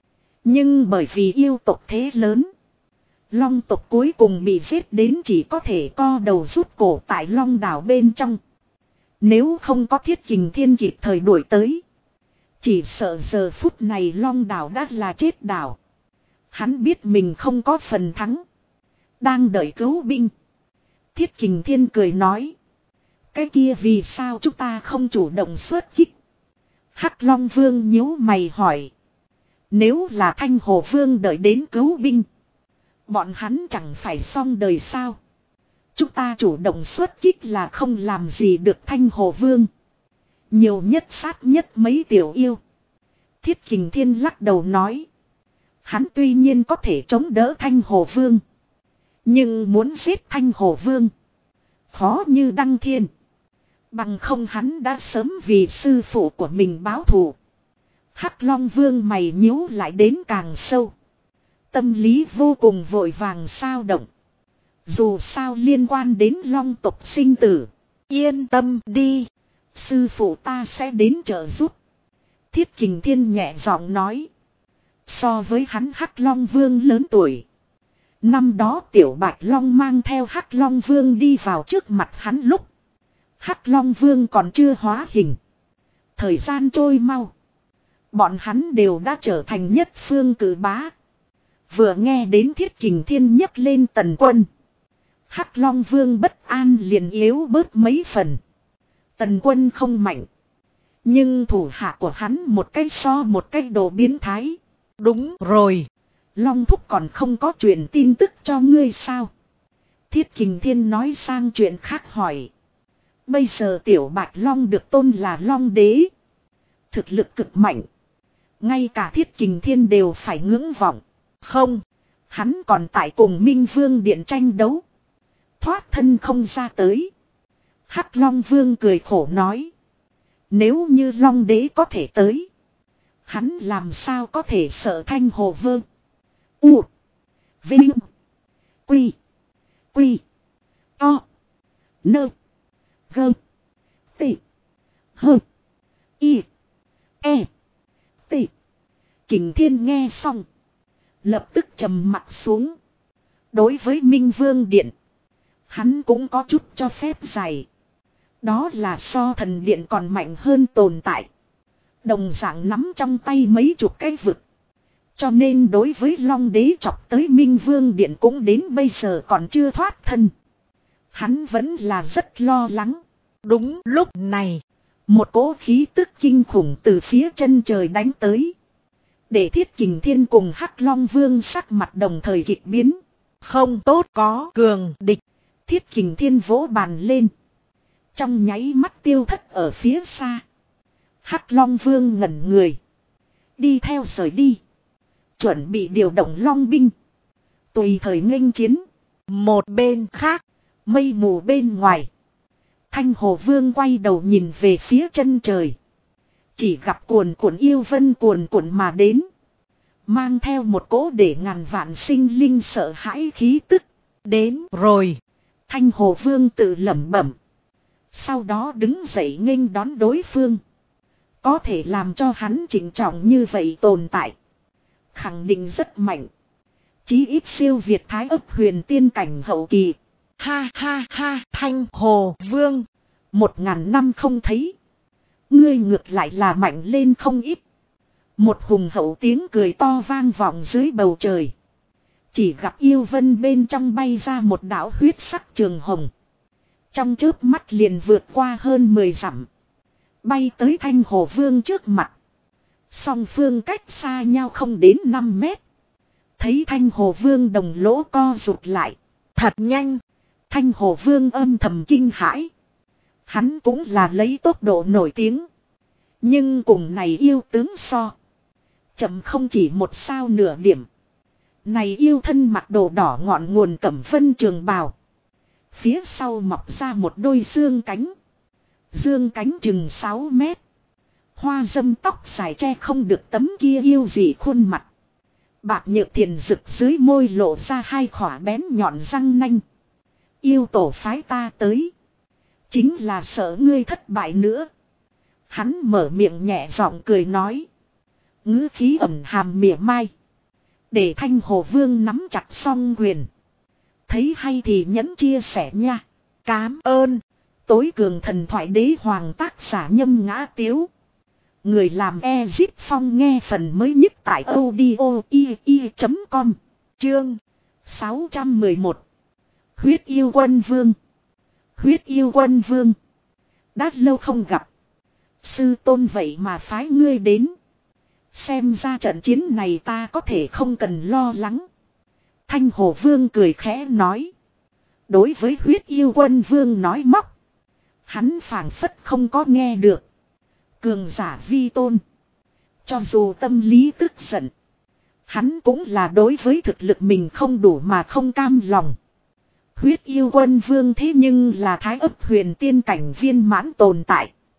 Nhưng bởi vì yêu tộc thế lớn, Long tộc cuối cùng bị giết đến chỉ có thể co đầu rút cổ tại Long đảo bên trong. Nếu không có Thiết Kình Thiên kịp thời đuổi tới, chỉ sợ giờ phút này Long đảo đã là chết đảo. Hắn biết mình không có phần thắng, đang đợi cứu binh. Thiết Kình Thiên cười nói. Cái kia vì sao chúng ta không chủ động xuất kích? Hắc Long Vương nhíu mày hỏi. Nếu là Thanh Hồ Vương đợi đến cứu binh, bọn hắn chẳng phải xong đời sao? Chúng ta chủ động xuất kích là không làm gì được Thanh Hồ Vương. Nhiều nhất sát nhất mấy tiểu yêu. Thiết Kình Thiên lắc đầu nói. Hắn tuy nhiên có thể chống đỡ Thanh Hồ Vương, nhưng muốn giết Thanh Hồ Vương, khó như đăng thiên. Bằng không hắn đã sớm vì sư phụ của mình báo thù. Hắc Long Vương mày nhíu lại đến càng sâu. Tâm lý vô cùng vội vàng xao động. Dù sao liên quan đến Long tộc sinh tử. Yên tâm đi. Sư phụ ta sẽ đến trợ giúp. Thiết Kình Thiên nhẹ giọng nói. So với hắn Hắc Long Vương lớn tuổi. Năm đó Tiểu Bạch Long mang theo Hắc Long Vương đi vào trước mặt hắn lúc. Hắc Long Vương còn chưa hóa hình. Thời gian trôi mau. Bọn hắn đều đã trở thành nhất phương cử bá. Vừa nghe đến Thiết Kình Thiên nhấc lên Tần Quân. Hắc Long Vương bất an liền yếu bớt mấy phần. Tần Quân không mạnh. Nhưng thủ hạ của hắn một cái so một cái đồ biến thái. Đúng rồi. Long Thúc còn không có truyền tin tức cho ngươi sao? Thiết Kình Thiên nói sang chuyện khác hỏi. Bây giờ Tiểu Bạch Long được tôn là Long Đế. Thực lực cực mạnh. Ngay cả Thiết Kình Thiên đều phải ngưỡng vọng. Không, hắn còn tại cùng Minh Vương Điện tranh đấu. Thoát thân không ra tới. Hắc Long Vương cười khổ nói. Nếu như Long Đế có thể tới. Hắn làm sao có thể sợ Thanh Hồ Vương. U. Vinh. Quy. Quy. To. Nơ. Gơ. Tị. Hơ. Y. E. Tị. Kình Thiên nghe xong. Lập tức trầm mặt xuống. Đối với Minh Vương Điện. Hắn cũng có chút cho phép dày. Đó là so thần điện còn mạnh hơn tồn tại. Đồng dạng nắm trong tay mấy chục cái vực. Cho nên đối với Long Đế chọc tới Minh Vương Điện cũng đến bây giờ còn chưa thoát thân. Hắn vẫn là rất lo lắng. Đúng lúc này. Một cỗ khí tức kinh khủng từ phía chân trời đánh tới. Để Thiết Kình Thiên cùng Hắc Long Vương sắc mặt đồng thời kịch biến. Không tốt có cường địch. Thiết Kình Thiên vỗ bàn lên. Trong nháy mắt tiêu thất ở phía xa. Hắc Long Vương ngẩn người. Đi theo rời đi. Chuẩn bị điều động Long binh. Tùy thời nghênh chiến. Một bên khác. Mây mù bên ngoài. Thanh Hồ Vương quay đầu nhìn về phía chân trời. Chỉ gặp cuồn cuộn yêu vân cuồn cuộn mà đến. Mang theo một cỗ để ngàn vạn sinh linh sợ hãi khí tức. Đến rồi. Thanh Hồ Vương tự lẩm bẩm. Sau đó đứng dậy nghênh đón đối phương. Có thể làm cho hắn chỉnh trọng như vậy tồn tại. Khẳng định rất mạnh. Chí ít siêu việt Thái Ấp Huyền tiên cảnh hậu kỳ. Ha ha ha, Thanh Hồ Vương. 1000 năm không thấy. Ngươi ngược lại là mạnh lên không ít. Một hùng hậu tiếng cười to vang vọng dưới bầu trời. Chỉ gặp yêu vân bên trong bay ra một đạo huyết sắc trường hồng. Trong chớp mắt liền vượt qua hơn 10 dặm. Bay tới Thanh Hồ Vương trước mặt. Song phương cách xa nhau không đến 5 mét. Thấy Thanh Hồ Vương đồng lỗ co rụt lại. Thật nhanh. Thanh Hồ Vương âm thầm kinh hãi. Hắn cũng là lấy tốc độ nổi tiếng. Nhưng cùng này yêu tướng so. Chậm không chỉ một sao nửa điểm. Này yêu thân mặc đồ đỏ ngọn nguồn cẩm vân trường bào. Phía sau mọc ra một đôi xương cánh. Dương cánh chừng 6 mét. Hoa dâm tóc dài che không được tấm kia yêu dị khuôn mặt. Bạc nhược thiền rực dưới môi lộ ra hai khỏa bén nhọn răng nanh. Yêu tổ phái ta tới. Chính là sợ ngươi thất bại nữa. Hắn mở miệng nhẹ giọng cười nói. Ngữ khí ẩn hàm mỉa mai. Để Thanh Hồ Vương nắm chặt song quyền. Thấy hay thì nhẫn chia sẻ nha. Cám ơn. Tối cường thần thoại đế hoàng tác giả Nhâm Ngã Tiếu. Người làm Ezip Phong nghe phần mới nhất tại audio.com. Chương 611. Huyết yêu quân vương. Huyết yêu quân vương. Đã lâu không gặp. Sư tôn vậy mà phái ngươi đến. Xem ra trận chiến này ta có thể không cần lo lắng. Thanh Hồ Vương cười khẽ nói. Đối với huyết yêu quân vương nói móc. Hắn phảng phất không có nghe được. Cường giả vi tôn. Cho dù tâm lý tức giận. Hắn cũng là đối với thực lực mình không đủ mà không cam lòng. Huyết yêu quân vương thế nhưng là Thái Ấp Huyền tiên cảnh viên mãn tồn tại.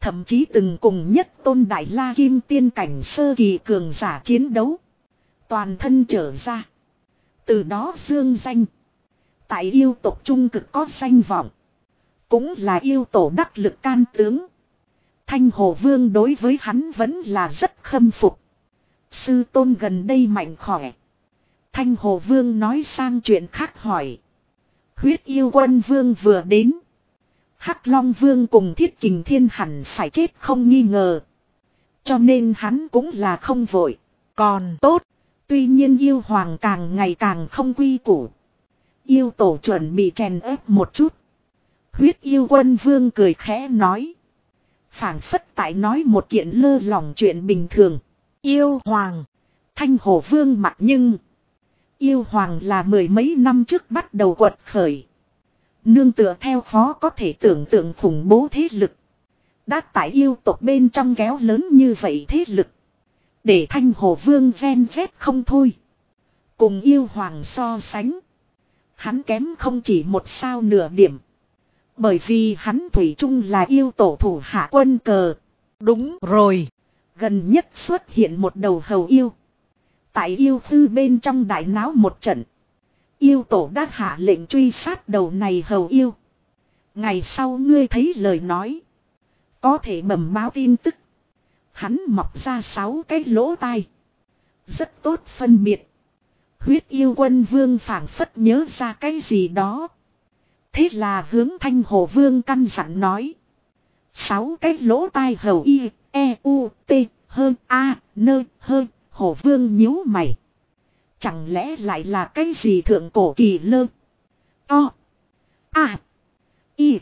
Thậm chí từng cùng nhất tôn đại la kim tiên cảnh sơ kỳ cường giả chiến đấu. Toàn thân trở ra. Từ đó dương danh. Tại yêu tộc trung cực có danh vọng. Cũng là yêu tổ đắc lực can tướng. Thanh Hồ Vương đối với hắn vẫn là rất khâm phục. Sư tôn gần đây mạnh khỏe. Thanh Hồ Vương nói sang chuyện khác hỏi. Huyết yêu quân vương vừa đến. Hắc Long Vương cùng Thiết Kình Thiên hẳn phải chết không nghi ngờ. Cho nên hắn cũng là không vội. Còn tốt. Tuy nhiên yêu hoàng càng ngày càng không quy củ. Yêu tổ chuẩn bị chèn ép một chút. Huyết yêu quân vương cười khẽ nói. Phảng phất tại nói một kiện lơ lỏng chuyện bình thường. Yêu hoàng. Thanh Hồ Vương mặt nhưng. Yêu hoàng là mười mấy năm trước bắt đầu quật khởi. Nương tựa theo khó có thể tưởng tượng khủng bố thế lực. Đã tại yêu tộc bên trong kéo lớn như vậy thế lực. Để Thanh Hồ Vương ven vét không thôi. Cùng yêu hoàng so sánh. Hắn kém không chỉ một sao nửa điểm. Bởi vì hắn thủy chung là yêu tổ thủ hạ quân cờ. Đúng rồi. Gần nhất xuất hiện một đầu hầu yêu. Tại yêu thư bên trong đại náo một trận. Yêu tổ đã hạ lệnh truy sát đầu này hầu yêu. Ngày sau ngươi thấy lời nói. Có thể bẩm báo tin tức. Hắn mọc ra 6 cái lỗ tai. Rất tốt phân biệt. Huyết yêu quân vương phảng phất nhớ ra cái gì đó. Thế là hướng Thanh Hồ Vương căn dặn nói. 6 cái lỗ tai hầu y, e, u, t, hơn, a, nơ, hơn, Hồ Vương nhíu mày. Chẳng lẽ lại là cái gì thượng cổ kỳ lơ? O, a, y,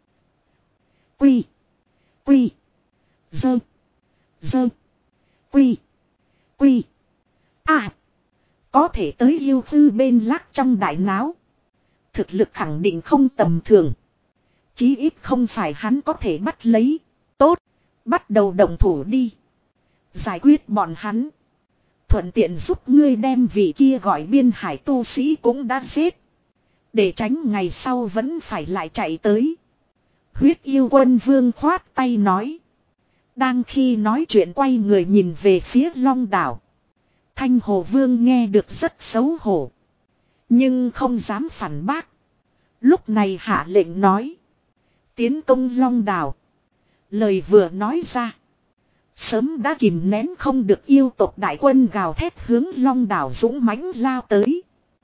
quy, quy, dơ, dơ, quy, quy, a. Có thể tới yêu thư bên lác trong đại náo. Thực lực khẳng định không tầm thường. Chí ít không phải hắn có thể bắt lấy. Tốt, bắt đầu động thủ đi. Giải quyết bọn hắn. Thuận tiện giúp ngươi đem vị kia gọi biên hải tu sĩ cũng đã giết. Để tránh ngày sau vẫn phải lại chạy tới. Huyết yêu quân vương khoát tay nói. Đang khi nói chuyện quay người nhìn về phía Long đảo. Thanh Hồ Vương nghe được rất xấu hổ. Nhưng không dám phản bác. Lúc này hạ lệnh nói. Tiến công Long đảo. Lời vừa nói ra. Sớm đã kìm nén không được yêu tộc đại quân gào thét hướng Long đảo dũng mãnh lao tới.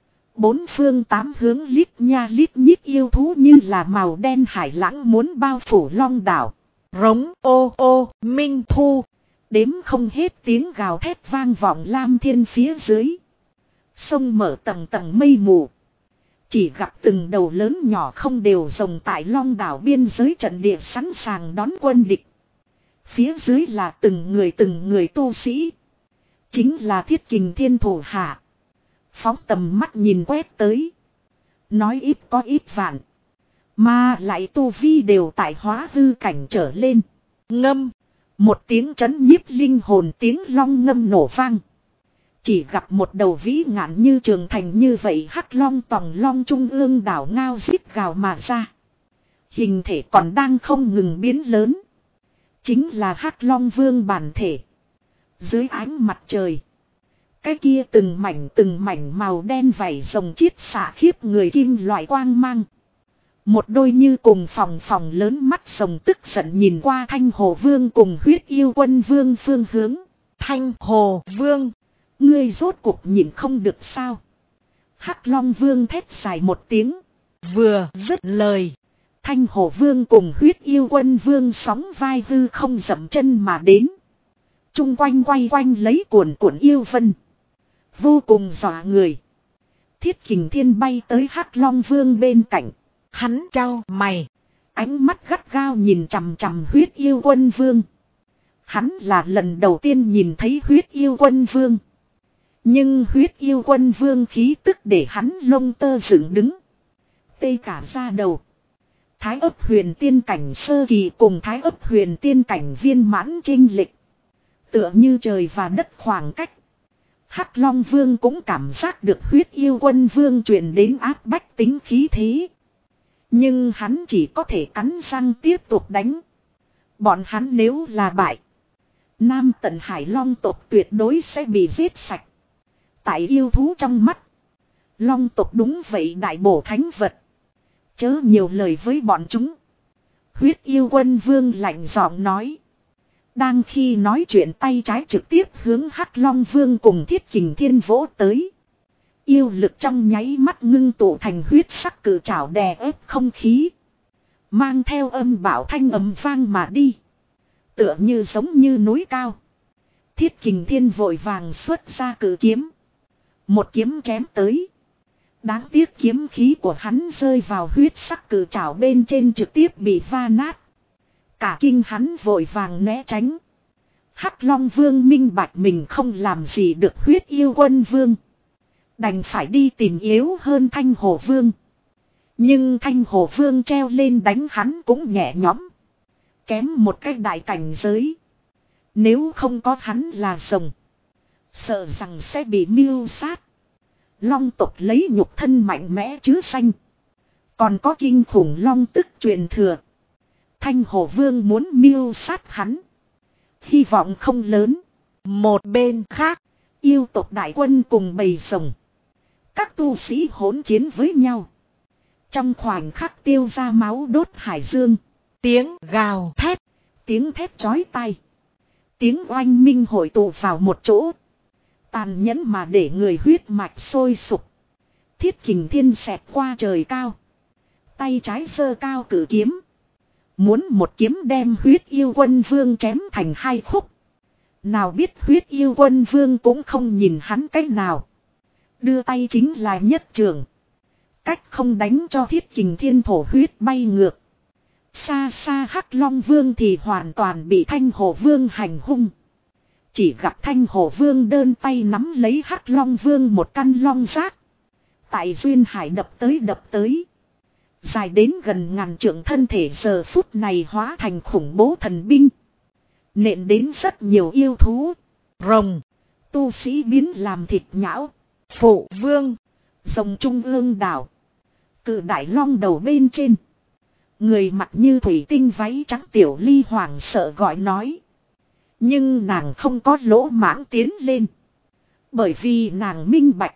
4 phương 8 hướng lít nha lít nhít yêu thú như là màu đen hải lãng muốn bao phủ Long đảo. Rống ô ô minh thu. Đếm không hết tiếng gào thét vang vọng lam thiên phía dưới. Sông mở tầng tầng mây mù. Chỉ gặp từng đầu lớn nhỏ không đều rồng tại Long đảo biên giới trận địa sẵn sàng đón quân địch. Phía dưới là từng người tu sĩ. Chính là Thiết Kình Thiên thủ hạ. Phóng tầm mắt nhìn quét tới. Nói ít có ít vạn. Mà lại tu vi đều tại hóa hư cảnh trở lên. Ngâm. Một tiếng chấn nhiếp linh hồn tiếng long ngâm nổ vang. Chỉ gặp một đầu vĩ ngạn như trường thành như vậy hắc long tòng long trung ương đảo ngao rít gào mà ra. Hình thể còn đang không ngừng biến lớn. Chính là hắc long vương bản thể. Dưới ánh mặt trời. Cái kia từng mảnh màu đen vảy rồng chiết xạ khiếp người kim loại quang mang. Một đôi như cùng phòng lớn mắt rồng tức giận nhìn qua Thanh Hồ Vương cùng huyết yêu quân vương phương hướng. Thanh Hồ Vương, ngươi rốt cuộc nhìn không được sao? Hắc Long Vương thét dài một tiếng. Vừa dứt lời. Thanh Hồ Vương cùng huyết yêu quân vương sóng vai hư không dậm chân mà đến. Trung quanh quay quanh lấy cuồn yêu vân. Vô cùng dọa người. Thiết Kình Thiên bay tới Hắc Long Vương bên cạnh. Hắn trao mày. Ánh mắt gắt gao nhìn chằm chằm huyết yêu quân vương. Hắn là lần đầu tiên nhìn thấy huyết yêu quân vương. Nhưng huyết yêu quân vương khí tức để hắn lông tơ dựng đứng. Tê cả da đầu. Thái ấp huyền tiên cảnh sơ kỳ cùng thái ấp huyền tiên cảnh viên mãn chênh lệch. Tựa như trời và đất khoảng cách. Hắc Long Vương cũng cảm giác được huyết yêu quân vương truyền đến áp bách tính khí thế. Nhưng hắn chỉ có thể cắn răng tiếp tục đánh. Bọn hắn nếu là bại, Nam Tần Hải Long tộc tuyệt đối sẽ bị giết sạch. Tại yêu thú trong mắt, Long tộc đúng vậy đại bổ thánh vật. Chớ nhiều lời với bọn chúng. Huyết yêu quân vương lạnh giọng nói. Đang khi nói chuyện, tay trái trực tiếp hướng Hắc Long Vương cùng Thiết Kình Thiên vỗ tới. Yêu lực trong nháy mắt ngưng tụ thành huyết sắc cự trảo đè ép không khí. Mang theo âm bạo thanh ầm vang mà đi. Tựa như giống như núi cao. Thiết Kình Thiên vội vàng xuất ra cự kiếm. Một kiếm chém tới. Đáng tiếc kiếm khí của hắn rơi vào huyết sắc cự trảo bên trên trực tiếp bị va nát. Cả kinh hắn vội vàng né tránh. Hắc Long Vương minh bạch mình không làm gì được huyết yêu quân vương. Đành phải đi tìm yếu hơn Thanh Hồ Vương. Nhưng Thanh Hồ Vương treo lên đánh hắn cũng nhẹ nhõm. Kém một cái đại cảnh giới. Nếu không có hắn là rồng, sợ rằng sẽ bị mưu sát. Long tộc lấy nhục thân mạnh mẽ chứa xanh. Còn có kinh khủng long tức truyền thừa. Thanh Hồ Vương muốn mưu sát hắn, hy vọng không lớn. Một bên khác, yêu tộc đại quân cùng bầy rồng. Các tu sĩ hỗn chiến với nhau. Trong khoảnh khắc tiêu ra máu đốt hải dương. Tiếng gào thét, tiếng thét chói tai, tiếng oanh minh hội tụ vào một chỗ. Tàn nhẫn mà để người huyết mạch sôi sục. Thiết Kình Thiên xẹt qua trời cao. Tay trái giơ cao cử kiếm. Muốn một kiếm đem huyết yêu quân vương chém thành hai khúc. Nào biết huyết yêu quân vương cũng không nhìn hắn cách nào. Đưa tay chính là nhất trường. Cách không đánh cho Thiết Kình Thiên thổ huyết bay ngược. Xa xa Hắc Long Vương thì hoàn toàn bị Thanh Hồ Vương hành hung. Chỉ gặp Thanh Hồ Vương đơn tay nắm lấy Hắc Long Vương một căn long giác. Tại duyên hải đập tới. Dài đến gần ngàn trượng thân thể giờ phút này hóa thành khủng bố thần binh. Nện đến rất nhiều yêu thú. Rồng, tu sĩ biến làm thịt nhão. Phụ vương, rồng trung ương đảo. Cự đại long đầu bên trên. Người mặc như thủy tinh váy trắng Tiểu Ly hoảng sợ gọi nói. Nhưng nàng không có lỗ mãng tiến lên. Bởi vì nàng minh bạch.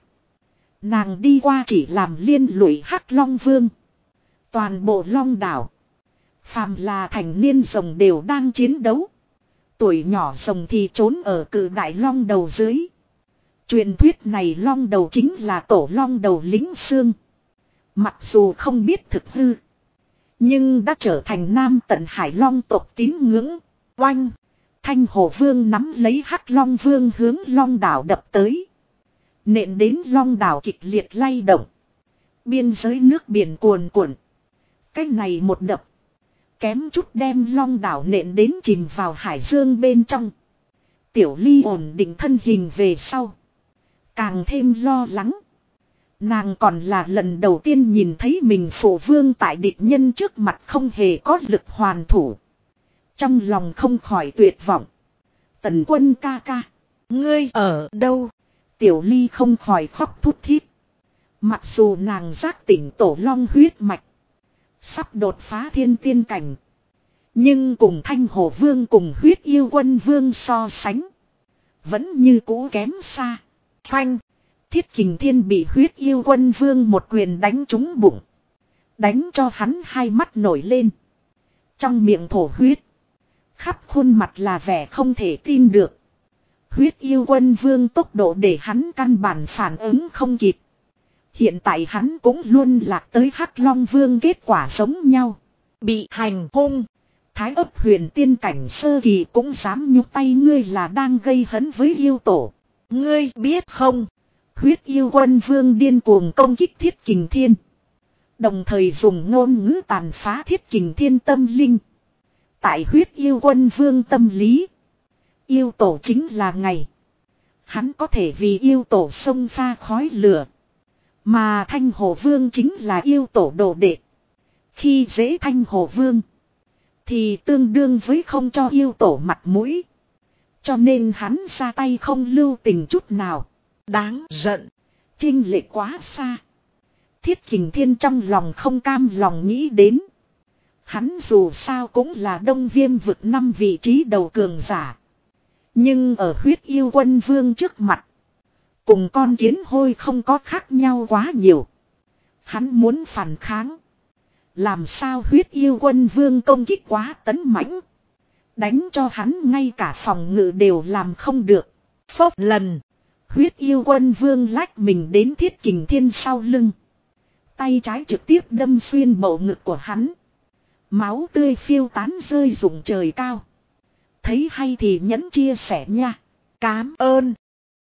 Nàng đi qua chỉ làm liên lụy Hắc Long Vương. Toàn bộ long đảo, phàm là thành niên rồng đều đang chiến đấu. Tuổi nhỏ rồng thì trốn ở cự đại long đầu dưới. Truyền thuyết này long đầu chính là tổ long đầu lính xương. Mặc dù không biết thực hư, nhưng đã trở thành Nam Tần Hải Long tộc tín ngưỡng. Oanh! Thanh Hồ Vương nắm lấy Hắc Long Vương hướng long đảo đập tới. Nện đến long đảo kịch liệt lay động. Biên giới nước biển cuồn cuộn. Cái này một đập, kém chút đem long đảo nện đến chìm vào hải dương bên trong. Tiểu Ly ổn định thân hình về sau, càng thêm lo lắng. Nàng còn là lần đầu tiên nhìn thấy mình phụ vương tại địch nhân trước mặt không hề có lực hoàn thủ. Trong lòng không khỏi tuyệt vọng. Tần Quân ca ca, ngươi ở đâu? Tiểu Ly không khỏi khóc thút thít. Mặc dù nàng giác tỉnh tổ long huyết mạch, sắp đột phá thiên tiên cảnh, nhưng cùng Thanh Hồ Vương cùng huyết yêu quân vương so sánh, vẫn như cũ kém xa. Phanh! Thiết Kình Thiên bị huyết yêu quân vương một quyền đánh trúng bụng. Đánh cho hắn hai mắt nổi lên. Trong miệng thổ huyết. Khắp khuôn mặt là vẻ không thể tin được. Huyết yêu quân vương tốc độ để hắn căn bản phản ứng không kịp. Hiện tại hắn cũng luôn lạc tới Hắc Long Vương kết quả giống nhau. Bị hành hung. Thái ấp huyền tiên cảnh sơ kỳ cũng dám nhúc tay, ngươi là đang gây hấn với yêu tổ. Ngươi biết không? Huyết yêu quân vương điên cuồng công kích Thiết Kình Thiên. Đồng thời dùng ngôn ngữ tàn phá Thiết Kình Thiên tâm linh. Tại huyết yêu quân vương tâm lý, yêu tổ chính là ngày. Hắn có thể vì yêu tổ xông pha khói lửa. Mà Thanh Hồ Vương chính là yêu tổ đồ đệ. Khi dễ Thanh Hồ Vương, thì tương đương với không cho yêu tổ mặt mũi. Cho nên hắn ra tay không lưu tình chút nào. Đáng giận. Chênh lệch quá xa. Thiết Kình Thiên trong lòng không cam lòng nghĩ đến. Hắn dù sao cũng là Đông Viêm vực 5 vị trí đầu cường giả. Nhưng ở huyết yêu quân vương trước mặt, cùng con kiến hôi không có khác nhau quá nhiều. Hắn muốn phản kháng. Làm sao huyết yêu quân vương công kích quá tấn mãnh. Đánh cho hắn ngay cả phòng ngự đều làm không được. Phốc lần. Huyết yêu quân vương lách mình đến Thiết Kình Thiên sau lưng. Tay trái trực tiếp đâm xuyên bầu ngực của hắn. Máu tươi phiêu tán rơi rụng trời cao. Thấy hay thì nhấn chia sẻ nha. Cám ơn.